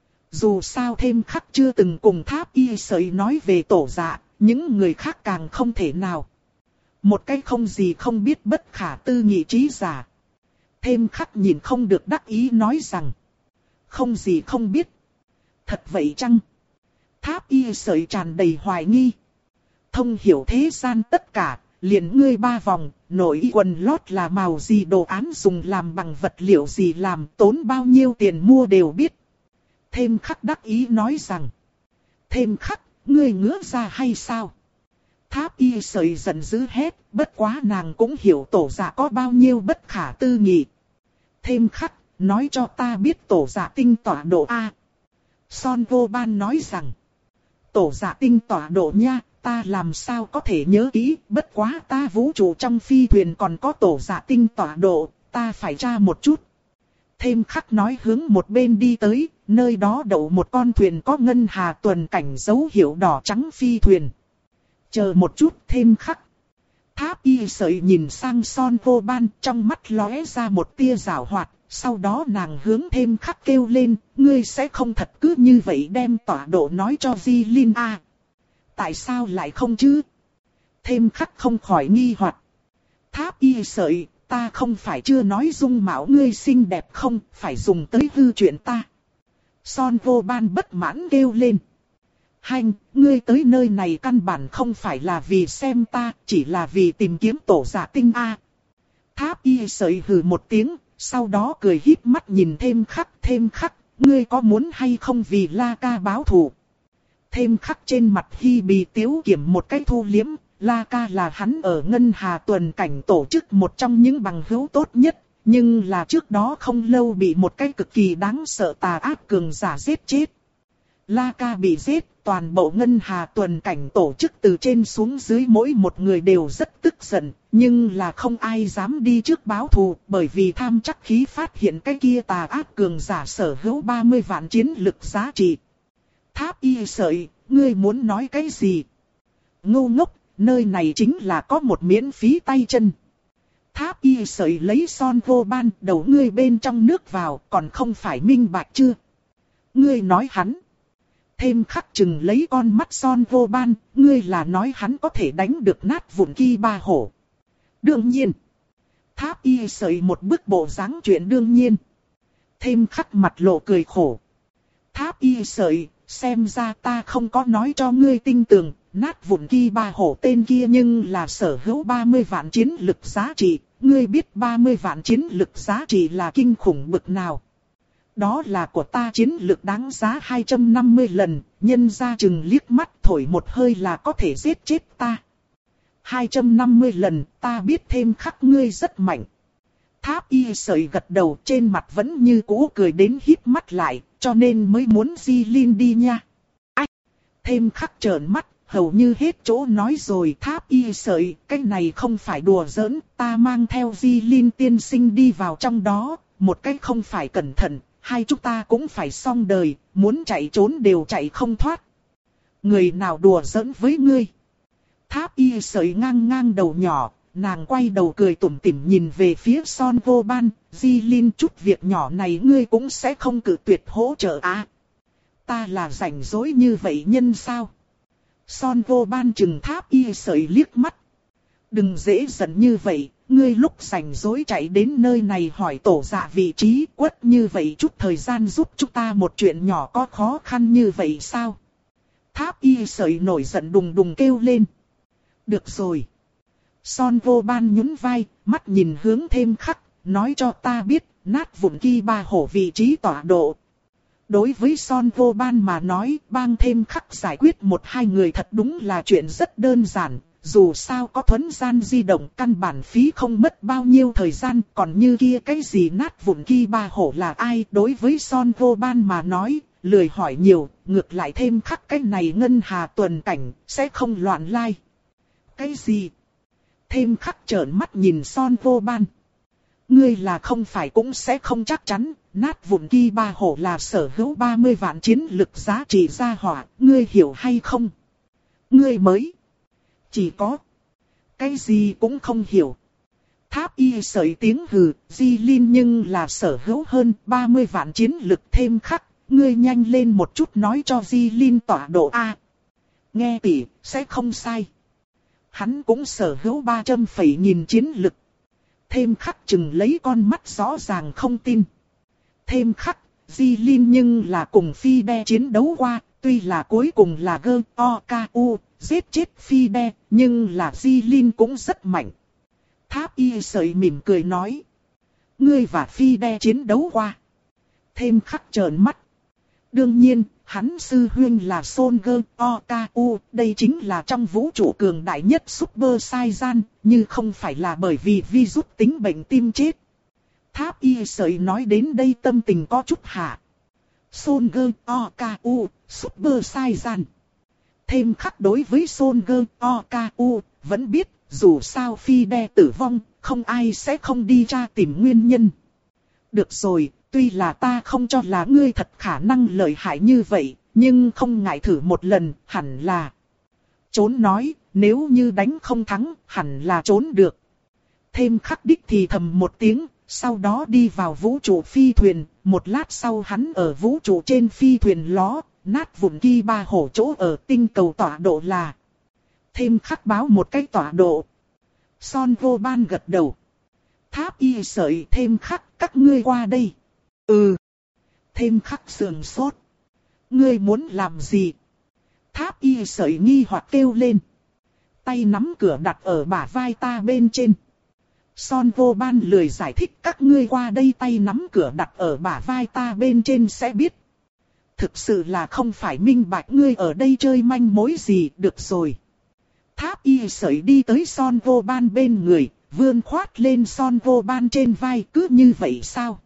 Dù sao thêm khắc chưa từng cùng Tháp Y Sởi nói về tổ dạ, những người khác càng không thể nào. Một cái không gì không biết bất khả tư nghị trí giả. Thêm khắc nhìn không được đắc ý nói rằng. Không gì không biết. Thật vậy chăng? Tháp Y Sởi tràn đầy hoài nghi. Thông hiểu thế gian tất cả, liền ngươi ba vòng, nội y quần lót là màu gì, đồ án dùng làm bằng vật liệu gì, làm tốn bao nhiêu tiền mua đều biết. Thêm khắc đắc ý nói rằng. Thêm khắc, ngươi ngứa ra hay sao? Tháp Y Sởi giận dữ hét, bất quá nàng cũng hiểu tổ dạ có bao nhiêu bất khả tư nghị. Thêm khắc, nói cho ta biết tổ dạ tinh tọa độ A. Son vô ban nói rằng. Tổ dạ tinh tọa độ nha, ta làm sao có thể nhớ kỹ, bất quá ta vũ trụ trong phi thuyền còn có tổ dạ tinh tọa độ, ta phải tra một chút. Thêm khắc nói hướng một bên đi tới, nơi đó đậu một con thuyền có ngân hà tuần cảnh dấu hiệu đỏ trắng phi thuyền. Chờ một chút, thêm khắc. Tháp Y Sởi nhìn sang Son vô ban, trong mắt lóe ra một tia giảo hoạt, sau đó nàng hướng thêm khắc kêu lên, ngươi sẽ không thật cứ như vậy đem tọa độ nói cho Di Linh A. Tại sao lại không chứ? Thêm khắc không khỏi nghi hoặc. Tháp Y Sởi, ta không phải chưa nói dung mạo ngươi xinh đẹp không, phải dùng tới hư chuyện ta. Son vô ban bất mãn kêu lên. Hành, ngươi tới nơi này căn bản không phải là vì xem ta, chỉ là vì tìm kiếm tổ dạ tinh A. Tháp Y Sởi hừ một tiếng, sau đó cười híp mắt nhìn thêm khắc, thêm khắc, ngươi có muốn hay không vì La Ca báo thù? Thêm khắc trên mặt Hi Bì tiếu kiểm một cái thu liếm, La Ca là hắn ở Ngân Hà tuần cảnh tổ chức một trong những bằng hữu tốt nhất, nhưng là trước đó không lâu bị một cái cực kỳ đáng sợ tà ác cường giả giết chết. La Ca bị giết, toàn bộ Ngân Hà tuần cảnh tổ chức từ trên xuống dưới mỗi một người đều rất tức giận, nhưng là không ai dám đi trước báo thù, bởi vì tham chắc khí phát hiện cái kia tà ác cường giả sở hữu ba mươi vạn chiến lực giá trị. Tháp Y Sởi, ngươi muốn nói cái gì? Ngu ngốc, nơi này chính là có một miễn phí tay chân. Tháp Y Sởi lấy Son vô ban, đầu ngươi bên trong nước vào, còn không phải minh bạch chưa? Ngươi nói hắn. Thêm khắc chừng lấy con mắt Son vô ban, ngươi là nói hắn có thể đánh được nát vụn Ki Ba Hổ. Đương nhiên. Tháp Y Sởi một bức bộ dáng chuyện đương nhiên. Thêm khắc mặt lộ cười khổ. Tháp Y Sởi, xem ra ta không có nói cho ngươi tin tưởng, nát vụn Ki Ba Hổ tên kia nhưng là sở hữu ba mươi vạn chiến lực giá trị, ngươi biết ba mươi vạn chiến lực giá trị là kinh khủng bực nào. Đó là của ta chiến lực đáng giá hai trăm năm mươi lần, nhân ra chừng liếc mắt thổi một hơi là có thể giết chết ta. hai trăm năm mươi lần, ta biết thêm khắc ngươi rất mạnh. Tháp Y Sởi gật đầu, trên mặt vẫn như cũ cười đến híp mắt lại, cho nên mới muốn Di Linh đi nha. Ách! Thêm khắc trợn mắt, hầu như hết chỗ nói rồi. Tháp Y Sởi, cái này không phải đùa giỡn, ta mang theo Di Linh tiên sinh đi vào trong đó, một cái không phải cẩn thận, hai chúng ta cũng phải xong đời, muốn chạy trốn đều chạy không thoát. Người nào đùa giỡn với ngươi? Tháp Y Sởi ngang ngang đầu nhỏ. Nàng quay đầu cười tủm tỉm nhìn về phía Son vô ban, Di Linh chút việc nhỏ này ngươi cũng sẽ không cự tuyệt hỗ trợ à. Ta là rảnh rỗi như vậy nhân sao? Son vô ban chừng Tháp Y Sởi liếc mắt. Đừng dễ giận như vậy, ngươi lúc rảnh rỗi chạy đến nơi này hỏi tổ dạ vị trí, quất như vậy chút thời gian giúp chúng ta một chuyện nhỏ có khó khăn như vậy sao? Tháp Y Sởi nổi giận đùng đùng kêu lên. Được rồi. Son vô ban nhún vai, mắt nhìn hướng thêm khắc, nói cho ta biết, nát vụn Ki Ba Hổ vị trí tọa độ. Đối với Son vô ban mà nói, bang thêm khắc giải quyết một hai người thật đúng là chuyện rất đơn giản. Dù sao có thuấn gian di động căn bản phí không mất bao nhiêu thời gian, còn như kia cái gì nát vụn Ki Ba Hổ là ai, đối với Son vô ban mà nói, lười hỏi nhiều, ngược lại thêm khắc cái này ngân hà tuần cảnh, sẽ không loạn lai. Cái gì? Thêm khắc trợn mắt nhìn Son Vô Ban. Ngươi là không phải cũng sẽ không chắc chắn, nát vụn Ki Ba Hổ là sở hữu ba mươi vạn chiến lực giá trị gia hỏa, ngươi hiểu hay không? Ngươi mới chỉ có cái gì cũng không hiểu. Tháp Y sợi tiếng hừ, Di Linh nhưng là sở hữu hơn ba mươi vạn chiến lực thêm khắc, ngươi nhanh lên một chút nói cho Di Linh tọa độ A. Nghe tỉ, sẽ không sai. Hắn cũng sở hữu ba trăm phẩy nghìn chiến lực. Thêm khắc chừng lấy con mắt rõ ràng không tin. Thêm khắc, Di Linh nhưng là cùng Phi Đe chiến đấu qua, tuy là cuối cùng là gơ o ca u, giết chết Phi Đe, nhưng là Di Linh cũng rất mạnh. Tháp Y sợi mỉm cười nói. Ngươi và Phi Đe chiến đấu qua. Thêm khắc trợn mắt. Đương nhiên, hắn sư huynh là Son Gơ O K U, đây chính là trong vũ trụ cường đại nhất Super Saiyan, như không phải là bởi vì virus tính bệnh tim chết. Tháp Y sợi nói đến đây tâm tình có chút hạ. Son Gơ O K U, Super Saiyan. Thêm khắc đối với Son Gơ O K U, vẫn biết, dù sao Phi Đe tử vong, không ai sẽ không đi tra tìm nguyên nhân. Được rồi, tuy là ta không cho là ngươi thật khả năng lợi hại như vậy, nhưng không ngại thử một lần, hẳn là. Trốn nói, nếu như đánh không thắng, hẳn là trốn được. Thêm khắc đích thì thầm một tiếng, sau đó đi vào vũ trụ phi thuyền, một lát sau hắn ở vũ trụ trên phi thuyền ló, nát vụn Ki Ba Hổ chỗ ở tinh cầu tọa độ là. Thêm khắc báo một cái tọa độ. Son Vô Ban gật đầu. Tháp Y sợi thêm khắc, các ngươi qua đây. Ừ. Thêm khắc sườn sốt. Ngươi muốn làm gì? Tháp Y sợi nghi hoặc kêu lên. Tay nắm cửa đặt ở bả vai ta bên trên. Son Vô Ban lười giải thích, các ngươi qua đây tay nắm cửa đặt ở bả vai ta bên trên sẽ biết. Thực sự là không phải minh bạch ngươi ở đây chơi manh mối gì, được rồi. Tháp Y sợi đi tới Son Vô Ban bên người, vươn khoát lên Son Vô Ban trên vai, cứ như vậy sao?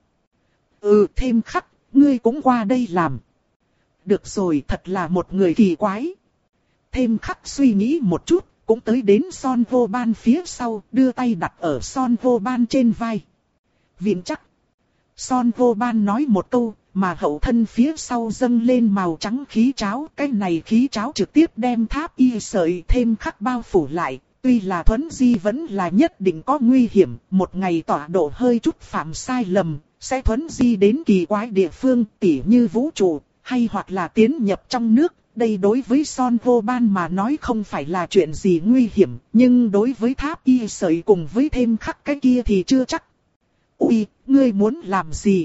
Ừ, thêm khắc, ngươi cũng qua đây làm. Được rồi, thật là một người kỳ quái. Thêm khắc suy nghĩ một chút, cũng tới đến Son Vô Ban phía sau, đưa tay đặt ở Son Vô Ban trên vai. Viện chắc. Son Vô Ban nói một câu, mà hậu thân phía sau dâng lên màu trắng khí cháo. Cái này khí cháo trực tiếp đem Tháp Y sợi thêm khắc bao phủ lại. Tuy là thuấn di vẫn là nhất định có nguy hiểm, một ngày tọa độ hơi chút phạm sai lầm, sẽ thuấn di đến kỳ quái địa phương, tỉ như vũ trụ, hay hoặc là tiến nhập trong nước. Đây đối với Son Vô Ban mà nói không phải là chuyện gì nguy hiểm, nhưng đối với Tháp Y sợi cùng với thêm khắc cái kia thì chưa chắc. Ui, ngươi muốn làm gì?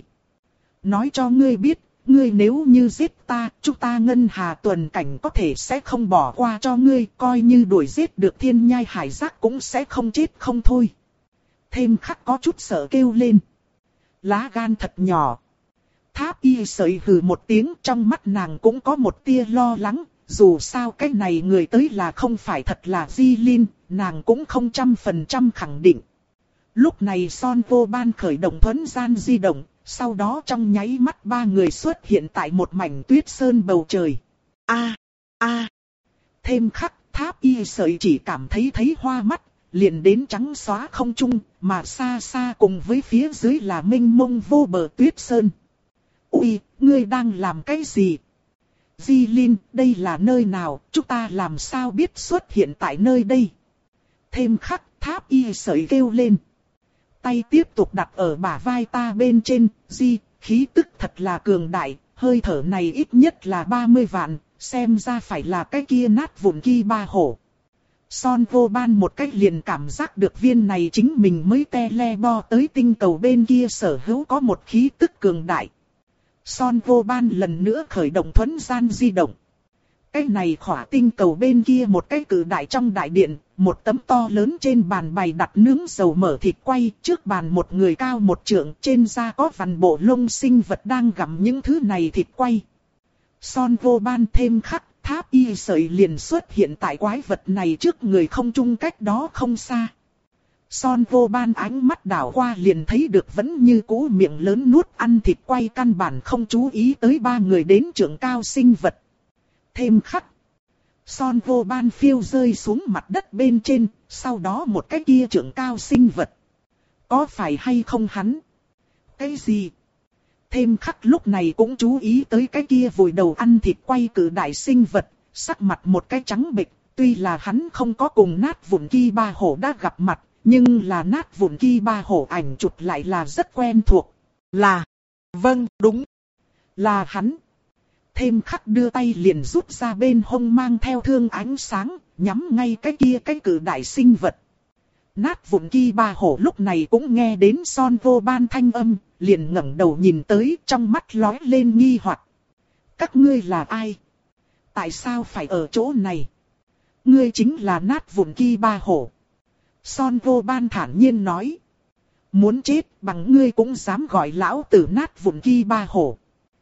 Nói cho ngươi biết, ngươi nếu như giết ta, chúng ta ngân hà tuần cảnh có thể sẽ không bỏ qua cho ngươi, coi như đuổi giết được thiên nhai hải giác cũng sẽ không chết không thôi. Thêm khắc có chút sợ kêu lên. Lá gan thật nhỏ. Tháp Y sợi hừ một tiếng, trong mắt nàng cũng có một tia lo lắng, dù sao cái này người tới là không phải thật là Di Linh, nàng cũng không trăm phần trăm khẳng định. Lúc này Son Vô Ban khởi động thuấn gian di động, sau đó trong nháy mắt ba người xuất hiện tại một mảnh tuyết sơn bầu trời. A, a. Thêm khắc, Tháp Y sợi chỉ cảm thấy thấy hoa mắt, liền đến trắng xóa không trung, mà xa xa cùng với phía dưới là mênh mông vô bờ tuyết sơn. Ui, ngươi đang làm cái gì? Di Linh, đây là nơi nào, chúng ta làm sao biết xuất hiện tại nơi đây? Thêm khắc, Tháp Y sợi kêu lên. Tay tiếp tục đặt ở bả vai ta bên trên, Di, khí tức thật là cường đại, hơi thở này ít nhất là ba mươi vạn, xem ra phải là cái kia nát vụn Ki Ba Hổ. Son Vô Ban một cách liền cảm giác được viên này chính mình mới tele-bo tới tinh cầu bên kia sở hữu có một khí tức cường đại. Son Vô Ban lần nữa khởi động thuấn gian di động. Cái này khỏa tinh cầu bên kia một cái cử đại trong đại điện, một tấm to lớn trên bàn bày đặt nướng dầu mỡ thịt quay, trước bàn một người cao một trượng, trên da có vằn bộ lông sinh vật đang gặm những thứ này thịt quay. Son Vô Ban thêm khắc, Tháp Y sợi liền xuất hiện tại quái vật này trước người không trung cách đó không xa. Son vô ban ánh mắt đảo qua liền thấy được vẫn như cũ miệng lớn nuốt ăn thịt quay, căn bản không chú ý tới ba người đến trưởng cao sinh vật. Thêm khắc. Son vô ban phiêu rơi xuống mặt đất bên trên, sau đó một cái kia trưởng cao sinh vật. Có phải hay không hắn? Cái gì? Thêm khắc lúc này cũng chú ý tới cái kia vùi đầu ăn thịt quay cử đại sinh vật, sắc mặt một cái trắng bệch. Tuy là hắn không có cùng nát vụn Ki Ba Hổ đã gặp mặt, nhưng là nát vụn Ki Ba Hổ ảnh chụp lại là rất quen thuộc. Là, vâng, đúng, là hắn. Thêm khắc đưa tay liền rút ra bên hông mang theo thương ánh sáng, nhắm ngay cái kia cái cử đại sinh vật. Nát vụn Ki Ba Hổ lúc này cũng nghe đến Son vô ban thanh âm, liền ngẩng đầu nhìn tới, trong mắt lóe lên nghi hoặc. Các ngươi là ai? Tại sao phải ở chỗ này? Ngươi chính là nát vụn Ki Ba Hổ. Son vô ban thản nhiên nói. Muốn chết bằng ngươi cũng dám gọi lão tử nát vụn Ki Ba Hổ.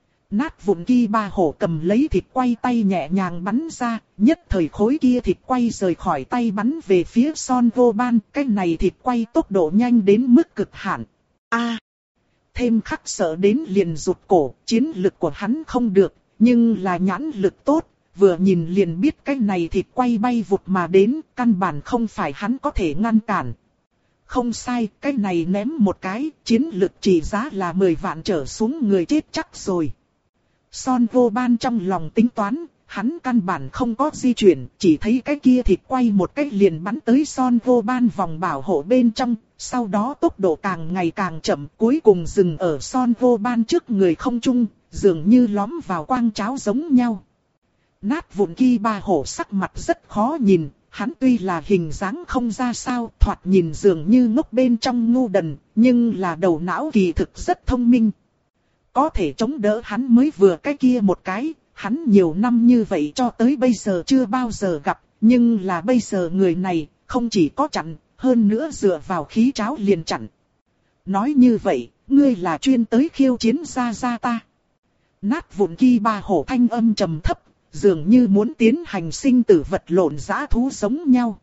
Nát vụn Ki Ba Hổ cầm lấy thịt quay, tay nhẹ nhàng bắn ra, nhất thời khối kia thịt quay rời khỏi tay bắn về phía Son vô ban. Cái này thịt quay tốc độ nhanh đến mức cực hạn. A, thêm khắc sợ đến liền rụt cổ, chiến lực của hắn không được, nhưng là nhãn lực tốt. Vừa nhìn liền biết cái này thịt quay bay vụt mà đến, căn bản không phải hắn có thể ngăn cản. Không sai, cái này ném một cái, chiến lực chỉ giá là mười vạn trở xuống người chết chắc rồi. Son vô ban trong lòng tính toán, hắn căn bản không có di chuyển, chỉ thấy cái kia thịt quay một cách liền bắn tới Son vô ban vòng bảo hộ bên trong, sau đó tốc độ càng ngày càng chậm, cuối cùng dừng ở Son vô ban trước người không trung, dường như lõm vào quang cháo giống nhau. Nát vụn Ki Ba Hổ sắc mặt rất khó nhìn, hắn tuy là hình dáng không ra sao, thoạt nhìn dường như ngốc bên trong ngu đần, nhưng là đầu não kỳ thực rất thông minh. Có thể chống đỡ hắn mới vừa cái kia một cái, hắn nhiều năm như vậy cho tới bây giờ chưa bao giờ gặp, nhưng là bây giờ người này không chỉ có chặn, hơn nữa dựa vào khí cháo liền chặn. Nói như vậy, ngươi là chuyên tới khiêu chiến gia gia ta. Nát vụn Ki Ba Hổ thanh âm trầm thấp. Dường như muốn tiến hành sinh tử vật lộn dã thú giống nhau.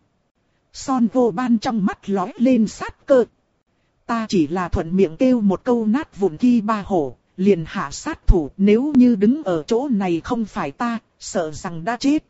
Son vô ban trong mắt lóe lên sát cơ. Ta chỉ là thuận miệng kêu một câu nát vụn Ki Ba Hổ, liền hạ sát thủ, nếu như đứng ở chỗ này không phải ta, sợ rằng đã chết.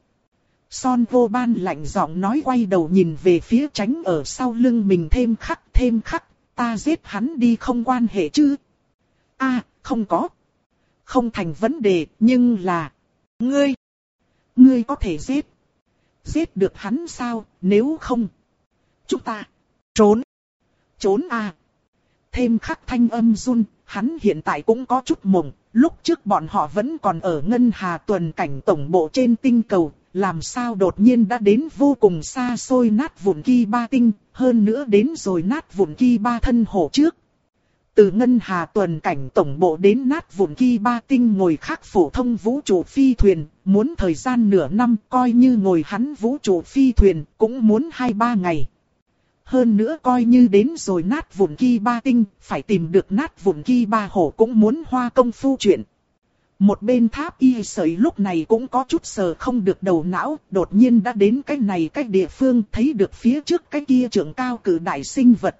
Son vô ban lạnh giọng nói, quay đầu nhìn về phía tránh ở sau lưng mình thêm khắc, thêm khắc, ta giết hắn đi không quan hệ chứ? A, à, không có. Không thành vấn đề, nhưng là... Ngươi... Ngươi có thể giết. Giết được hắn sao, nếu không? Chúng ta trốn. Trốn à. Thêm khắc thanh âm run, hắn hiện tại cũng có chút mộng. Lúc trước bọn họ vẫn còn ở Ngân Hà tuần cảnh tổng bộ trên tinh cầu. Làm sao đột nhiên đã đến vô cùng xa xôi nát vụn Ki Ba tinh. Hơn nữa đến rồi nát vụn Ki Ba thân hổ trước. Từ Ngân Hà tuần cảnh tổng bộ đến nát vụn Ki Ba tinh ngồi khác phổ thông vũ trụ phi thuyền, muốn thời gian nửa năm, coi như ngồi hắn vũ trụ phi thuyền, cũng muốn hai ba ngày. Hơn nữa coi như đến rồi nát vụn Ki Ba tinh, phải tìm được nát vụn Ki Ba Hổ cũng muốn hoa công phu chuyện. Một bên Tháp Y Sởi lúc này cũng có chút sờ không được đầu não, đột nhiên đã đến cái này cái địa phương, thấy được phía trước cái kia trưởng cao cử đại sinh vật.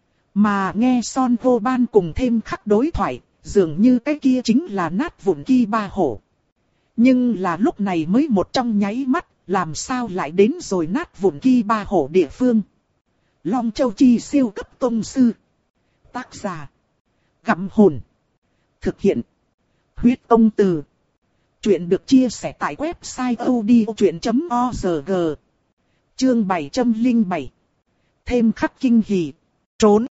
Mà nghe Son vô ban cùng thêm khắc đối thoại, dường như cái kia chính là nát vụn Ki Ba Hổ. Nhưng là lúc này mới một trong nháy mắt, làm sao lại đến rồi nát vụn Ki Ba Hổ địa phương. Long Châu Chi siêu cấp tông sư. Tác giả. Gặm hồn. Thực hiện. Huyết Công Từ. Chuyện được chia sẻ tại website odchuyện chấm org. Chương bảy trăm lẻ bảy. Thêm khắc kinh hỉ. Trốn.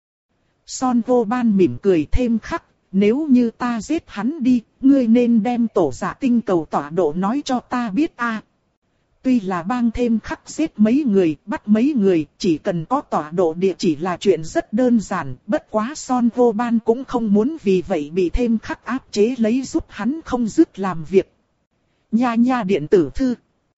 Son vô ban mỉm cười, thêm khắc, nếu như ta giết hắn đi, ngươi nên đem tổ giả tinh cầu tọa độ nói cho ta biết a. À, tuy là bang thêm khắc giết mấy người, bắt mấy người, chỉ cần có tọa độ địa chỉ là chuyện rất đơn giản, bất quá Son vô ban cũng không muốn vì vậy bị thêm khắc áp chế lấy giúp hắn không dứt làm việc. Nha nha điện tử thư.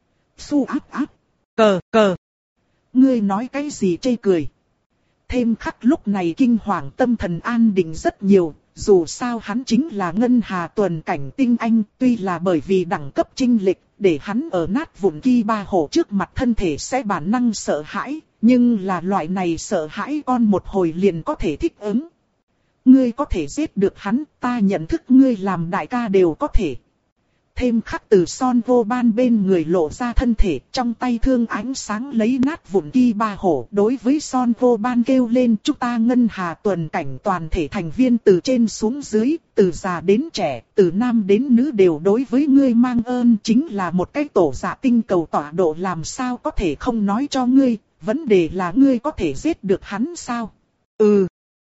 Su áp áp. Cờ cờ. Ngươi nói cái gì chê cười? Thêm khắc lúc này kinh hoàng, tâm thần an định rất nhiều, dù sao hắn chính là Ngân Hà tuần cảnh tinh anh, tuy là bởi vì đẳng cấp chênh lệch, để hắn ở nát vụn Ki Ba Hổ trước mặt thân thể sẽ bản năng sợ hãi, Nhưng là loại này sợ hãi con một hồi liền có thể thích ứng. Ngươi có thể giết được hắn, ta nhận thức ngươi làm đại ca đều có thể. Thêm khắc từ Son Vô Ban bên người lộ ra thân thể, trong tay thương ánh sáng lấy nát vụn ki ba hổ. Đối với Son Vô Ban kêu lên, chúng ta ngân hà tuần cảnh toàn thể thành viên từ trên xuống dưới, từ già đến trẻ, từ nam đến nữ đều đối với ngươi mang ơn, chính là một cái tổ giả tinh cầu tọa độ, làm sao có thể không nói cho ngươi, vấn đề là ngươi có thể giết được hắn sao? Ừ.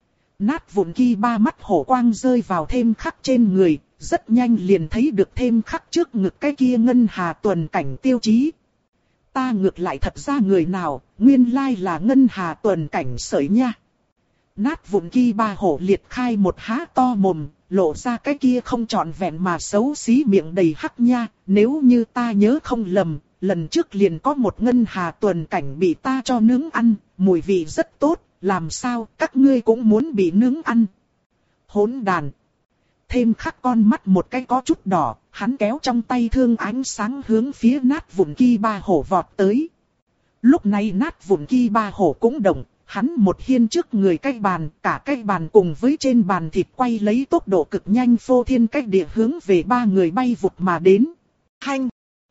Nát vụn ki ba mắt hổ quang rơi vào thêm khắc trên người, rất nhanh liền thấy được thêm khắc trước ngực cái kia ngân hà tuần cảnh tiêu chí. Ta ngược lại thật ra người nào, nguyên lai là ngân hà tuần cảnh sởi nha. Nát vụn ki ba hổ liệt khai một há to mồm, lộ ra cái kia không trọn vẹn mà xấu xí miệng đầy hắc nha. Nếu như ta nhớ không lầm, lần trước liền có một ngân hà tuần cảnh bị ta cho nướng ăn, mùi vị rất tốt, làm sao các ngươi cũng muốn bị nướng ăn. Hỗn đàn. Thêm khắc con mắt một cái có chút đỏ, hắn kéo trong tay thương ánh sáng hướng phía nát vụn ki ba hổ vọt tới. Lúc này nát vụn ki ba hổ cũng động, hắn một hiên trước người cái bàn, cả cái bàn cùng với trên bàn thịt quay lấy tốc độ cực nhanh phô thiên cách địa hướng về ba người bay vụt mà đến. Hanh!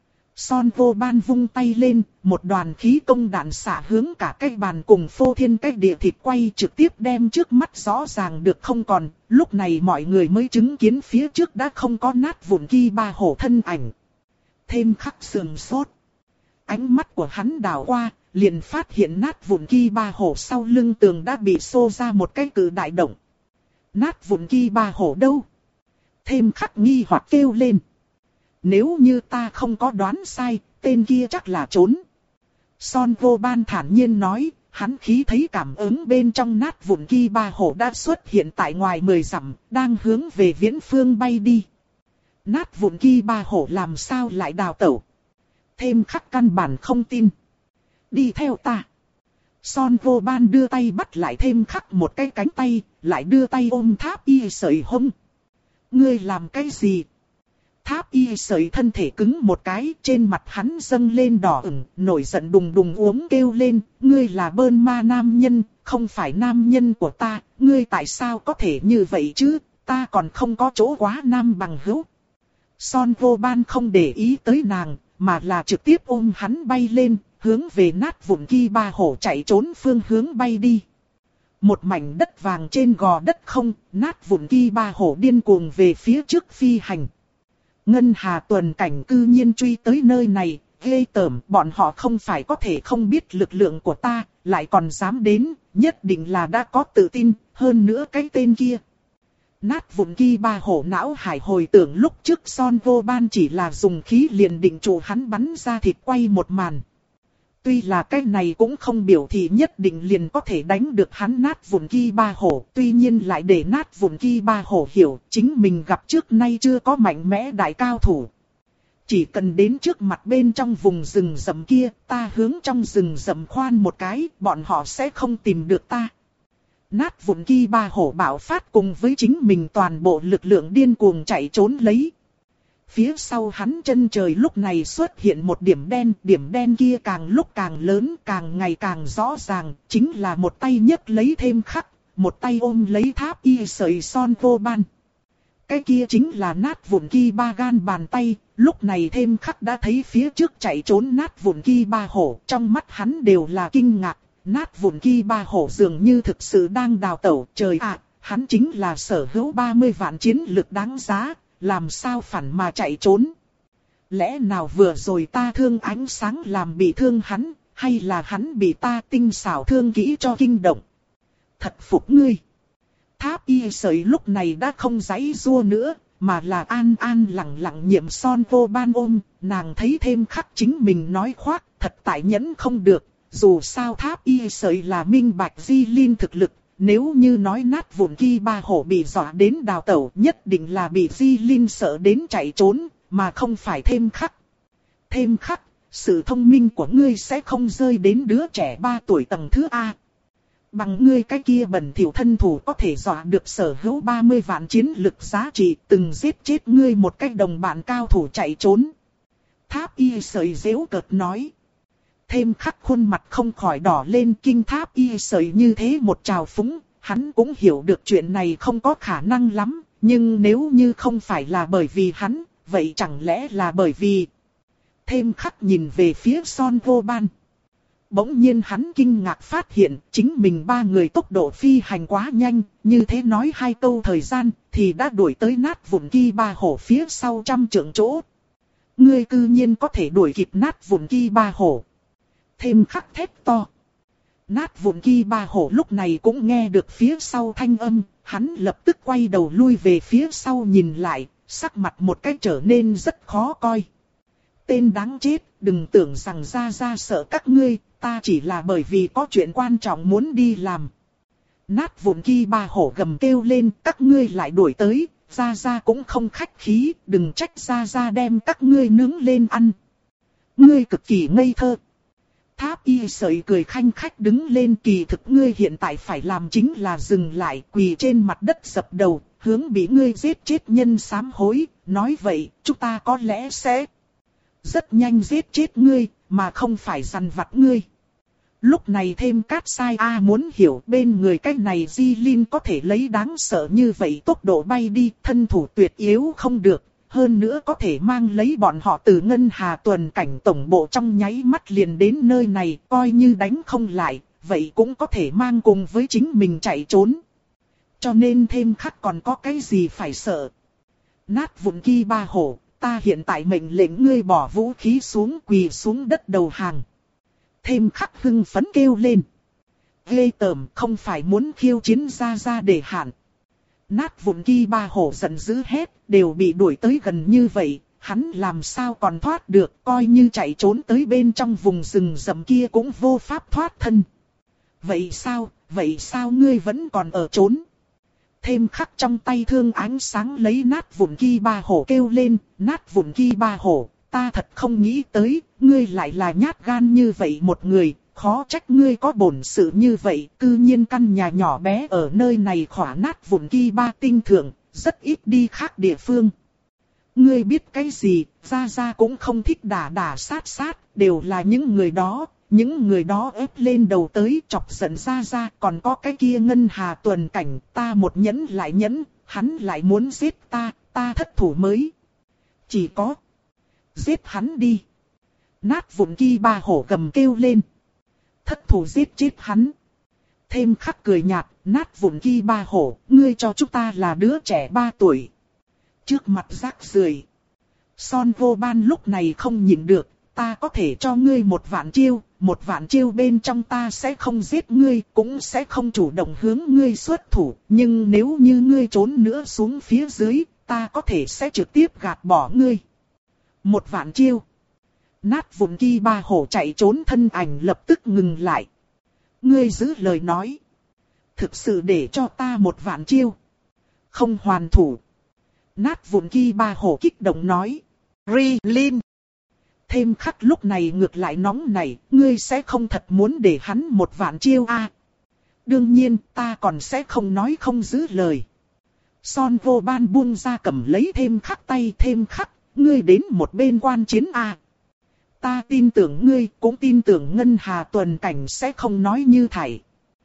Son Vô Ban vung tay lên, một đoàn khí công đạn xạ hướng cả cái bàn cùng phô thiên cách địa thịt quay trực tiếp đem trước mắt rõ ràng được không còn. Lúc này mọi người mới chứng kiến phía trước đã không có nát vụn ki ba hổ thân ảnh. Thêm khắc sườn sốt. Ánh mắt của hắn đảo qua, liền phát hiện nát vụn ki ba hổ sau lưng tường đã bị xô ra một cái cự đại động. Nát vụn ki ba hổ đâu? Thêm khắc nghi hoặc kêu lên. Nếu như ta không có đoán sai, tên kia chắc là trốn. Son Vô Ban thản nhiên nói, hắn khí thấy cảm ứng bên trong nát vụn ki ba hổ đã xuất hiện tại ngoài mười dặm, đang hướng về viễn phương bay đi. Nát vụn ki ba hổ làm sao lại đào tẩu? Thêm khắc căn bản không tin. Đi theo ta. Son Vô Ban đưa tay bắt lại thêm khắc một cái cánh tay, lại đưa tay ôm Tháp Y sợi hông. Ngươi làm cái gì? Tháp Y sợi thân thể cứng một cái, trên mặt hắn dâng lên đỏ ửng, nổi giận đùng đùng uống kêu lên, ngươi là bơn ma nam nhân, không phải nam nhân của ta, ngươi tại sao có thể như vậy chứ, ta còn không có chỗ quá nam bằng hữu. Son Vô Ban không để ý tới nàng, mà là trực tiếp ôm hắn bay lên, hướng về nát vụn ki ba hổ chạy trốn phương hướng bay đi. Một mảnh đất vàng trên gò đất không, nát vụn ki ba hổ điên cuồng về phía trước phi hành. Ngân hà tuần cảnh cư nhiên truy tới nơi này, ghê tởm, bọn họ không phải có thể không biết lực lượng của ta, lại còn dám đến, nhất định là đã có tự tin, hơn nữa cái tên kia. Nát vụn ki ba hổ não hải hồi tưởng lúc trước Son Vô Ban chỉ là dùng khí liền định trụ hắn bắn ra thịt quay một màn. Tuy là cái này cũng không biểu thị nhất định liền có thể đánh được hắn nát vụn ki ba hổ. Tuy nhiên lại để nát vụn ki ba hổ hiểu chính mình gặp trước nay chưa có mạnh mẽ đại cao thủ. Chỉ cần đến trước mặt bên trong vùng rừng rậm kia, ta hướng trong rừng rậm khoan một cái, bọn họ sẽ không tìm được ta. Nát vụn ki ba hổ bạo phát cùng với chính mình toàn bộ lực lượng điên cuồng chạy trốn lấy. Phía sau hắn chân trời lúc này xuất hiện một điểm đen, điểm đen kia càng lúc càng lớn, càng ngày càng rõ ràng, chính là một tay nhấc lấy thêm khắc, một tay ôm lấy Tháp Y sợi Son Vô Ban. Cái kia chính là nát vụn ki ba gan bàn tay, lúc này thêm khắc đã thấy phía trước chạy trốn nát vụn ki ba hổ, trong mắt hắn đều là kinh ngạc, nát vụn ki ba hổ dường như thực sự đang đào tẩu, trời ạ, hắn chính là sở hữu ba mươi vạn chiến lực đáng giá. Làm sao phản mà chạy trốn? Lẽ nào vừa rồi ta thương ánh sáng làm bị thương hắn, hay là hắn bị ta tinh xảo thương kỹ cho kinh động? Thật phục ngươi! Tháp Y sợi lúc này đã không giãy giụa nữa, mà là an an lặng lặng nhiệm Son Vô Ban ôm, nàng thấy thêm khắc chính mình nói khoác, thật tại nhẫn không được, dù sao Tháp Y sợi là minh bạch Di Linh thực lực. Nếu như nói nát vụn ki ba hổ bị dọa đến đào tẩu, nhất định là bị Di Linh sợ đến chạy trốn, mà không phải thêm khắc. Thêm khắc, sự thông minh của ngươi sẽ không rơi đến đứa trẻ ba tuổi tầng thứ A. Bằng ngươi cái kia bẩn thỉu thân thủ có thể dọa được sở hữu ba mươi vạn chiến lực giá trị, từng giết chết ngươi một cách đồng bạn cao thủ chạy trốn. Tháp Y sợi giễu cợt nói. Thêm khắc khuôn mặt không khỏi đỏ lên, kinh tháp y sợi như thế một trào phúng, hắn cũng hiểu được chuyện này không có khả năng lắm, nhưng nếu như không phải là bởi vì hắn, vậy chẳng lẽ là bởi vì... Thêm khắc nhìn về phía Son Vô Ban. Bỗng nhiên hắn kinh ngạc phát hiện chính mình ba người tốc độ phi hành quá nhanh, như thế nói hai câu thời gian thì đã đuổi tới nát vụn Ki Ba Hổ phía sau trăm trượng chỗ. Ngươi cư nhiên có thể đuổi kịp nát vụn Ki Ba Hổ. Thêm khắc thét to. Nát vụn Ki Ba Hổ lúc này cũng nghe được phía sau thanh âm, hắn lập tức quay đầu lui về phía sau nhìn lại, sắc mặt một cách trở nên rất khó coi. Tên đáng chết, đừng tưởng rằng Gia Gia sợ các ngươi, ta chỉ là bởi vì có chuyện quan trọng muốn đi làm. Nát vụn Ki Ba Hổ gầm kêu lên, các ngươi lại đuổi tới, Gia Gia cũng không khách khí, đừng trách Gia Gia đem các ngươi nướng lên ăn. Ngươi cực kỳ ngây thơ. Tháp y sợi cười khanh khách đứng lên, kỳ thực ngươi hiện tại phải làm chính là dừng lại, quỳ trên mặt đất dập đầu, hướng bị ngươi giết chết nhân sám hối, nói vậy, chúng ta có lẽ sẽ rất nhanh giết chết ngươi, mà không phải dằn vặt ngươi. Lúc này thêm Cát Sai A muốn hiểu bên người cái này Di Linh có thể lấy đáng sợ như vậy tốc độ bay đi, thân thủ tuyệt yếu không được, hơn nữa có thể mang lấy bọn họ từ Ngân Hà tuần cảnh tổng bộ trong nháy mắt liền đến nơi này, coi như đánh không lại, vậy cũng có thể mang cùng với chính mình chạy trốn. Cho nên thêm khắc còn có cái gì phải sợ. Nát vụn Ki Ba Hổ, ta hiện tại mệnh lệnh ngươi bỏ vũ khí xuống, quỳ xuống đất đầu hàng. Thêm khắc hưng phấn kêu lên. Ghê tởm, không phải muốn khiêu chiến Gia Gia để hạn. Nát vụn Ki Ba Hổ giận dữ hét, đều bị đuổi tới gần như vậy, hắn làm sao còn thoát được, coi như chạy trốn tới bên trong vùng rừng rậm kia cũng vô pháp thoát thân. Vậy sao, vậy sao ngươi vẫn còn ở trốn? Thêm khắc trong tay thương ánh sáng lấy nát vụn Ki Ba Hổ kêu lên, nát vụn Ki Ba Hổ, ta thật không nghĩ tới, ngươi lại là nhát gan như vậy một người, khó trách ngươi có bổn sự như vậy, cư nhiên căn nhà nhỏ bé ở nơi này khỏa nát vụn Ki Ba tinh thượng, rất ít đi khác địa phương. Ngươi biết cái gì, Gia Gia cũng không thích đả đả sát sát, đều là những người đó, những người đó ép lên đầu tới chọc giận Gia Gia, còn có cái kia Ngân Hà tuần cảnh, ta một nhẫn lại nhẫn, hắn lại muốn giết ta, ta thất thủ mới. Chỉ có giết hắn đi. Nát vụn Ki Ba Hổ gầm kêu lên. Thất thủ giết chết hắn. Thêm khắc cười nhạt, nát vụn Ki Ba Hổ, ngươi cho chúng ta là đứa trẻ ba tuổi. Trước mặt rác rưởi. Son Vô Ban lúc này không nhịn được, ta có thể cho ngươi một vạn chiêu, một vạn chiêu bên trong ta sẽ không giết ngươi, cũng sẽ không chủ động hướng ngươi xuất thủ, nhưng nếu như ngươi trốn nữa xuống phía dưới, ta có thể sẽ trực tiếp gạt bỏ ngươi. Một vạn chiêu. Nát vụn Ki Ba Hổ chạy trốn thân ảnh lập tức ngừng lại. Ngươi giữ lời nói. Thực sự để cho ta một vạn chiêu. Không hoàn thủ. Nát vụn Ki Ba Hổ kích động nói. Ri Linh. Thêm khắc lúc này ngược lại nóng này. Ngươi sẽ không thật muốn để hắn một vạn chiêu à. Đương nhiên ta còn sẽ không nói không giữ lời. Son Vô Ban buông ra cầm lấy thêm khắc tay thêm khắc. Ngươi đến một bên quan chiến à. Ta tin tưởng ngươi, cũng tin tưởng Ngân Hà tuần cảnh sẽ không nói như thảy.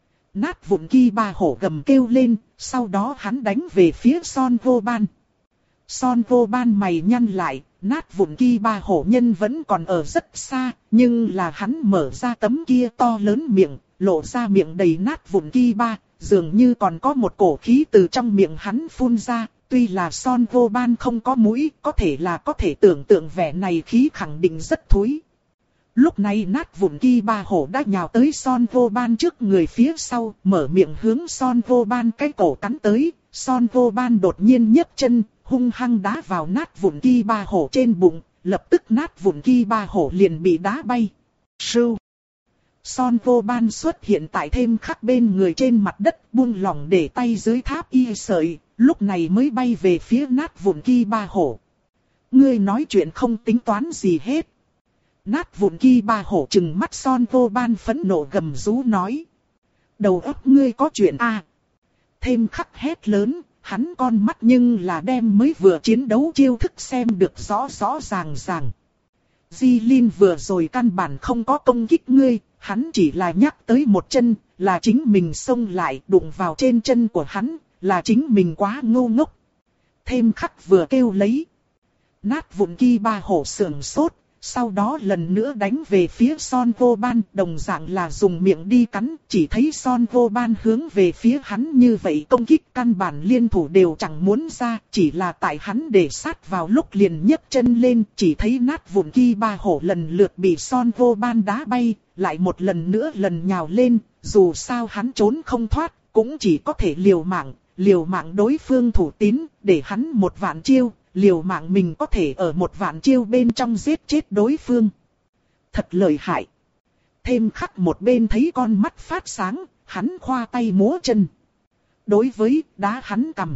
Nát vụn Ki Ba Hổ gầm kêu lên, sau đó hắn đánh về phía Son Vô Ban. Son Vô Ban mày nhăn lại, nát vụn Ki Ba Hổ nhân vẫn còn ở rất xa, nhưng là hắn mở ra tấm kia to lớn miệng, lộ ra miệng đầy nát vụn Ki Ba, dường như còn có một cổ khí từ trong miệng hắn phun ra. Tuy là Son Vô Ban không có mũi, có thể là có thể tưởng tượng vẻ này khí khẳng định rất thối. Lúc này nát vụn Ki Ba Hổ đã nhào tới Son Vô Ban trước người phía sau, mở miệng hướng Son Vô Ban cái cổ cắn tới. Son Vô Ban đột nhiên nhấc chân, hung hăng đá vào nát vụn Ki Ba Hổ trên bụng, lập tức nát vụn Ki Ba Hổ liền bị đá bay. Sưu! Son Vô Ban xuất hiện tại thêm khắc bên người trên mặt đất, buông lỏng để tay dưới tháp y sợi. Lúc này mới bay về phía nát vụn Ki Ba Hổ. Ngươi nói chuyện không tính toán gì hết. Nát vụn Ki Ba Hổ trừng mắt Son Vô Ban phẫn nộ gầm rú nói. Đầu óc ngươi có chuyện à. Thêm khắc hét lớn, hắn con mắt nhưng là đem mới vừa chiến đấu chiêu thức xem được rõ rõ ràng ràng. Di Linh vừa rồi căn bản không có công kích ngươi, hắn chỉ là nhắc tới một chân, là chính mình xông lại đụng vào trên chân của hắn, là chính mình quá ngu ngốc. Thêm khắc vừa kêu lấy. Nát vụn Ki Ba hổ sườn sốt, sau đó lần nữa đánh về phía Son Vô Ban, đồng dạng là dùng miệng đi cắn, chỉ thấy Son Vô Ban hướng về phía hắn như vậy công kích căn bản liên thủ đều chẳng muốn ra, chỉ là tại hắn để sát vào lúc liền nhấc chân lên, chỉ thấy nát vụn Ki Ba hổ lần lượt bị Son Vô Ban đá bay, lại một lần nữa lần nhào lên, dù sao hắn trốn không thoát, cũng chỉ có thể liều mạng, liều mạng đối phương thủ tín, để hắn một vạn chiêu. Liều mạng mình có thể ở một vạn chiêu bên trong giết chết đối phương. Thật lợi hại. Thêm khắc một bên thấy con mắt phát sáng, hắn khoa tay múa chân. Đối với đá hắn cầm.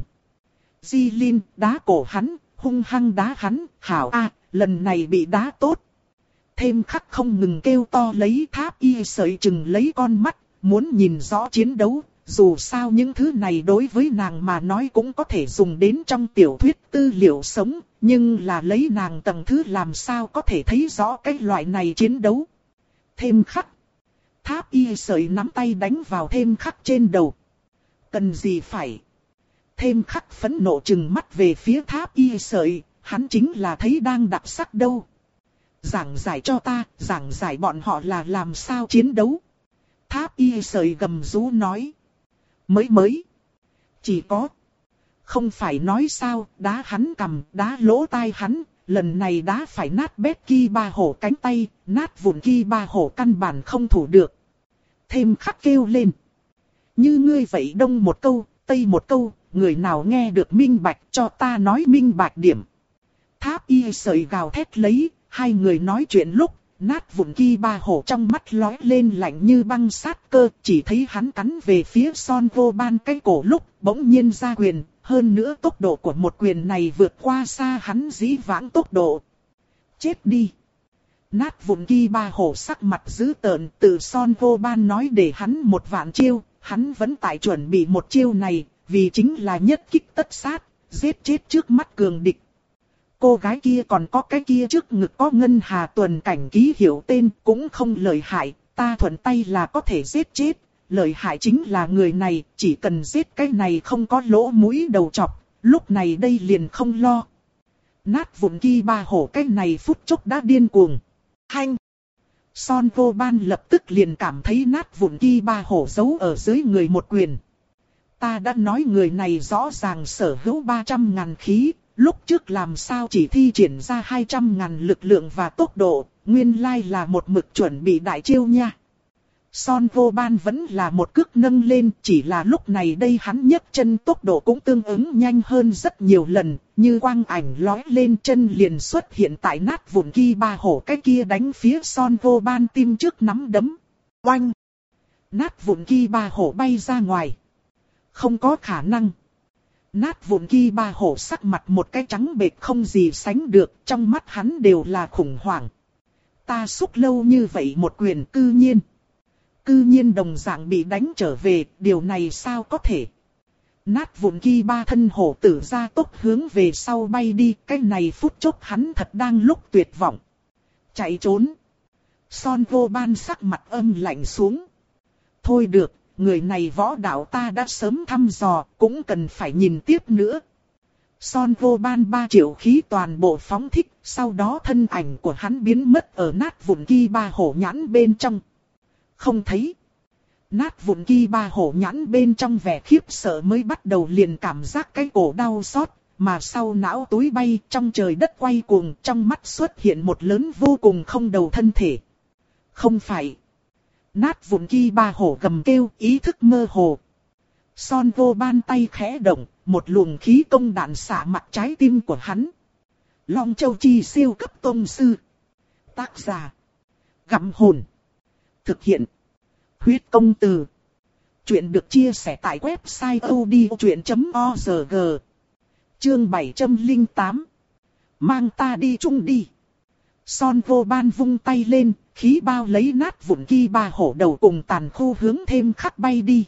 Di Linh đá cổ hắn, hung hăng đá hắn, hảo a, lần này bị đá tốt. Thêm khắc không ngừng kêu to lấy Tháp Y sợi chừng lấy con mắt, muốn nhìn rõ chiến đấu. Dù sao những thứ này đối với nàng mà nói cũng có thể dùng đến trong tiểu thuyết tư liệu sống, nhưng là lấy nàng tầng thứ làm sao có thể thấy rõ cái loại này chiến đấu. Thêm khắc. Tháp Y sợi nắm tay đánh vào thêm khắc trên đầu. Cần gì phải. Thêm khắc phẫn nộ trừng mắt về phía Tháp Y sợi, hắn chính là thấy đang đặc sắc đâu. Giảng giải cho ta, giảng giải bọn họ là làm sao chiến đấu. Tháp Y sợi gầm rú nói. Mới mới. Chỉ có. Không phải nói sao, đá hắn cầm, đá lỗ tai hắn, lần này đá phải nát bét Ki Ba hổ cánh tay, nát vụn Ki Ba hổ căn bản không thủ được. Thêm khắc kêu lên. Như ngươi vậy đông một câu, tây một câu, người nào nghe được minh bạch cho ta nói minh bạch điểm. Tháp Y sợi gào thét lấy, hai người nói chuyện lúc. Nát vụn Ki Ba hổ trong mắt lóe lên lạnh như băng sát cơ, chỉ thấy hắn cắn về phía Son Vô Ban cái cổ lúc bỗng nhiên ra quyền, hơn nữa tốc độ của một quyền này vượt qua xa hắn dĩ vãng tốc độ. Chết đi! Nát vụn Ki Ba hổ sắc mặt dữ tợn, từ Son Vô Ban nói để hắn một vạn chiêu, hắn vẫn tại chuẩn bị một chiêu này, vì chính là nhất kích tất sát, giết chết trước mắt cường địch. Cô gái kia còn có cái kia trước ngực có ngân hà tuần cảnh ký hiệu tên cũng không lợi hại, ta thuận tay là có thể giết chết, lợi hại chính là người này, chỉ cần giết cái này không có lỗ mũi đầu chọc, lúc này đây liền không lo. Nát vụn Ki Ba hổ cái này phút chốc đã điên cuồng. Hanh! Son Vô Ban lập tức liền cảm thấy nát vụn Ki Ba hổ giấu ở dưới người một quyền. Ta đã nói người này rõ ràng sở hữu ba trăm ngàn khí. Lúc trước làm sao chỉ thi triển ra hai trăm ngàn lực lượng và tốc độ, nguyên lai là một mực chuẩn bị đại chiêu nha. Son Vô Ban vẫn là một cước nâng lên, chỉ là lúc này đây hắn nhấc chân tốc độ cũng tương ứng nhanh hơn rất nhiều lần, như quang ảnh lói lên chân liền xuất hiện tại nát vụn Ki Ba hổ cái kia đánh phía Son Vô Ban tim trước nắm đấm. Oanh! Nát vụn Ki Ba hổ bay ra ngoài. Không có khả năng. Nát vụn Ki Ba hổ sắc mặt một cái trắng bệch không gì sánh được, trong mắt hắn đều là khủng hoảng. Ta xúc lâu như vậy một quyền cư nhiên. Cư nhiên đồng dạng bị đánh trở về, điều này sao có thể. Nát vụn Ki Ba thân hổ tử ra tốc hướng về sau bay đi, cái này phút chốc hắn thật đang lúc tuyệt vọng. Chạy trốn. Son Vô Ban sắc mặt âm lạnh xuống. Thôi được. Người này võ đạo ta đã sớm thăm dò, cũng cần phải nhìn tiếp nữa. Son Vô Ban ba triệu khí toàn bộ phóng thích, sau đó thân ảnh của hắn biến mất ở nát vụn Ki Ba hổ nhãn bên trong. Không thấy. Nát vụn Ki Ba hổ nhãn bên trong vẻ khiếp sợ mới bắt đầu liền cảm giác cái cổ đau xót, mà sau não túi bay trong trời đất quay cuồng, trong mắt xuất hiện một lớn vô cùng không đầu thân thể. Không phải. Nát vụn Ki Ba hổ gầm kêu, ý thức mơ hồ. Son Vô Ban tay khẽ động, một luồng khí công đạn xạ mặt trái tim của hắn. Long Châu Chi siêu cấp tông sư. Tác giả. Gặm hồn. Thực hiện. Huyết công từ. Chuyện được chia sẻ tại website odchuyện chấm org. Chương bảy trăm lẻ tám. Mang ta đi chung đi. Son Vô Ban vung tay lên, khí bao lấy nát vụn Ki Ba hổ đầu cùng tàn khu hướng thêm khắc bay đi.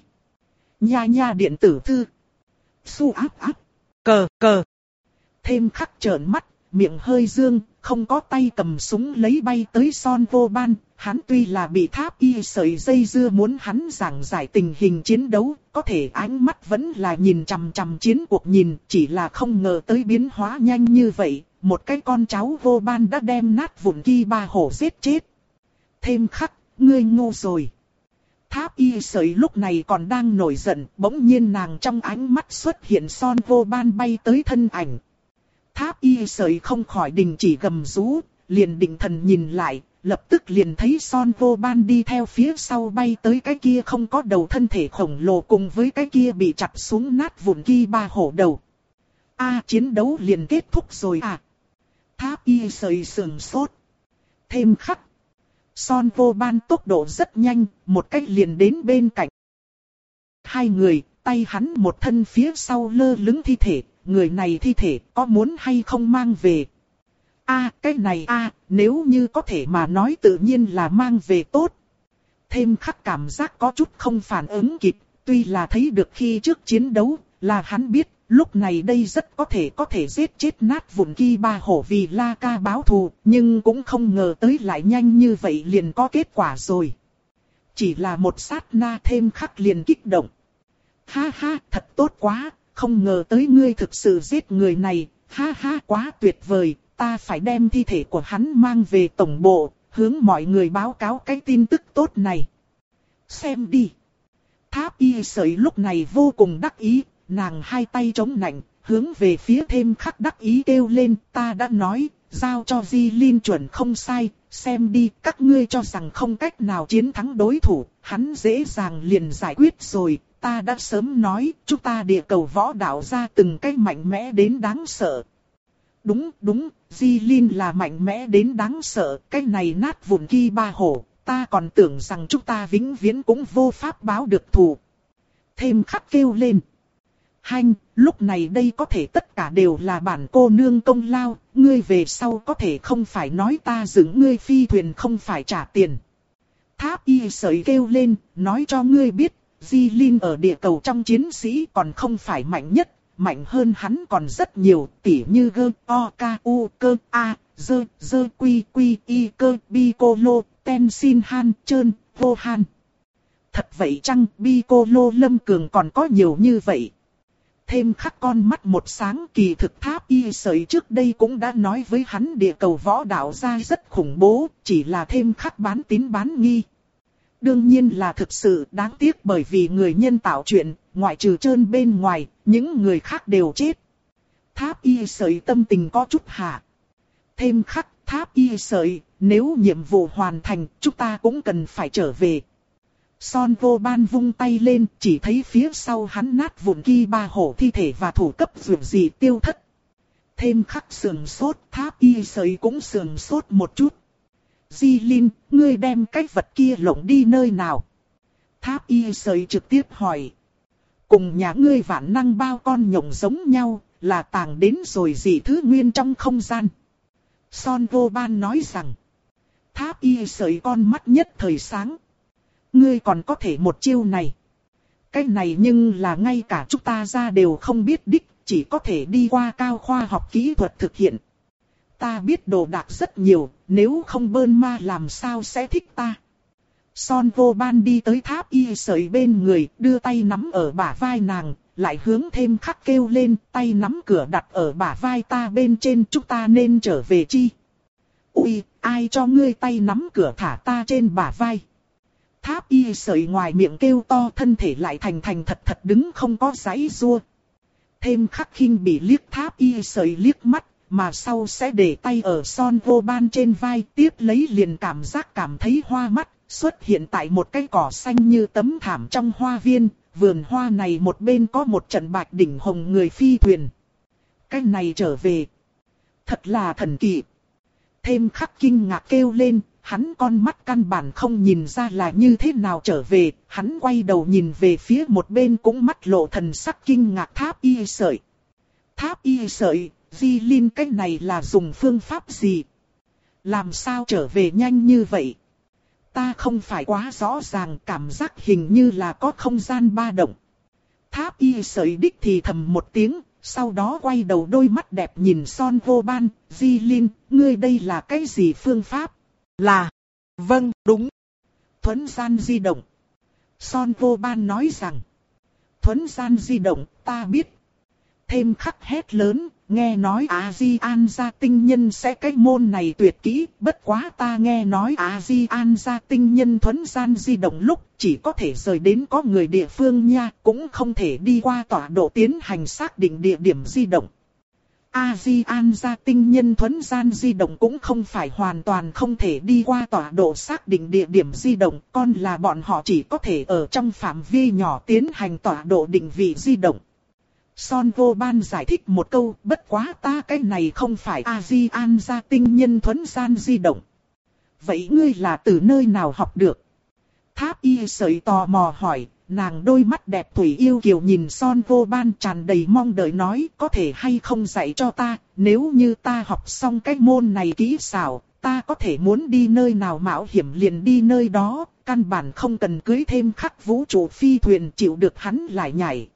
Nha nha điện tử thư. Su áp áp. Cờ cờ. Thêm khắc trợn mắt, miệng hơi dương, không có tay cầm súng lấy bay tới Son Vô Ban. Hắn tuy là bị Tháp Y sợi dây dưa muốn hắn giảng giải tình hình chiến đấu, có thể ánh mắt vẫn là nhìn chằm chằm chiến cuộc nhìn, chỉ là không ngờ tới biến hóa nhanh như vậy, một cái con cháu Vô Ban đã đem nát vụn Ki Ba Hổ giết chết. Thêm khắc, ngươi ngu rồi. Tháp Y sợi lúc này còn đang nổi giận, bỗng nhiên nàng trong ánh mắt xuất hiện Son Vô Ban bay tới thân ảnh. Tháp Y sợi không khỏi đình chỉ gầm rú, liền định thần nhìn lại, lập tức liền thấy Son Vô Ban đi theo phía sau bay tới cái kia không có đầu thân thể khổng lồ cùng với cái kia bị chặt xuống nát vụn Ki Ba Hổ đầu. A, chiến đấu liền kết thúc rồi à? Tháp Y sợi sườn sốt. Thêm khắc. Son Vô Ban tốc độ rất nhanh, một cách liền đến bên cạnh. Hai người, tay hắn một thân phía sau lơ lửng thi thể, người này thi thể có muốn hay không mang về? A, à, cái này a, à, nếu như có thể mà nói tự nhiên là mang về tốt. Thêm khắc cảm giác có chút không phản ứng kịp, tuy là thấy được khi trước chiến đấu, là hắn biết, lúc này đây rất có thể có thể giết chết nát vụn Ki Ba Hổ vì La Ca báo thù, nhưng cũng không ngờ tới lại nhanh như vậy liền có kết quả rồi. Chỉ là một sát na thêm khắc liền kích động. Ha ha, thật tốt quá, không ngờ tới ngươi thực sự giết người này, ha ha quá tuyệt vời, ta phải đem thi thể của hắn mang về tổng bộ, hướng mọi người báo cáo cái tin tức tốt này. Xem đi. Tháp Y sợi lúc này vô cùng đắc ý, nàng hai tay chống nạnh, hướng về phía thêm khắc đắc ý kêu lên, ta đã nói, giao cho Di Linh chuẩn không sai, xem đi, các ngươi cho rằng không cách nào chiến thắng đối thủ, hắn dễ dàng liền giải quyết rồi, ta đã sớm nói, chúng ta địa cầu võ đạo ra từng cái mạnh mẽ đến đáng sợ. Đúng, đúng, Di Linh là mạnh mẽ đến đáng sợ, cái này nát vụn Ki Ba Hổ, ta còn tưởng rằng chúng ta vĩnh viễn cũng vô pháp báo được thù. Thêm khắc kêu lên. Hanh, lúc này đây có thể tất cả đều là bản cô nương công lao, ngươi về sau có thể không phải nói ta dựng ngươi phi thuyền không phải trả tiền. Tháp Y sợi kêu lên, nói cho ngươi biết, Di Linh ở địa cầu trong chiến sĩ còn không phải mạnh nhất, mạnh hơn hắn còn rất nhiều, tỉ như gơ, o, ca, u, cơ, a, dơ, dơ, quy, quy, y, cơ, bi, cô, lô, ten, xin, han, trơn, vô, han. Thật vậy chăng, bi, cô, lô, lâm cường còn có nhiều như vậy? Thêm khắc con mắt một sáng, kỳ thực Tháp Y sợi trước đây cũng đã nói với hắn địa cầu võ đạo ra rất khủng bố, chỉ là thêm khắc bán tín bán nghi. Đương nhiên là thực sự đáng tiếc bởi vì người nhân tạo chuyện, ngoại trừ trơn bên ngoài, những người khác đều chết. Tháp Y sợi tâm tình có chút hạ. Thêm khắc, Tháp Y sợi, nếu nhiệm vụ hoàn thành, chúng ta cũng cần phải trở về. Son Vô Ban vung tay lên, chỉ thấy phía sau hắn nát vụn Ki Ba Hổ thi thể và thủ cấp vượt gì tiêu thất. Thêm khắc sườn sốt, Tháp Y sợi cũng sườn sốt một chút. Di Linh, ngươi đem cái vật kia lộng đi nơi nào? Tháp Y sợi trực tiếp hỏi. Cùng nhà ngươi vạn năng bao con nhộng giống nhau, là tàng đến rồi dị thứ nguyên trong không gian. Son Vô Ban nói rằng. Tháp Y sợi con mắt nhất thời sáng. Ngươi còn có thể một chiêu này. Cái này nhưng là ngay cả chúng ta ra đều không biết đích, chỉ có thể đi qua cao khoa học kỹ thuật thực hiện. Ta biết đồ đạc rất nhiều, nếu không bơn ma làm sao sẽ thích ta. Son Vô Ban đi tới Tháp Y sợi bên người, đưa tay nắm ở bả vai nàng, lại hướng thêm khắc kêu lên, tay nắm cửa đặt ở bả vai ta bên trên, chúng ta nên trở về chi. Ui, ai cho ngươi tay nắm cửa thả ta trên bả vai. Tháp Y sợi ngoài miệng kêu to, thân thể lại thành thành thật thật đứng không có giãy giụa. Thêm khắc khinh bị liếc Tháp Y sợi liếc mắt, mà sau sẽ để tay ở Son Vô Ban trên vai, tiếp lấy liền cảm giác cảm thấy hoa mắt, xuất hiện tại một cái cỏ xanh như tấm thảm trong hoa viên, vườn hoa này một bên có một trận bạch đỉnh hồng người phi thuyền. Cái này trở về, thật là thần kỳ. Thêm khắc kinh ngạc kêu lên, hắn con mắt căn bản không nhìn ra là như thế nào trở về, hắn quay đầu nhìn về phía một bên cũng mắt lộ thần sắc kinh ngạc Tháp Y sợi. Tháp Y sợi, Di Linh cái này là dùng phương pháp gì? Làm sao trở về nhanh như vậy? Ta không phải quá rõ ràng, cảm giác hình như là có không gian ba động. Tháp Y sợi đích thì thầm một tiếng, Sau đó quay đầu đôi mắt đẹp nhìn Son Vô Ban, Di Linh, ngươi đây là cái gì phương pháp? Là, vâng, đúng. Thuấn gian di động. Son Vô Ban nói rằng, thuấn gian di động, ta biết. Thêm khắc hét lớn, nghe nói A-di-an gia tinh nhân sẽ cái môn này tuyệt kỹ, bất quá ta nghe nói A-di-an gia tinh nhân thuấn gian di động lúc chỉ có thể rời đến có người địa phương nha, cũng không thể đi qua tọa độ tiến hành xác định địa điểm di động. A-di-an gia tinh nhân thuấn gian di động cũng không phải hoàn toàn không thể đi qua tọa độ xác định địa điểm di động, còn là bọn họ chỉ có thể ở trong phạm vi nhỏ tiến hành tọa độ định vị di động. Son Vô Ban giải thích một câu, bất quá ta cái này không phải A-di-an gia tinh nhân thuấn gian di động. Vậy ngươi là từ nơi nào học được? Tháp Y Sợi tò mò hỏi, nàng đôi mắt đẹp thủy yêu kiều nhìn Son Vô Ban tràn đầy mong đợi nói, có thể hay không dạy cho ta, nếu như ta học xong cái môn này kỹ xảo, ta có thể muốn đi nơi nào mạo hiểm liền đi nơi đó, căn bản không cần cưới thêm khắc vũ trụ phi thuyền chịu được hắn lại nhảy.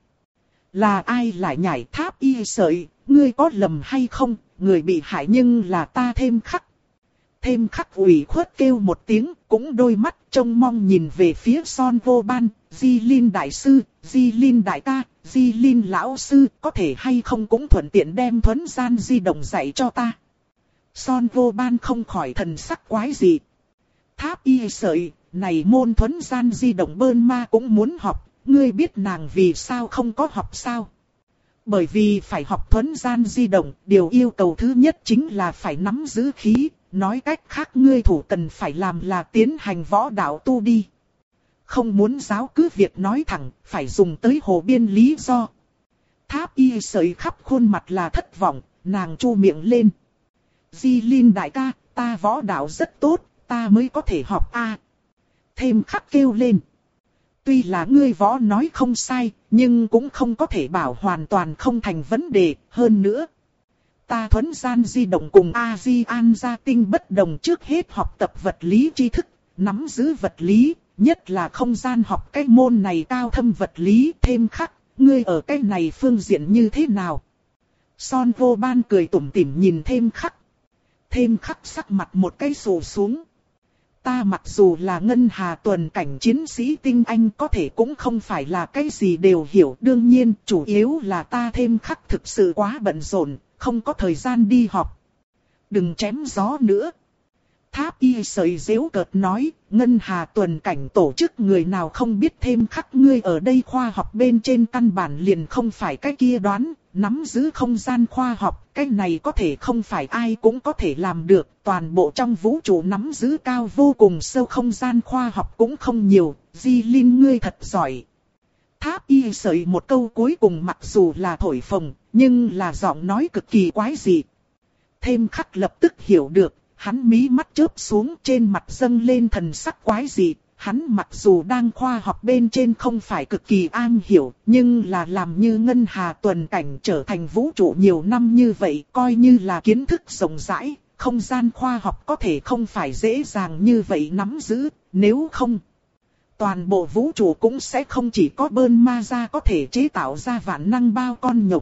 Là ai lại nhảy? Tháp Y Sợi, ngươi có lầm hay không, người bị hại nhưng là ta thêm khắc. Thêm khắc ủy khuất kêu một tiếng, cũng đôi mắt trông mong nhìn về phía Son Vô Ban, Di Linh đại sư, Di Linh đại ca, Di Linh lão sư, có thể hay không cũng thuận tiện đem thuấn gian di động dạy cho ta. Son Vô Ban không khỏi thần sắc quái dị. Tháp Y Sợi, này môn thuấn gian di động bơn ma cũng muốn học. Ngươi biết nàng vì sao không có học sao? Bởi vì phải học thuấn gian di động, điều yêu cầu thứ nhất chính là phải nắm giữ khí, nói cách khác ngươi thủ cần phải làm là tiến hành võ đạo tu đi. Không muốn giáo cứ việc nói thẳng, phải dùng tới hồ biên lý do. Tháp Y Sợi khắp khuôn mặt là thất vọng, nàng chu miệng lên. Di Linh đại ca, ta võ đạo rất tốt, ta mới có thể học a. Thêm khắc kêu lên. Tuy là ngươi võ nói không sai, nhưng cũng không có thể bảo hoàn toàn không thành vấn đề, hơn nữa. Ta thuấn gian di động cùng A-di-an gia tinh bất đồng, trước hết học tập vật lý tri thức, nắm giữ vật lý, nhất là không gian học cái môn này cao thâm vật lý. Thêm khắc, ngươi ở cái này phương diện như thế nào? Son Vô Ban cười tủm tỉm nhìn thêm khắc. Thêm khắc sắc mặt một cái sù xuống. Ta mặc dù là ngân hà tuần cảnh chiến sĩ tinh anh có thể cũng không phải là cái gì đều hiểu. Đương nhiên, chủ yếu là ta thêm khắc thực sự quá bận rộn, không có thời gian đi học. Đừng chém gió nữa. Tháp Y Sợi giễu cợt nói, ngân hà tuần cảnh tổ chức người nào không biết thêm khắc ngươi ở đây khoa học bên trên căn bản liền không phải cái kia đoán. Nắm giữ không gian khoa học, cái này có thể không phải ai cũng có thể làm được. Toàn bộ trong vũ trụ nắm giữ cao vô cùng sâu không gian khoa học cũng không nhiều. Di Linh ngươi thật giỏi. Tháp Y Sợi một câu cuối cùng mặc dù là thổi phồng, nhưng là giọng nói cực kỳ quái dị. Thêm khắc lập tức hiểu được, hắn mí mắt chớp xuống, trên mặt dâng lên thần sắc quái dị. Hắn mặc dù đang khoa học bên trên không phải cực kỳ am hiểu, nhưng là làm như ngân hà tuần cảnh trở thành vũ trụ nhiều năm như vậy, coi như là kiến thức rộng rãi, không gian khoa học có thể không phải dễ dàng như vậy nắm giữ, nếu không, toàn bộ vũ trụ cũng sẽ không chỉ có bơn ma ra có thể chế tạo ra vạn năng bao con nhộng.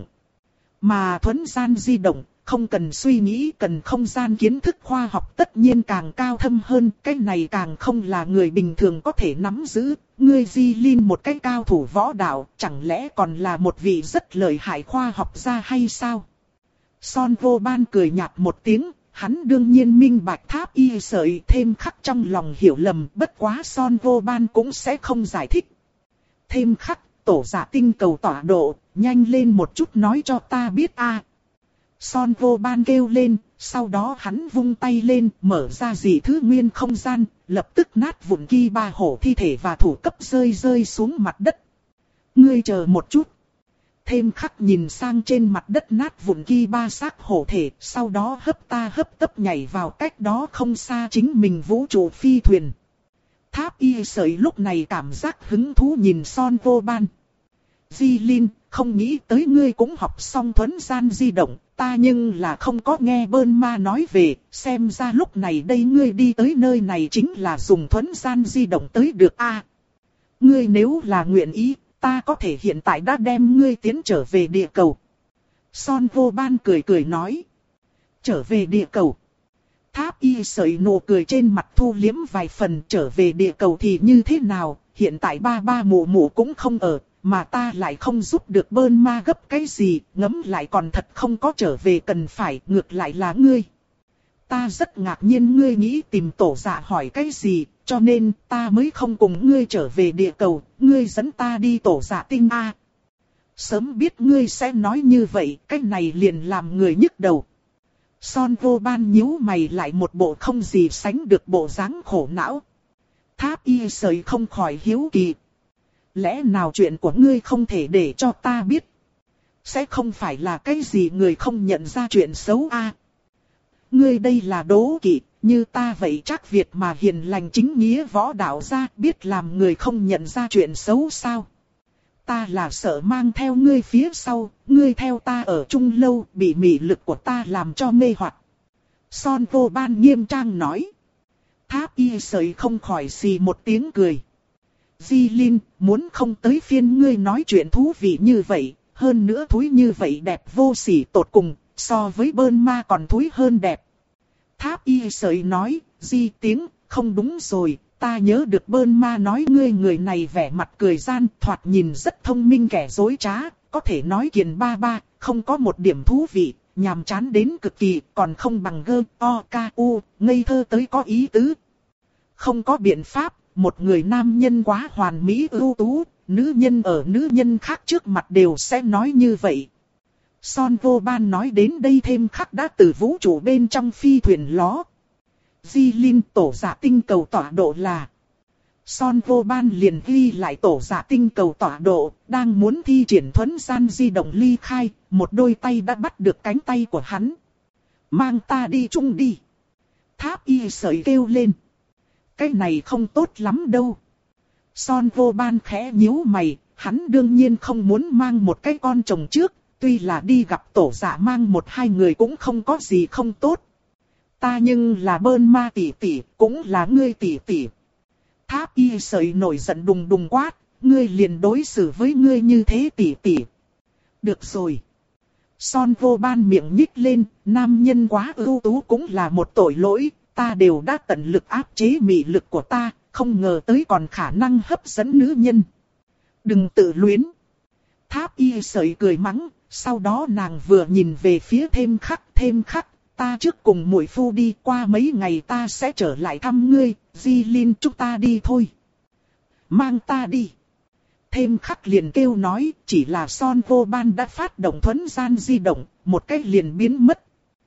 Mà thuấn gian di động, không cần suy nghĩ, cần không gian kiến thức khoa học tất nhiên càng cao thâm hơn, cái này càng không là người bình thường có thể nắm giữ. Ngươi Di Linh một cái cao thủ võ đạo, chẳng lẽ còn là một vị rất lợi hại khoa học gia hay sao? Son Vô Ban cười nhạt một tiếng, hắn đương nhiên minh bạch Tháp Y Sợi thêm khắc trong lòng hiểu lầm, bất quá Son Vô Ban cũng sẽ không giải thích. Thêm khắc, tổ giả tinh cầu tọa độ, nhanh lên một chút nói cho ta biết a. Son Vô Ban kêu lên, sau đó hắn vung tay lên, mở ra dị thứ nguyên không gian, lập tức nát vụn ki ba hổ thi thể và thủ cấp rơi rơi xuống mặt đất. Ngươi chờ một chút. Thêm khắc nhìn sang trên mặt đất nát vụn ki ba xác hổ thể, sau đó hấp ta hấp tấp nhảy vào cách đó không xa chính mình vũ trụ phi thuyền. Tháp Y Sợi lúc này cảm giác hứng thú nhìn Son Vô Ban. Di Linh, không nghĩ tới ngươi cũng học xong thuấn gian di động, ta nhưng là không có nghe bơn ma nói về, xem ra lúc này đây ngươi đi tới nơi này chính là dùng thuấn gian di động tới được a. Ngươi nếu là nguyện ý, ta có thể hiện tại đã đem ngươi tiến trở về địa cầu. Son vô ban cười cười nói. Trở về địa cầu. Tháp y sợi nụ cười trên mặt thu liếm vài phần. Trở về địa cầu thì như thế nào? Hiện tại ba ba mụ mụ cũng không ở. Mà ta lại không giúp được bơn ma gấp cái gì. Ngẫm lại còn thật không có trở về cần phải. Ngược lại là ngươi. Ta rất ngạc nhiên ngươi nghĩ tìm tổ dạ hỏi cái gì. Cho nên ta mới không cùng ngươi trở về địa cầu. Ngươi dẫn ta đi tổ dạ tinh A. Sớm biết ngươi sẽ nói như vậy. Cái này liền làm người nhức đầu. Son vô ban nhíu mày lại một bộ không gì sánh được bộ dáng khổ não. Tháp y sợi không khỏi hiếu kỳ. Lẽ nào chuyện của ngươi không thể để cho ta biết? Sẽ không phải là cái gì người không nhận ra chuyện xấu a? Ngươi đây là đố kỵ, như ta vậy chắc Việt mà hiền lành chính nghĩa võ đạo ra biết làm người không nhận ra chuyện xấu sao? Ta là sợ mang theo ngươi phía sau, ngươi theo ta ở chung lâu bị mị lực của ta làm cho mê hoặc. Son vô ban nghiêm trang nói. Tháp y sợi không khỏi xì một tiếng cười. Di Linh, muốn không tới phiên ngươi nói chuyện thú vị như vậy, hơn nữa thúi như vậy đẹp vô sỉ tột cùng, so với bơn ma còn thúi hơn đẹp. Tháp y sợi nói, Di tiếng, không đúng rồi, ta nhớ được bơn ma nói ngươi người này vẻ mặt cười gian, thoạt nhìn rất thông minh kẻ dối trá, có thể nói kiền ba ba, không có một điểm thú vị, nhàm chán đến cực kỳ, còn không bằng gơ, o, ca, u, ngây thơ tới có ý tứ. Không có biện pháp. Một người nam nhân quá hoàn mỹ ưu tú, nữ nhân ở nữ nhân khác trước mặt đều sẽ nói như vậy. Son vô ban nói đến đây thêm khắc đã từ vũ trụ bên trong phi thuyền ló. Di Linh tổ dạ tinh cầu tọa độ là. Son vô ban liền ghi lại tổ dạ tinh cầu tọa độ, đang muốn thi triển thuấn gian di động ly khai, một đôi tay đã bắt được cánh tay của hắn. Mang ta đi chung đi. Tháp y sợi kêu lên. Cái này không tốt lắm đâu. Son vô ban khẽ nhíu mày, hắn đương nhiên không muốn mang một cái con chồng trước, tuy là đi gặp tổ dạ mang một hai người cũng không có gì không tốt. Ta nhưng là bơn ma tỷ tỷ, cũng là ngươi tỷ tỷ. Tháp y sợi nổi giận đùng đùng quát, ngươi liền đối xử với ngươi như thế tỷ tỷ. Được rồi. Son vô ban miệng nhích lên, nam nhân quá ưu tú cũng là một tội lỗi. Ta đều đã tận lực áp chế mị lực của ta, không ngờ tới còn khả năng hấp dẫn nữ nhân. Đừng tự luyến. Tháp y sợi cười mắng, sau đó nàng vừa nhìn về phía thêm khắc, thêm khắc, ta trước cùng muội phu đi qua mấy ngày ta sẽ trở lại thăm ngươi, Di Linh chúng ta đi thôi. Mang ta đi. Thêm khắc liền kêu nói, chỉ là Son vô ban đã phát động thuấn gian di động, một cách liền biến mất.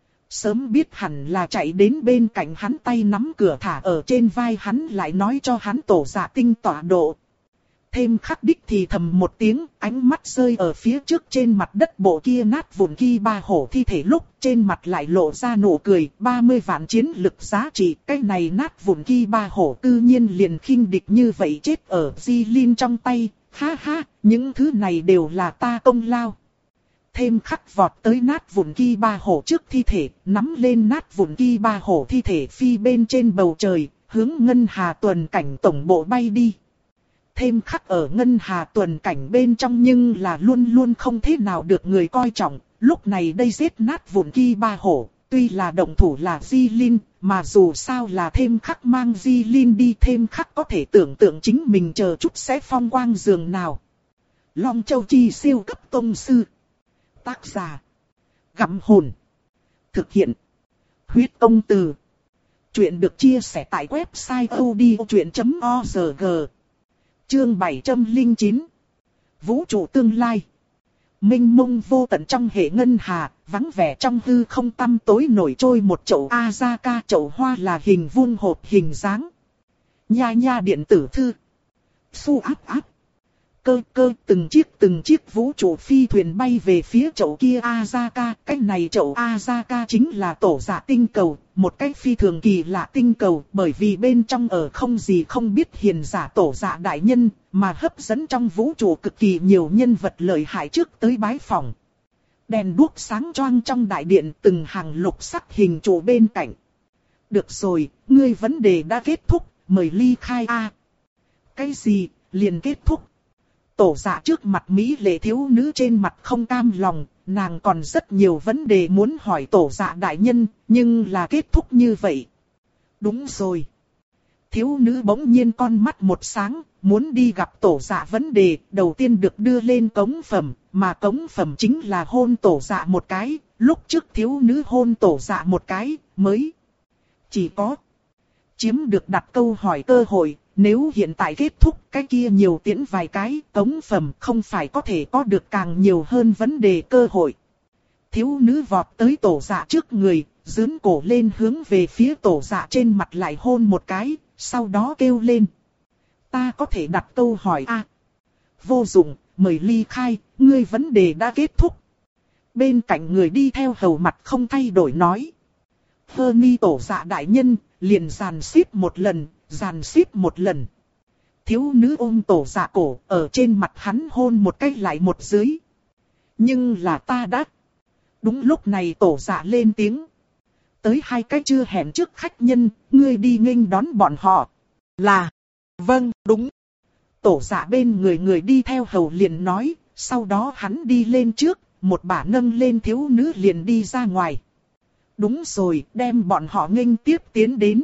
Sớm biết hẳn là chạy đến bên cạnh hắn tay nắm cửa thả ở trên vai hắn lại nói cho hắn tổ dạ tinh tọa độ. Thêm khắc đích thì thầm một tiếng, ánh mắt rơi ở phía trước trên mặt đất bộ kia nát vụn kia ba hổ thi thể lúc trên mặt lại lộ ra nụ cười, ba mươi vạn chiến lực giá trị, cái này nát vụn kia ba hổ tự nhiên liền khinh địch như vậy chết ở Di Linh trong tay, ha ha, những thứ này đều là ta công lao. Thêm khắc vọt tới nát vụn kia ba hổ trước thi thể, nắm lên nát vụn kia ba hổ thi thể phi bên trên bầu trời, hướng Ngân Hà tuần cảnh tổng bộ bay đi. Thêm khắc ở Ngân Hà tuần cảnh bên trong nhưng là luôn luôn không thế nào được người coi trọng, lúc này đây giết nát vụn kia ba hổ, tuy là động thủ là Di Linh, mà dù sao là thêm khắc mang Di Linh đi, thêm khắc có thể tưởng tượng chính mình chờ chút sẽ phong quang giường nào. Long Châu Chi siêu cấp tông sư. Tác giả. Gặm hồn. Thực hiện. Huyết công từ. Chuyện được chia sẻ tại website odchuyện chấm org. Chương bảy trăm lẻ chín. Vũ trụ tương lai. Minh mông vô tận trong hệ ngân hà, vắng vẻ trong hư không tăm tối nổi trôi một chậu Azaka, chậu hoa là hình vuông hộp hình dáng. Nha nha điện tử thư. Su áp áp. Cơ cơ từng chiếc từng chiếc vũ trụ phi thuyền bay về phía chậu kia Azaka. Cái này chậu Azaka chính là tổ dạ tinh cầu, một cái phi thường kỳ lạ tinh cầu, bởi vì bên trong ở không gì không biết hiền giả tổ dạ đại nhân, mà hấp dẫn trong vũ trụ cực kỳ nhiều nhân vật lợi hại trước tới bái phỏng. Đèn đuốc sáng choang trong đại điện, từng hàng lục sắc hình trụ bên cạnh. Được rồi, ngươi vấn đề đã kết thúc, mời ly khai a. Cái gì, liền kết thúc? tổ dạ trước mặt mỹ lệ thiếu nữ trên mặt không cam lòng, nàng còn rất nhiều vấn đề muốn hỏi tổ dạ đại nhân, nhưng là kết thúc như vậy. Đúng rồi. Thiếu nữ bỗng nhiên con mắt một sáng, muốn đi gặp tổ dạ vấn đề, đầu tiên được đưa lên cống phẩm, mà cống phẩm chính là hôn tổ dạ một cái, lúc trước thiếu nữ hôn tổ dạ một cái, mới chỉ có chiếm được đặt câu hỏi cơ hội, nếu hiện tại kết thúc cái kia nhiều tiễn vài cái, cống phẩm không phải có thể có được càng nhiều hơn vấn đề cơ hội. Thiếu nữ vọt tới tổ dạ trước người, dướn cổ lên hướng về phía tổ dạ trên mặt lại hôn một cái, sau đó kêu lên. Ta có thể đặt câu hỏi a? À, vô dụng, mời ly khai, ngươi vấn đề đã kết thúc. Bên cạnh người đi theo hầu mặt không thay đổi nói. Hơ mi tổ dạ đại nhân, liền giàn xít một lần, giàn xít một lần. Thiếu nữ ôm tổ dạ cổ, ở trên mặt hắn hôn một cái lại một dưới. Nhưng là ta đã. Đúng lúc này tổ dạ lên tiếng. Tới hai cái chưa hẹn trước khách nhân, ngươi đi nghênh đón bọn họ. Là. Vâng, đúng. Tổ dạ bên người người đi theo hầu liền nói, sau đó hắn đi lên trước, một bả nâng lên thiếu nữ liền đi ra ngoài. Đúng rồi, đem bọn họ nghênh tiếp tiến đến.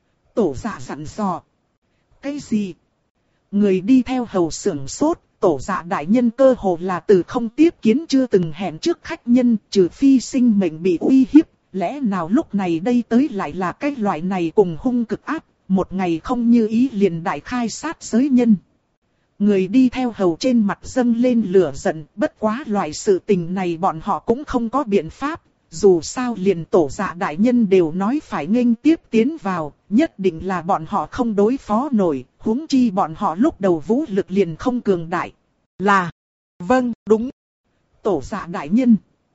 Tổ dạ dặn dò. Cái gì? Người đi theo hầu sưởng sốt, tổ dạ đại nhân cơ hồ là từ không tiếp kiến chưa từng hẹn trước khách nhân, trừ phi sinh mệnh bị uy hiếp. Lẽ nào lúc này đây tới lại là cái loại này cùng hung cực ác, một ngày không như ý liền đại khai sát giới nhân. Người đi theo hầu trên mặt dâng lên lửa giận, bất quá loại sự tình này bọn họ cũng không có biện pháp. Dù sao liền tổ dạ đại nhân đều nói phải nghênh tiếp tiến vào, nhất định là bọn họ không đối phó nổi, huống chi bọn họ lúc đầu vũ lực liền không cường đại. Là, vâng, đúng. Tổ dạ đại nhân.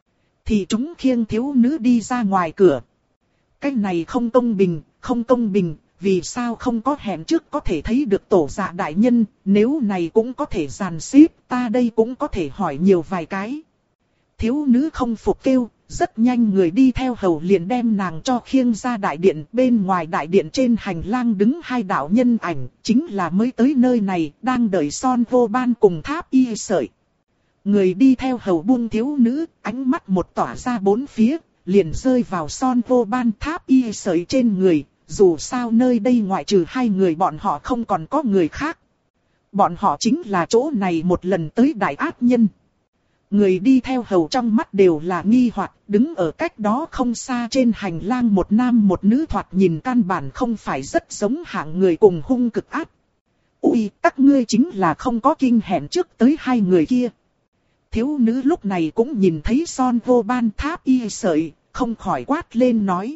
Thì chúng khiêng thiếu nữ đi ra ngoài cửa. Cái này không công bình, không công bình, vì sao không có hẹn trước có thể thấy được tổ dạ đại nhân, nếu này cũng có thể giàn xếp, ta đây cũng có thể hỏi nhiều vài cái. Thiếu nữ không phục kêu, rất nhanh người đi theo hầu liền đem nàng cho khiêng ra đại điện, bên ngoài đại điện trên hành lang đứng hai đạo nhân ảnh, chính là mới tới nơi này, đang đợi Son Vô Ban cùng Tháp Y Sợi. Người đi theo hầu buông thiếu nữ, ánh mắt một tỏa ra bốn phía, liền rơi vào Son Vô Ban Tháp Y Sợi trên người, dù sao nơi đây ngoại trừ hai người bọn họ không còn có người khác. Bọn họ chính là chỗ này một lần tới đại ác nhân. Người đi theo hầu trong mắt đều là nghi hoặc, đứng ở cách đó không xa trên hành lang một nam một nữ thoạt nhìn căn bản không phải rất giống hạng người cùng hung cực ác. Ui, các ngươi chính là không có kinh hẹn trước tới hai người kia. Thiếu nữ lúc này cũng nhìn thấy Son Vô Ban Tháp Y Sợi, không khỏi quát lên nói.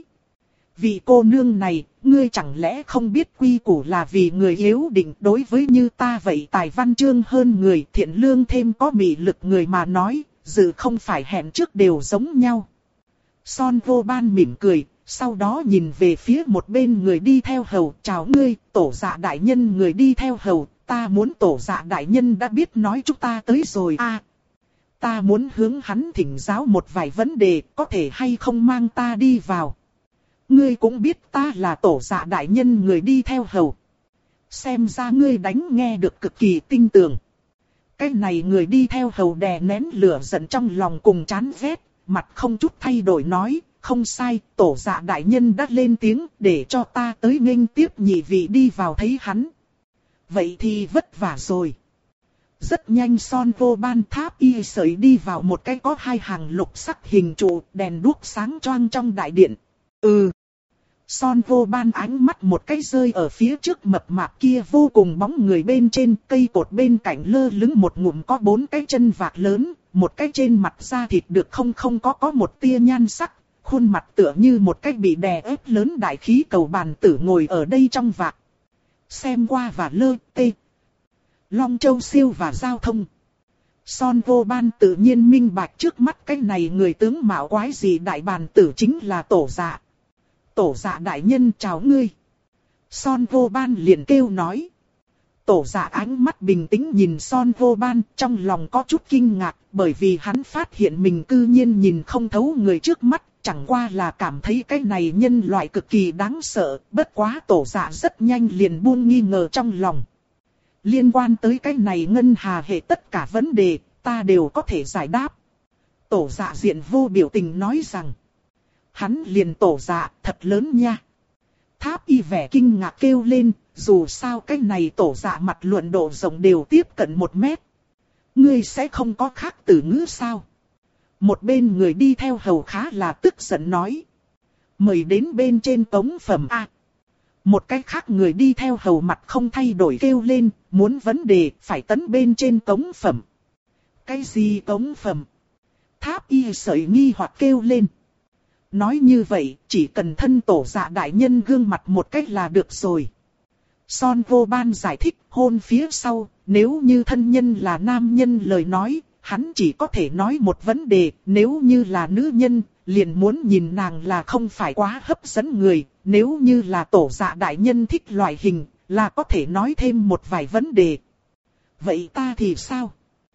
Vị cô nương này, ngươi chẳng lẽ không biết quy củ là vì người yếu định, đối với như ta vậy tài văn chương hơn người, thiện lương thêm có mị lực người mà nói, dự không phải hẹn trước đều giống nhau. Son Vô Ban mỉm cười, sau đó nhìn về phía một bên người đi theo hầu, chào ngươi, tổ dạ đại nhân. Người đi theo hầu, ta muốn tổ dạ đại nhân đã biết nói chúng ta tới rồi a. À, ta muốn hướng hắn thỉnh giáo một vài vấn đề, có thể hay không mang ta đi vào. Ngươi cũng biết ta là tổ dạ đại nhân. Người đi theo hầu, xem ra ngươi đánh nghe được cực kỳ tinh tường. Cái này người đi theo hầu đè nén lửa giận trong lòng cùng chán ghét, mặt không chút thay đổi nói, không sai, tổ dạ đại nhân đã lên tiếng để cho ta tới nghênh tiếp nhị vị đi vào thấy hắn. Vậy thì vất vả rồi. Rất nhanh Son Vô Ban Tháp Y Sợi đi vào một cái có hai hàng lục sắc hình trụ, đèn đuốc sáng choang trong đại điện. Ừ. Son Vô Ban ánh mắt một cái rơi ở phía trước mập mạp kia vô cùng bóng người bên trên, cây cột bên cạnh lơ lửng một ngụm có bốn cái chân vạc lớn, một cái trên mặt da thịt được không không có có một tia nhan sắc, khuôn mặt tựa như một cái bị đè ép lớn đại khí cầu bàn tử ngồi ở đây trong vạc. Xem qua và lơ tê. Long Châu Siêu và giao thông. Son Vô Ban tự nhiên minh bạch trước mắt cái này người tướng mạo quái gì đại bàn tử chính là tổ dạ. Tổ dạ đại nhân chào ngươi. Son Vô Ban liền kêu nói. Tổ dạ ánh mắt bình tĩnh nhìn Son Vô Ban, trong lòng có chút kinh ngạc, bởi vì hắn phát hiện mình cư nhiên nhìn không thấu người trước mắt, chẳng qua là cảm thấy cái này nhân loại cực kỳ đáng sợ, bất quá tổ dạ rất nhanh liền buông nghi ngờ trong lòng. Liên quan tới cái này ngân hà hệ tất cả vấn đề, ta đều có thể giải đáp. Tổ dạ diện vô biểu tình nói rằng. Hắn liền tổ dạ, thật lớn nha. Tháp y vẻ kinh ngạc kêu lên, dù sao cái này tổ dạ mặt luận độ rộng đều tiếp cận một mét. Ngươi sẽ không có khác từ ngữ sao? Một bên người đi theo hầu khá là tức giận nói. Mời đến bên trên cống phẩm A. Một cái khác người đi theo hầu mặt không thay đổi kêu lên, muốn vấn đề phải tấn bên trên cống phẩm. Cái gì cống phẩm? Tháp y sợi nghi hoặc kêu lên. Nói như vậy, chỉ cần thân tổ dạ đại nhân gương mặt một cách là được rồi. Son vô ban giải thích hôn phía sau, nếu như thân nhân là nam nhân lời nói, hắn chỉ có thể nói một vấn đề, nếu như là nữ nhân, liền muốn nhìn nàng là không phải quá hấp dẫn người, nếu như là tổ dạ đại nhân thích loại hình, là có thể nói thêm một vài vấn đề. Vậy ta thì sao?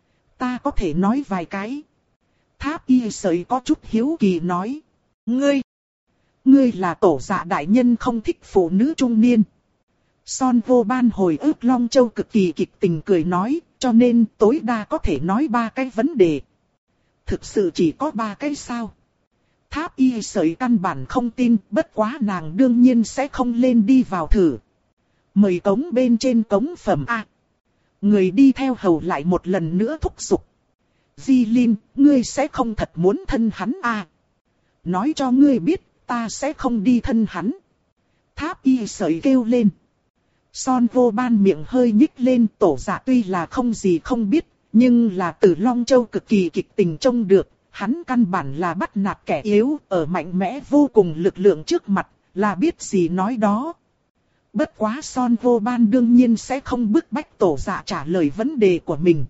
Ta có thể nói vài cái. Tháp y sợi có chút hiếu kỳ nói. Ngươi, ngươi là tổ dạ đại nhân không thích phụ nữ trung niên. Son vô ban hồi ức Long Châu cực kỳ kịch tình cười nói, cho nên tối đa có thể nói ba cái vấn đề. Thực sự chỉ có ba cái sao? Tháp y sợi căn bản không tin, bất quá nàng đương nhiên sẽ không lên đi vào thử. Mời cống bên trên cống phẩm A. Người đi theo hầu lại một lần nữa thúc giục. Di Linh, ngươi sẽ không thật muốn thân hắn A. Nói cho ngươi biết, ta sẽ không đi thân hắn. Tháp y sợi kêu lên. Son vô ban miệng hơi nhích lên, tổ dạ tuy là không gì không biết, nhưng là từ Long Châu cực kỳ kịch tình trông được, hắn căn bản là bắt nạt kẻ yếu, ở mạnh mẽ vô cùng lực lượng trước mặt, là biết gì nói đó. Bất quá Son vô ban đương nhiên sẽ không bức bách tổ dạ trả lời vấn đề của mình.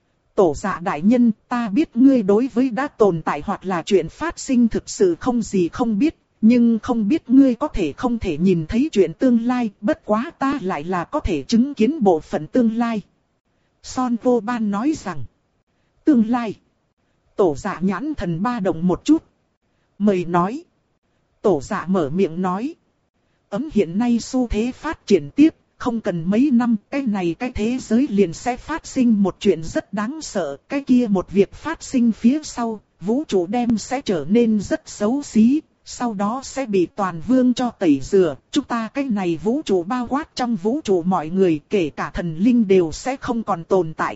Tổ dạ đại nhân, ta biết ngươi đối với đã tồn tại hoặc là chuyện phát sinh thực sự không gì không biết, nhưng không biết ngươi có thể không thể nhìn thấy chuyện tương lai, bất quá ta lại là có thể chứng kiến bộ phận tương lai. Son vô ban nói rằng, tương lai. Tổ dạ nhãn thần ba động một chút. Mời nói. Tổ dạ mở miệng nói. Ấm hiện nay xu thế phát triển tiếp, không cần mấy năm, cái này cái thế giới liền sẽ phát sinh một chuyện rất đáng sợ. Cái kia một việc phát sinh phía sau, vũ trụ đem sẽ trở nên rất xấu xí. Sau đó sẽ bị toàn vương cho tẩy rửa, chúng ta cái này vũ trụ bao quát trong vũ trụ mọi người, kể cả thần linh đều sẽ không còn tồn tại.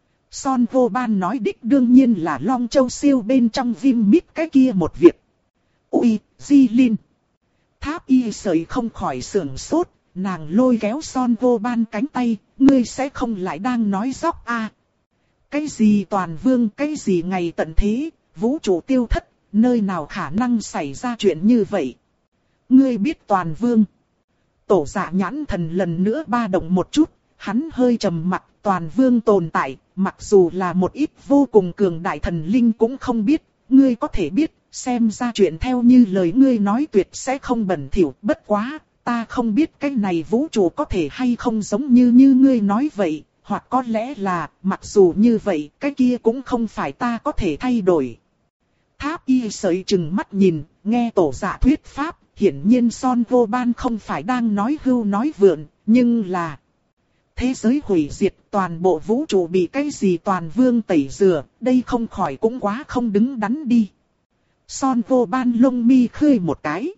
Son vô ban nói đích đương nhiên là Long Châu siêu bên trong Vim Mít cái kia một việc. Ui, Di Linh. Tháp y sợi không khỏi sưởng sốt, nàng lôi kéo Son vô ban cánh tay, ngươi sẽ không lại đang nói dóc à. Cái gì toàn vương, cái gì ngày tận thế, vũ trụ tiêu thất. Nơi nào khả năng xảy ra chuyện như vậy? Ngươi biết toàn vương. Tổ dạ nhãn thần lần nữa ba động một chút, hắn hơi trầm mặc, toàn vương tồn tại, mặc dù là một ít vô cùng cường đại thần linh cũng không biết, ngươi có thể biết, xem ra chuyện theo như lời ngươi nói tuyệt sẽ không bẩn thỉu, bất quá, ta không biết cái này vũ trụ có thể hay không giống như như ngươi nói vậy, hoặc có lẽ là, mặc dù như vậy, cái kia cũng không phải ta có thể thay đổi. Tháp y sợi chừng mắt nhìn, nghe tổ dạ thuyết pháp, hiển nhiên Son vô ban không phải đang nói hưu nói vượn, nhưng là thế giới hủy diệt, toàn bộ vũ trụ bị cái gì toàn vương tẩy rửa, đây không khỏi cũng quá không đứng đắn đi. Son vô ban lông mi khơi một cái.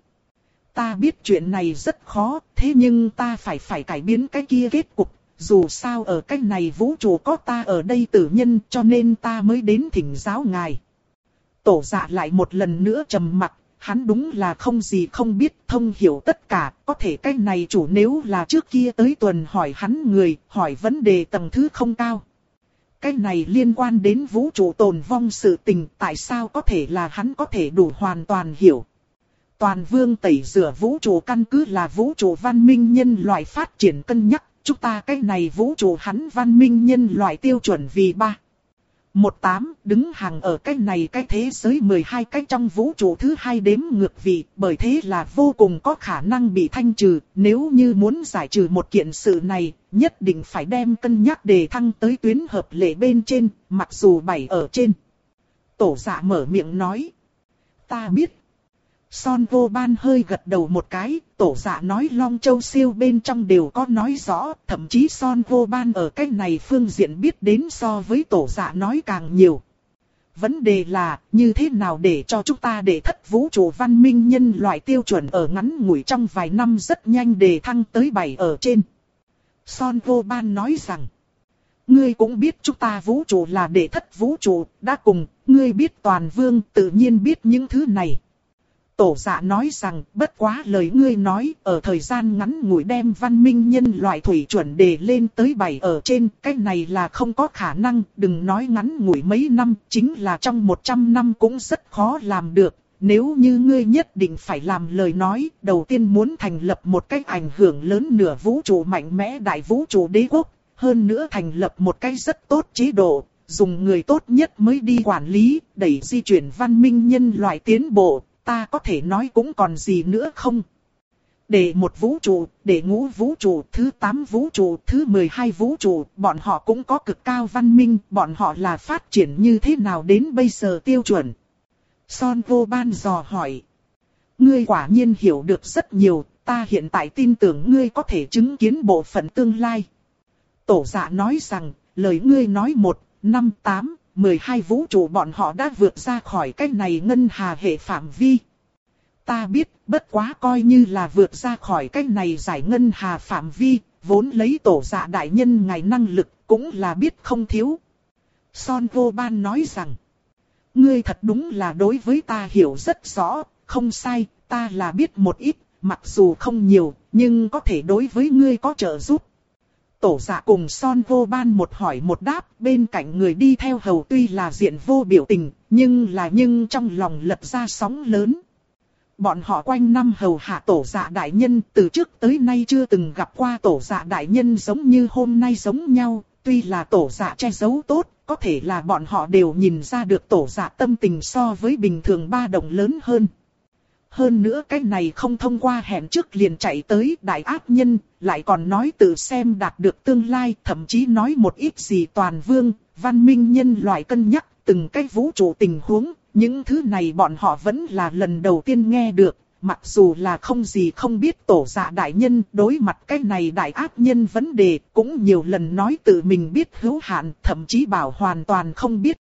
Ta biết chuyện này rất khó, thế nhưng ta phải phải cải biến cái kia kết cục, dù sao ở cái này vũ trụ có ta ở đây tử nhân cho nên ta mới đến thỉnh giáo ngài. Tổ dạ lại một lần nữa trầm mặc, hắn đúng là không gì không biết, thông hiểu tất cả, có thể cái này chủ nếu là trước kia tới tuần hỏi hắn người, hỏi vấn đề tầng thứ không cao. Cái này liên quan đến vũ trụ tồn vong sự tình, tại sao có thể là hắn có thể đủ hoàn toàn hiểu. Toàn vương tẩy rửa vũ trụ căn cứ là vũ trụ văn minh nhân loại phát triển cân nhắc, chúng ta cái này vũ trụ hắn văn minh nhân loại tiêu chuẩn vì ba. Một tám đứng hàng ở cái này cái thế giới mười hai cái trong vũ trụ thứ hai đếm ngược vị, bởi thế là vô cùng có khả năng bị thanh trừ, nếu như muốn giải trừ một kiện sự này, nhất định phải đem cân nhắc đề thăng tới tuyến hợp lệ bên trên, mặc dù bảy ở trên. Tổ dạ mở miệng nói, ta biết. Son Vô Ban hơi gật đầu một cái, tổ dạ nói Long Châu siêu bên trong đều có nói rõ, thậm chí Son Vô Ban ở cái này phương diện biết đến so với tổ dạ nói càng nhiều. Vấn đề là, như thế nào để cho chúng ta để thất vũ trụ văn minh nhân loại tiêu chuẩn ở ngắn ngủi trong vài năm rất nhanh đề thăng tới bảy ở trên. Son Vô Ban nói rằng, ngươi cũng biết chúng ta vũ trụ là để thất vũ trụ, đã cùng, ngươi biết toàn vương tự nhiên biết những thứ này. Tổ dạ nói rằng, bất quá lời ngươi nói, ở thời gian ngắn ngủi đem văn minh nhân loại thủy chuẩn đề lên tới bảy ở trên, cái này là không có khả năng, đừng nói ngắn ngủi mấy năm, chính là trong một trăm năm cũng rất khó làm được. Nếu như ngươi nhất định phải làm lời nói, đầu tiên muốn thành lập một cái ảnh hưởng lớn nửa vũ trụ mạnh mẽ đại vũ trụ đế quốc, hơn nữa thành lập một cái rất tốt chế độ, dùng người tốt nhất mới đi quản lý, đẩy di chuyển văn minh nhân loại tiến bộ. Ta có thể nói cũng còn gì nữa không? Để một vũ trụ, để ngũ vũ trụ, thứ tám vũ trụ, thứ mười hai vũ trụ, bọn họ cũng có cực cao văn minh, bọn họ là phát triển như thế nào đến bây giờ tiêu chuẩn? Son Vô Ban dò hỏi. Ngươi quả nhiên hiểu được rất nhiều, ta hiện tại tin tưởng ngươi có thể chứng kiến bộ phận tương lai. Tổ dạ nói rằng, lời ngươi nói một, năm, tám, mười hai vũ trụ bọn họ đã vượt ra khỏi cái này ngân hà hệ phạm vi. Ta biết, bất quá coi như là vượt ra khỏi cái này giải ngân hà phạm vi, vốn lấy tổ dạ đại nhân ngài năng lực, cũng là biết không thiếu. Son Vô Ban nói rằng, ngươi thật đúng là đối với ta hiểu rất rõ, không sai, ta là biết một ít, mặc dù không nhiều, nhưng có thể đối với ngươi có trợ giúp. Tổ dạ cùng Son Vô Ban một hỏi một đáp, bên cạnh người đi theo hầu tuy là diện vô biểu tình, nhưng là nhưng trong lòng lật ra sóng lớn. Bọn họ quanh năm hầu hạ tổ dạ đại nhân, từ trước tới nay chưa từng gặp qua tổ dạ đại nhân giống như hôm nay giống nhau, tuy là tổ dạ che giấu tốt, có thể là bọn họ đều nhìn ra được tổ dạ tâm tình so với bình thường ba đồng lớn hơn. Hơn nữa cái này không thông qua hẹn trước liền chạy tới đại ác nhân, lại còn nói tự xem đạt được tương lai, thậm chí nói một ít gì toàn vương, văn minh nhân loại cân nhắc từng cái vũ trụ tình huống, những thứ này bọn họ vẫn là lần đầu tiên nghe được, mặc dù là không gì không biết tổ dạ đại nhân đối mặt cái này đại ác nhân vấn đề, cũng nhiều lần nói tự mình biết hữu hạn, thậm chí bảo hoàn toàn không biết.